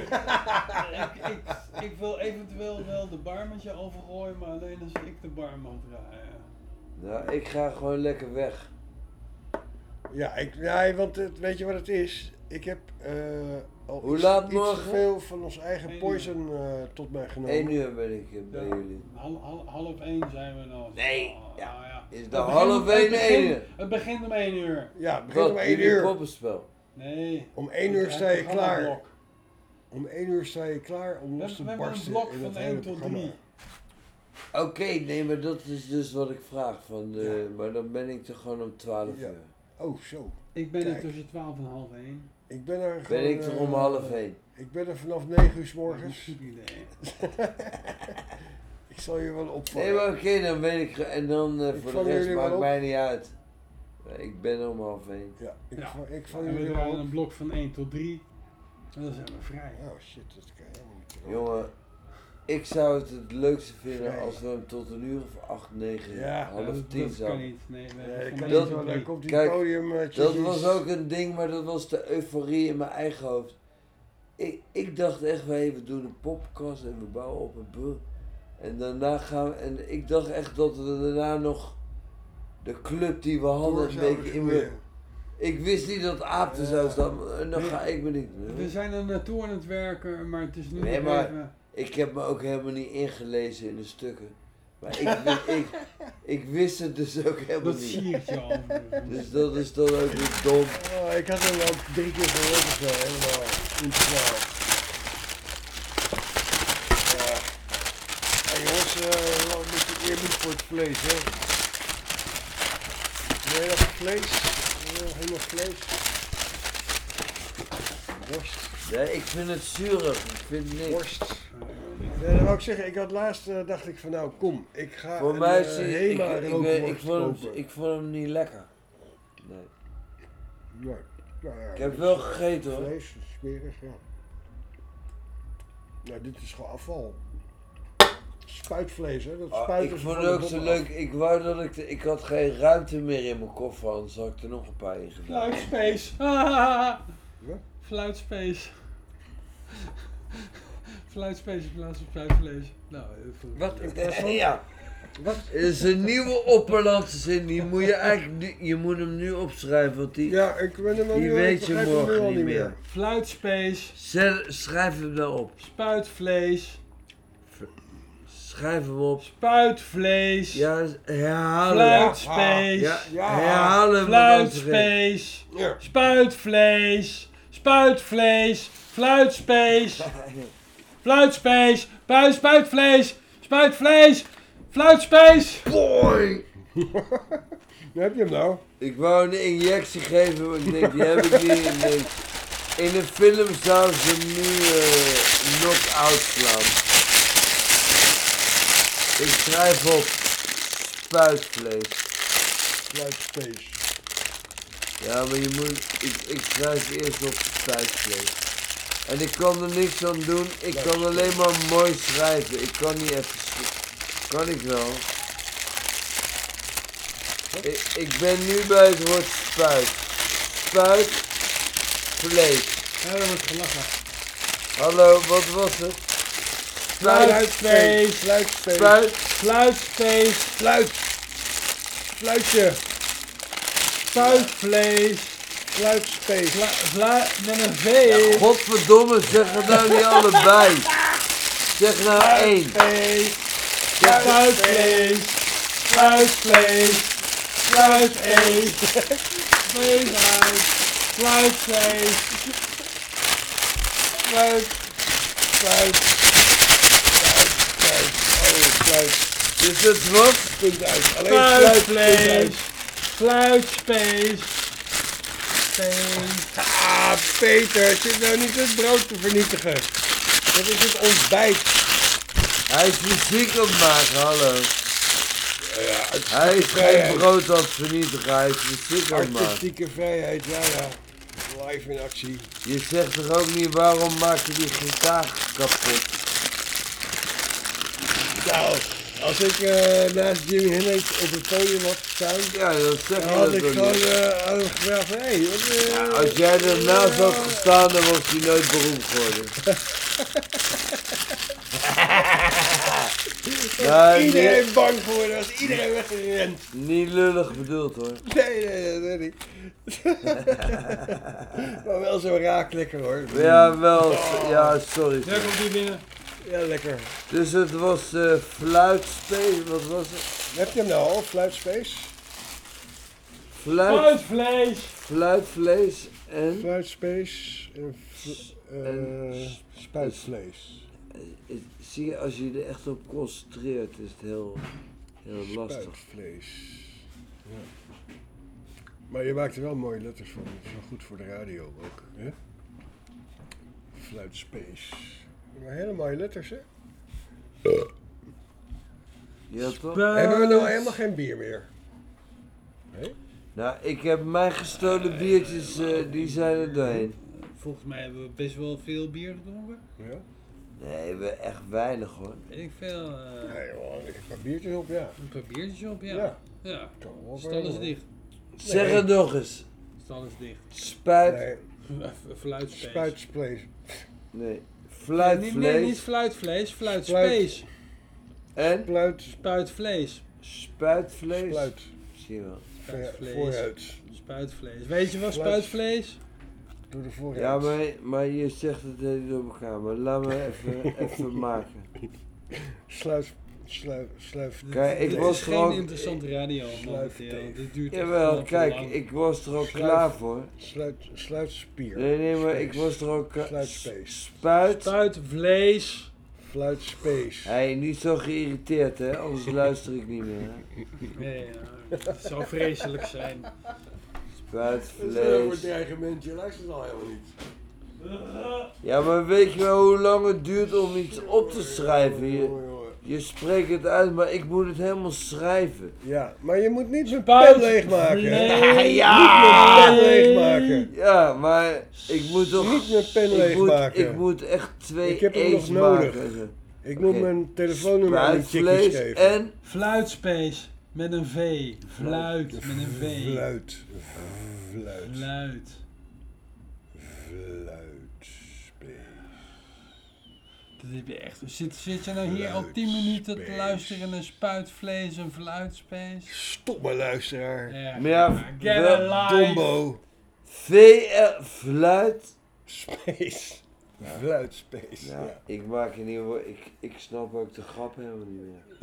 Ik wil eventueel wel de bar met je overgooien, maar alleen als ik de bar mag draaien. Nou, ik ga gewoon lekker weg. Ja, want weet je wat het is? Ik heb al Hoe iets, laat iets morgen? te veel van ons eigen 1 uur. poison tot mij genomen. 1 uur ben ik bij Ja. jullie. Half 1 zijn we nog. Nee, Oh, ja. nou ja. Is Het de begint- half 1 het 1 begint- uur? Het begint om 1 uur. Ja, het begint om 1 jullie uur. poppenspel. Nee. Om 1 uur sta je klaar. Programmablok. Om 1 uur sta je klaar om los te We hebben een barsten blok in van het 1 hele tot programma. 3. Oké, nee, maar dat is dus wat ik vraag. Maar dan ben ik er gewoon om 12 Ja. uur. Oh, zo. Ik ben er Kijk. tussen 12 en half 1. Ik ben er Ben gewoon, ik er om half 1. Ik ben er vanaf 9 uur 's Dat is een morgens. goed idee. Ik zal je wel opvallen. Nee, maar oké, dan ben ik en dan Ik voor de vang rest jullie wel maakt op. mij niet uit. Ik ben er om half 1. Ja, ik Ja. val En we jullie wel draaien op. een blok van 1 tot 3. En dan zijn we vrij. Oh shit, dat kan je helemaal niet. Jongen, ik zou het leukste vinden Nee. als we hem tot een uur of 8, 9, Ja, half dat 10 kan zouden. niet. Nee, we Nee, hebben dat van kan 1 niet, tot want dan 3. komt die Kijk, podium. Dat was ook een ding, maar dat was de euforie in mijn eigen hoofd. Ik dacht echt, we doen een podcast en we bouwen op een brug. En daarna gaan we, en ik dacht echt dat we daarna nog de club die we hadden een beetje in Ik wist niet dat aap er zou staan, en dan ga ik me niet... We zijn er naartoe aan het werken, maar het is nu Nee, nog maar- even... Ik heb me ook helemaal niet ingelezen in de stukken. Maar ik wist het dus ook helemaal Dat niet. siertje al. Dus dat is dan ook weer dom. Oh, ik had hem al 3 keer gehoord of zo, helemaal integraal. Ja. Hey jongens, wel een beetje eerbied voor het vlees, hè. Wil je dat vlees? Helemaal vlees. Worst. Nee, ik vind het zuurig. Ik vind niks. Worst. Ja, dat wou ik zeggen, ik had laatst, dacht ik van nou kom, ik ga Voor een mij is Hema rookworst ik vond hem niet lekker. Nee. Nee. Nou ja, Ik heb dat wel is, gegeten hoor. vlees, smerig, ja. Nou, dit is gewoon afval. Spuitvlees, hè? Dat Ah, spuiten ik ze vond van het de ook zo botten af. leuk. Ik wou dat ik had geen ruimte meer in mijn koffer, anders had ik er nog een paar in gedaan. Fluitspace. Wat? Fluitspace. Fluitspace in plaats van fluitvlees. Nou, heel goed. Wat? In plaats van? Ja. Wat? Het is een nieuwe opperlandse zin. Die moet je eigenlijk je moet hem nu opschrijven, want die Ja, ik ben hem al die nu- weet ik je begrijp hem nu morgen al niet meer. Fluitspace. Schrijf hem dan op. Spuitvlees. Schrijf hem op. Spuitvlees. Ja, herhaal hem. Fluitspace. Ja, Ja. herhaal hem. want anders vergeet- Fluitspace. Ja. Spuitvlees. Spuitvlees. Fluitspace. Fluitspace. Spuitvlees. Spuitvlees. Fluitspace. Boy! Daar heb je hem nou. Ik wou een injectie geven, maar ik denk, die heb ik niet. Ik denk, in een film zouden ze hem nu knock-out slaan. Ik schrijf op spuitvlees. Fluitspace. Ja, maar je moet. Ik schrijf eerst op spuitvlees. En ik kan er niks aan doen. Ik kan alleen maar mooi schrijven. Ik kan niet even. Kan ik wel? Ik ben nu bij het woord spuit. Spuit. Vlees. Ja, dat wordt gelachen. Hallo, wat was het? Fluitspace. Fluitspace. Spuit. Fluitspace. Fluit. Fluitje. Spuitvlees. Fluitspace. Met een V. Ja, godverdomme, zeg het nou niet allebei. Zeg nou één. Fluitspace. Spuitvlees. Fluitvlees. Fluitvlees. Vlees uit. Fluitvlees. Fluit. Fluit. Fluit. Oh, fluit. Dus het was. Punt uit. Alleen fluit. Punt Spuitvlees. uit. Fluitspace. Ah, Peter, zit nou niet het brood te vernietigen. Dat is het ontbijt. Hij is muziek aan het maken, hallo. Ja, Hij is vrijheid. geen brood aan het vernietigen, hij is muziek aan het maken. Artistieke vrijheid, ja, ja. Live in actie. Je zegt toch ook niet waarom maak je die gitaar kapot? Nou, als ik naast Jimi Hendrix op het podium had gestaan, Ja, dat zeg dan je had dat ik toch gewoon niet. had ik gevraagd van, hé, Als jij ernaast had gestaan, dan was hij nooit beroemd geworden. Nee, iedereen bang geworden, was iedereen weggerend. niet lullig bedoeld hoor. Nee, dat weet ik. Maar wel zo raak lekker hoor. Ja, wel. Ja, sorry. Daar komt die binnen. Ja, lekker. Dus het was fluitspace, wat was het? Heb je hem nou al, fluitspace? Fluitvlees. Fluitvlees en... Fluitspace en en spuitvlees. Zie je, als je er echt op concentreert, is het heel lastig. Spuitvlees. Ja. Maar je maakt er wel mooie letters van. Dat is wel goed voor de radio ook. Hè? Fluitspace. Maar hele mooie letters, hè? Ja, toch? Hebben we nou helemaal geen bier meer? Nee? Nou, ik heb mijn gestolen biertjes, die zijn er doorheen. Volgens mij hebben we best wel veel bier gedronken. Ja? Nee, we echt weinig hoor. Weet ik veel. Nee, joh, ik heb een paar biertjes op, ja. Een paar biertjes op, ja. Ja. Ja. Kan wel Stal wel. is dicht. Zeg het nog eens. Stal is dicht. Spuit. Nee, Fluitspace. spuitspace. Nee. Nee, Fluitvlees. niet fluitvlees, fluitspace. En Fluit. Spuitvlees. spuitvlees. Fluit. Zie je wel. Spuitvlees. Vooruit. Spuitvlees. Weet je wat spuitvlees? Door de vooruit. Ja, maar je zegt het hele door elkaar, maar laat me even maken. Sluif. Kijk, ik Dit was is er geen ook... interessante radio momenteel. Dit duurt echt Jawel, veel te kijk, lang. ik was er ook Sluif. klaar voor. Sluitspier. Nee, maar Space. ik was er ook... Fluitspace. Spuit. Spuitvlees. Fluitspace. Hey, niet zo geïrriteerd, hè? Anders luister ik niet meer, hè? Nee, het zou vreselijk zijn. Dat is een voor Spuitvlees. dreigement, je luistert al helemaal niet. Ja, maar weet je wel hoe lang het duurt om iets op te schrijven? Je spreekt het uit, maar ik moet het helemaal schrijven. Ja, maar je moet niet mijn Spuit- pen leegmaken. Nee. Ja! Niet mijn pen leegmaken. Ja, maar ik moet toch... Niet mijn pen leegmaken. Ik moet echt 2 Ik heb hem E's nog nodig. maken. Ik moet Oké. mijn telefoonnummer aan die chickies Spuitvlees geven. en... Fluitspace. Met een V. Fluit met een V. Fluit. Fluit. Dat heb je echt. Zit je nou hier al 10 minuten te luisteren naar spuitvlees en fluitspace? Stomme luisteraar. Ja, Maar ja, get wel a life. Dombo. VR... Fluit... Space. Fluitspace. Nou, Ja. ik maak een nieuwe... Ik snap ook de grap helemaal niet meer.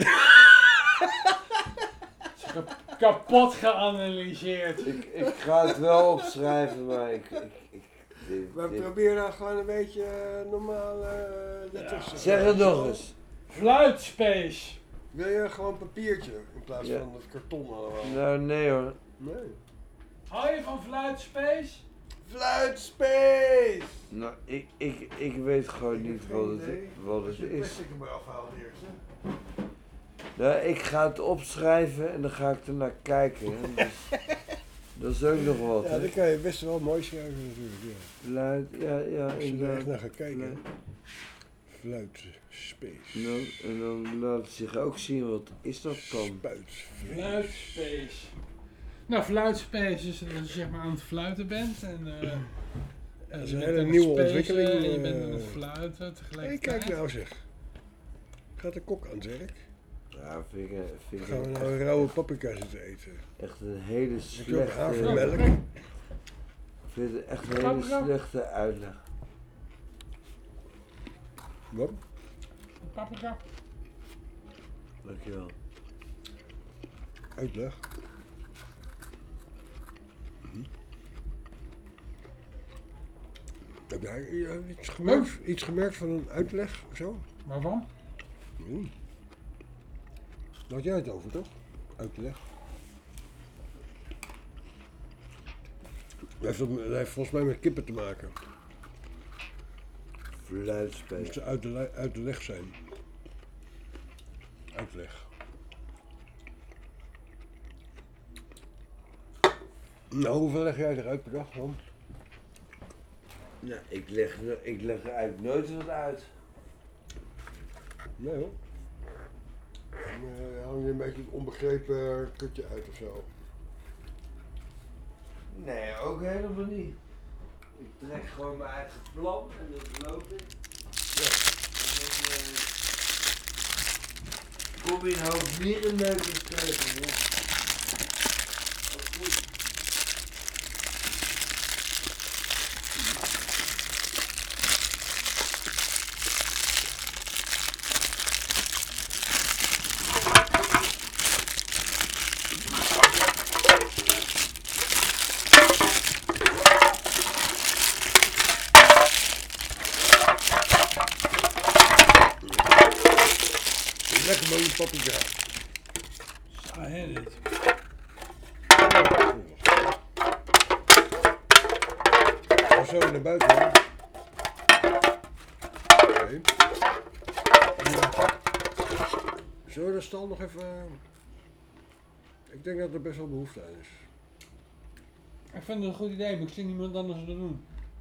Kapot geanalyseerd. Ik ga het wel opschrijven, maar Maar dit- probeer nou gewoon een beetje normaal letters te Zeg het nog eens. Fluitspace. Wil je gewoon papiertje in plaats Ja. van dat karton allemaal? Nou, nee hoor. Nee. Hou je van fluitspace? Fluitspace! Nou, ik weet gewoon niet wat het is. plastic er maar afhalen eerst, hè? Nou, ik ga het opschrijven en dan ga ik er naar kijken. Hè. Dus, dat is ook nog wat. Ja, hè. dan kan je best wel mooi schrijven natuurlijk. Ja. Fluit, ja, Als je er echt inderdaad. naar gaat kijken. Fluit. Fluitspace. En dan laat het zich ook zien, wat is dat dan? Spuitvlees. Fluitspace. Nou, fluitspace is dat je zeg maar aan het fluiten bent. En, Dat is je een bent hele aan het nieuwe spacen ontwikkeling. En je bent aan het fluiten Hey, tegelijkertijd. kijk nou zeg. Gaat de kok aan het werk? Ja, vind ik Gaan we nou een rauwe paprika zitten eten? echt een hele Heb je ook slechte... havermelk? Ik vind het echt een hele Paprika. slechte uitleg. Wat? Paprika. Dankjewel. Uitleg. Heb jij iets gemerkt van een uitleg of zo? Waarvan? Nee. Daar had jij het over, toch? Uitleg. Dat heeft volgens mij met kippen te maken. Fluitspace. Moet ze uit de leg zijn. Uitleg. Nou, hoeveel leg jij eruit per dag dan? Nou, ik leg er eigenlijk nooit wat uit. Nee hoor. Dan hang je een beetje het onbegrepen kutje uit of zo. Nee, ook helemaal niet. Ik trek gewoon mijn eigen plan en dat loop ik. Ja. En dan kom je een hoop mierenneukers tegen. Ja. Ook goed. Lekker mooie paprika. Zo, hè, dit. Ga zo naar buiten. Hè. Oké. Zullen we de stal nog even... Ik denk dat er best wel behoefte aan is. Ik vind het een goed idee, maar ik zie niemand anders dat doen.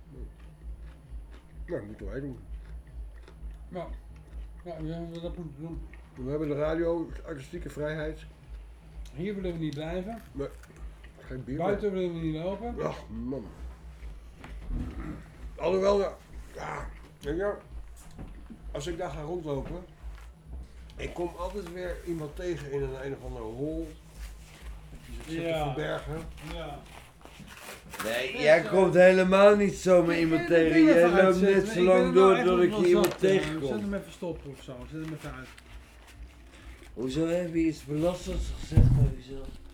Nou, dat moeten wij doen. Nou, ja, we dat moeten doen. We hebben de radio, artistieke vrijheid. Hier willen we niet blijven. Geen bier Buiten willen we niet lopen. meer. Ach, man. Alhoewel, ja, weet je, als ik daar ga rondlopen, ik kom altijd weer iemand tegen in een of andere hol. zit te Ja. verbergen. Ja. Nee, jij komt helemaal niet zomaar iemand tegen. Jij loopt net zo lang door totdat je iemand Zet tegenkomt. hem even stoppen of zo. Zet hem even uit. Hoezo heb je iets belastends gezegd over jezelf?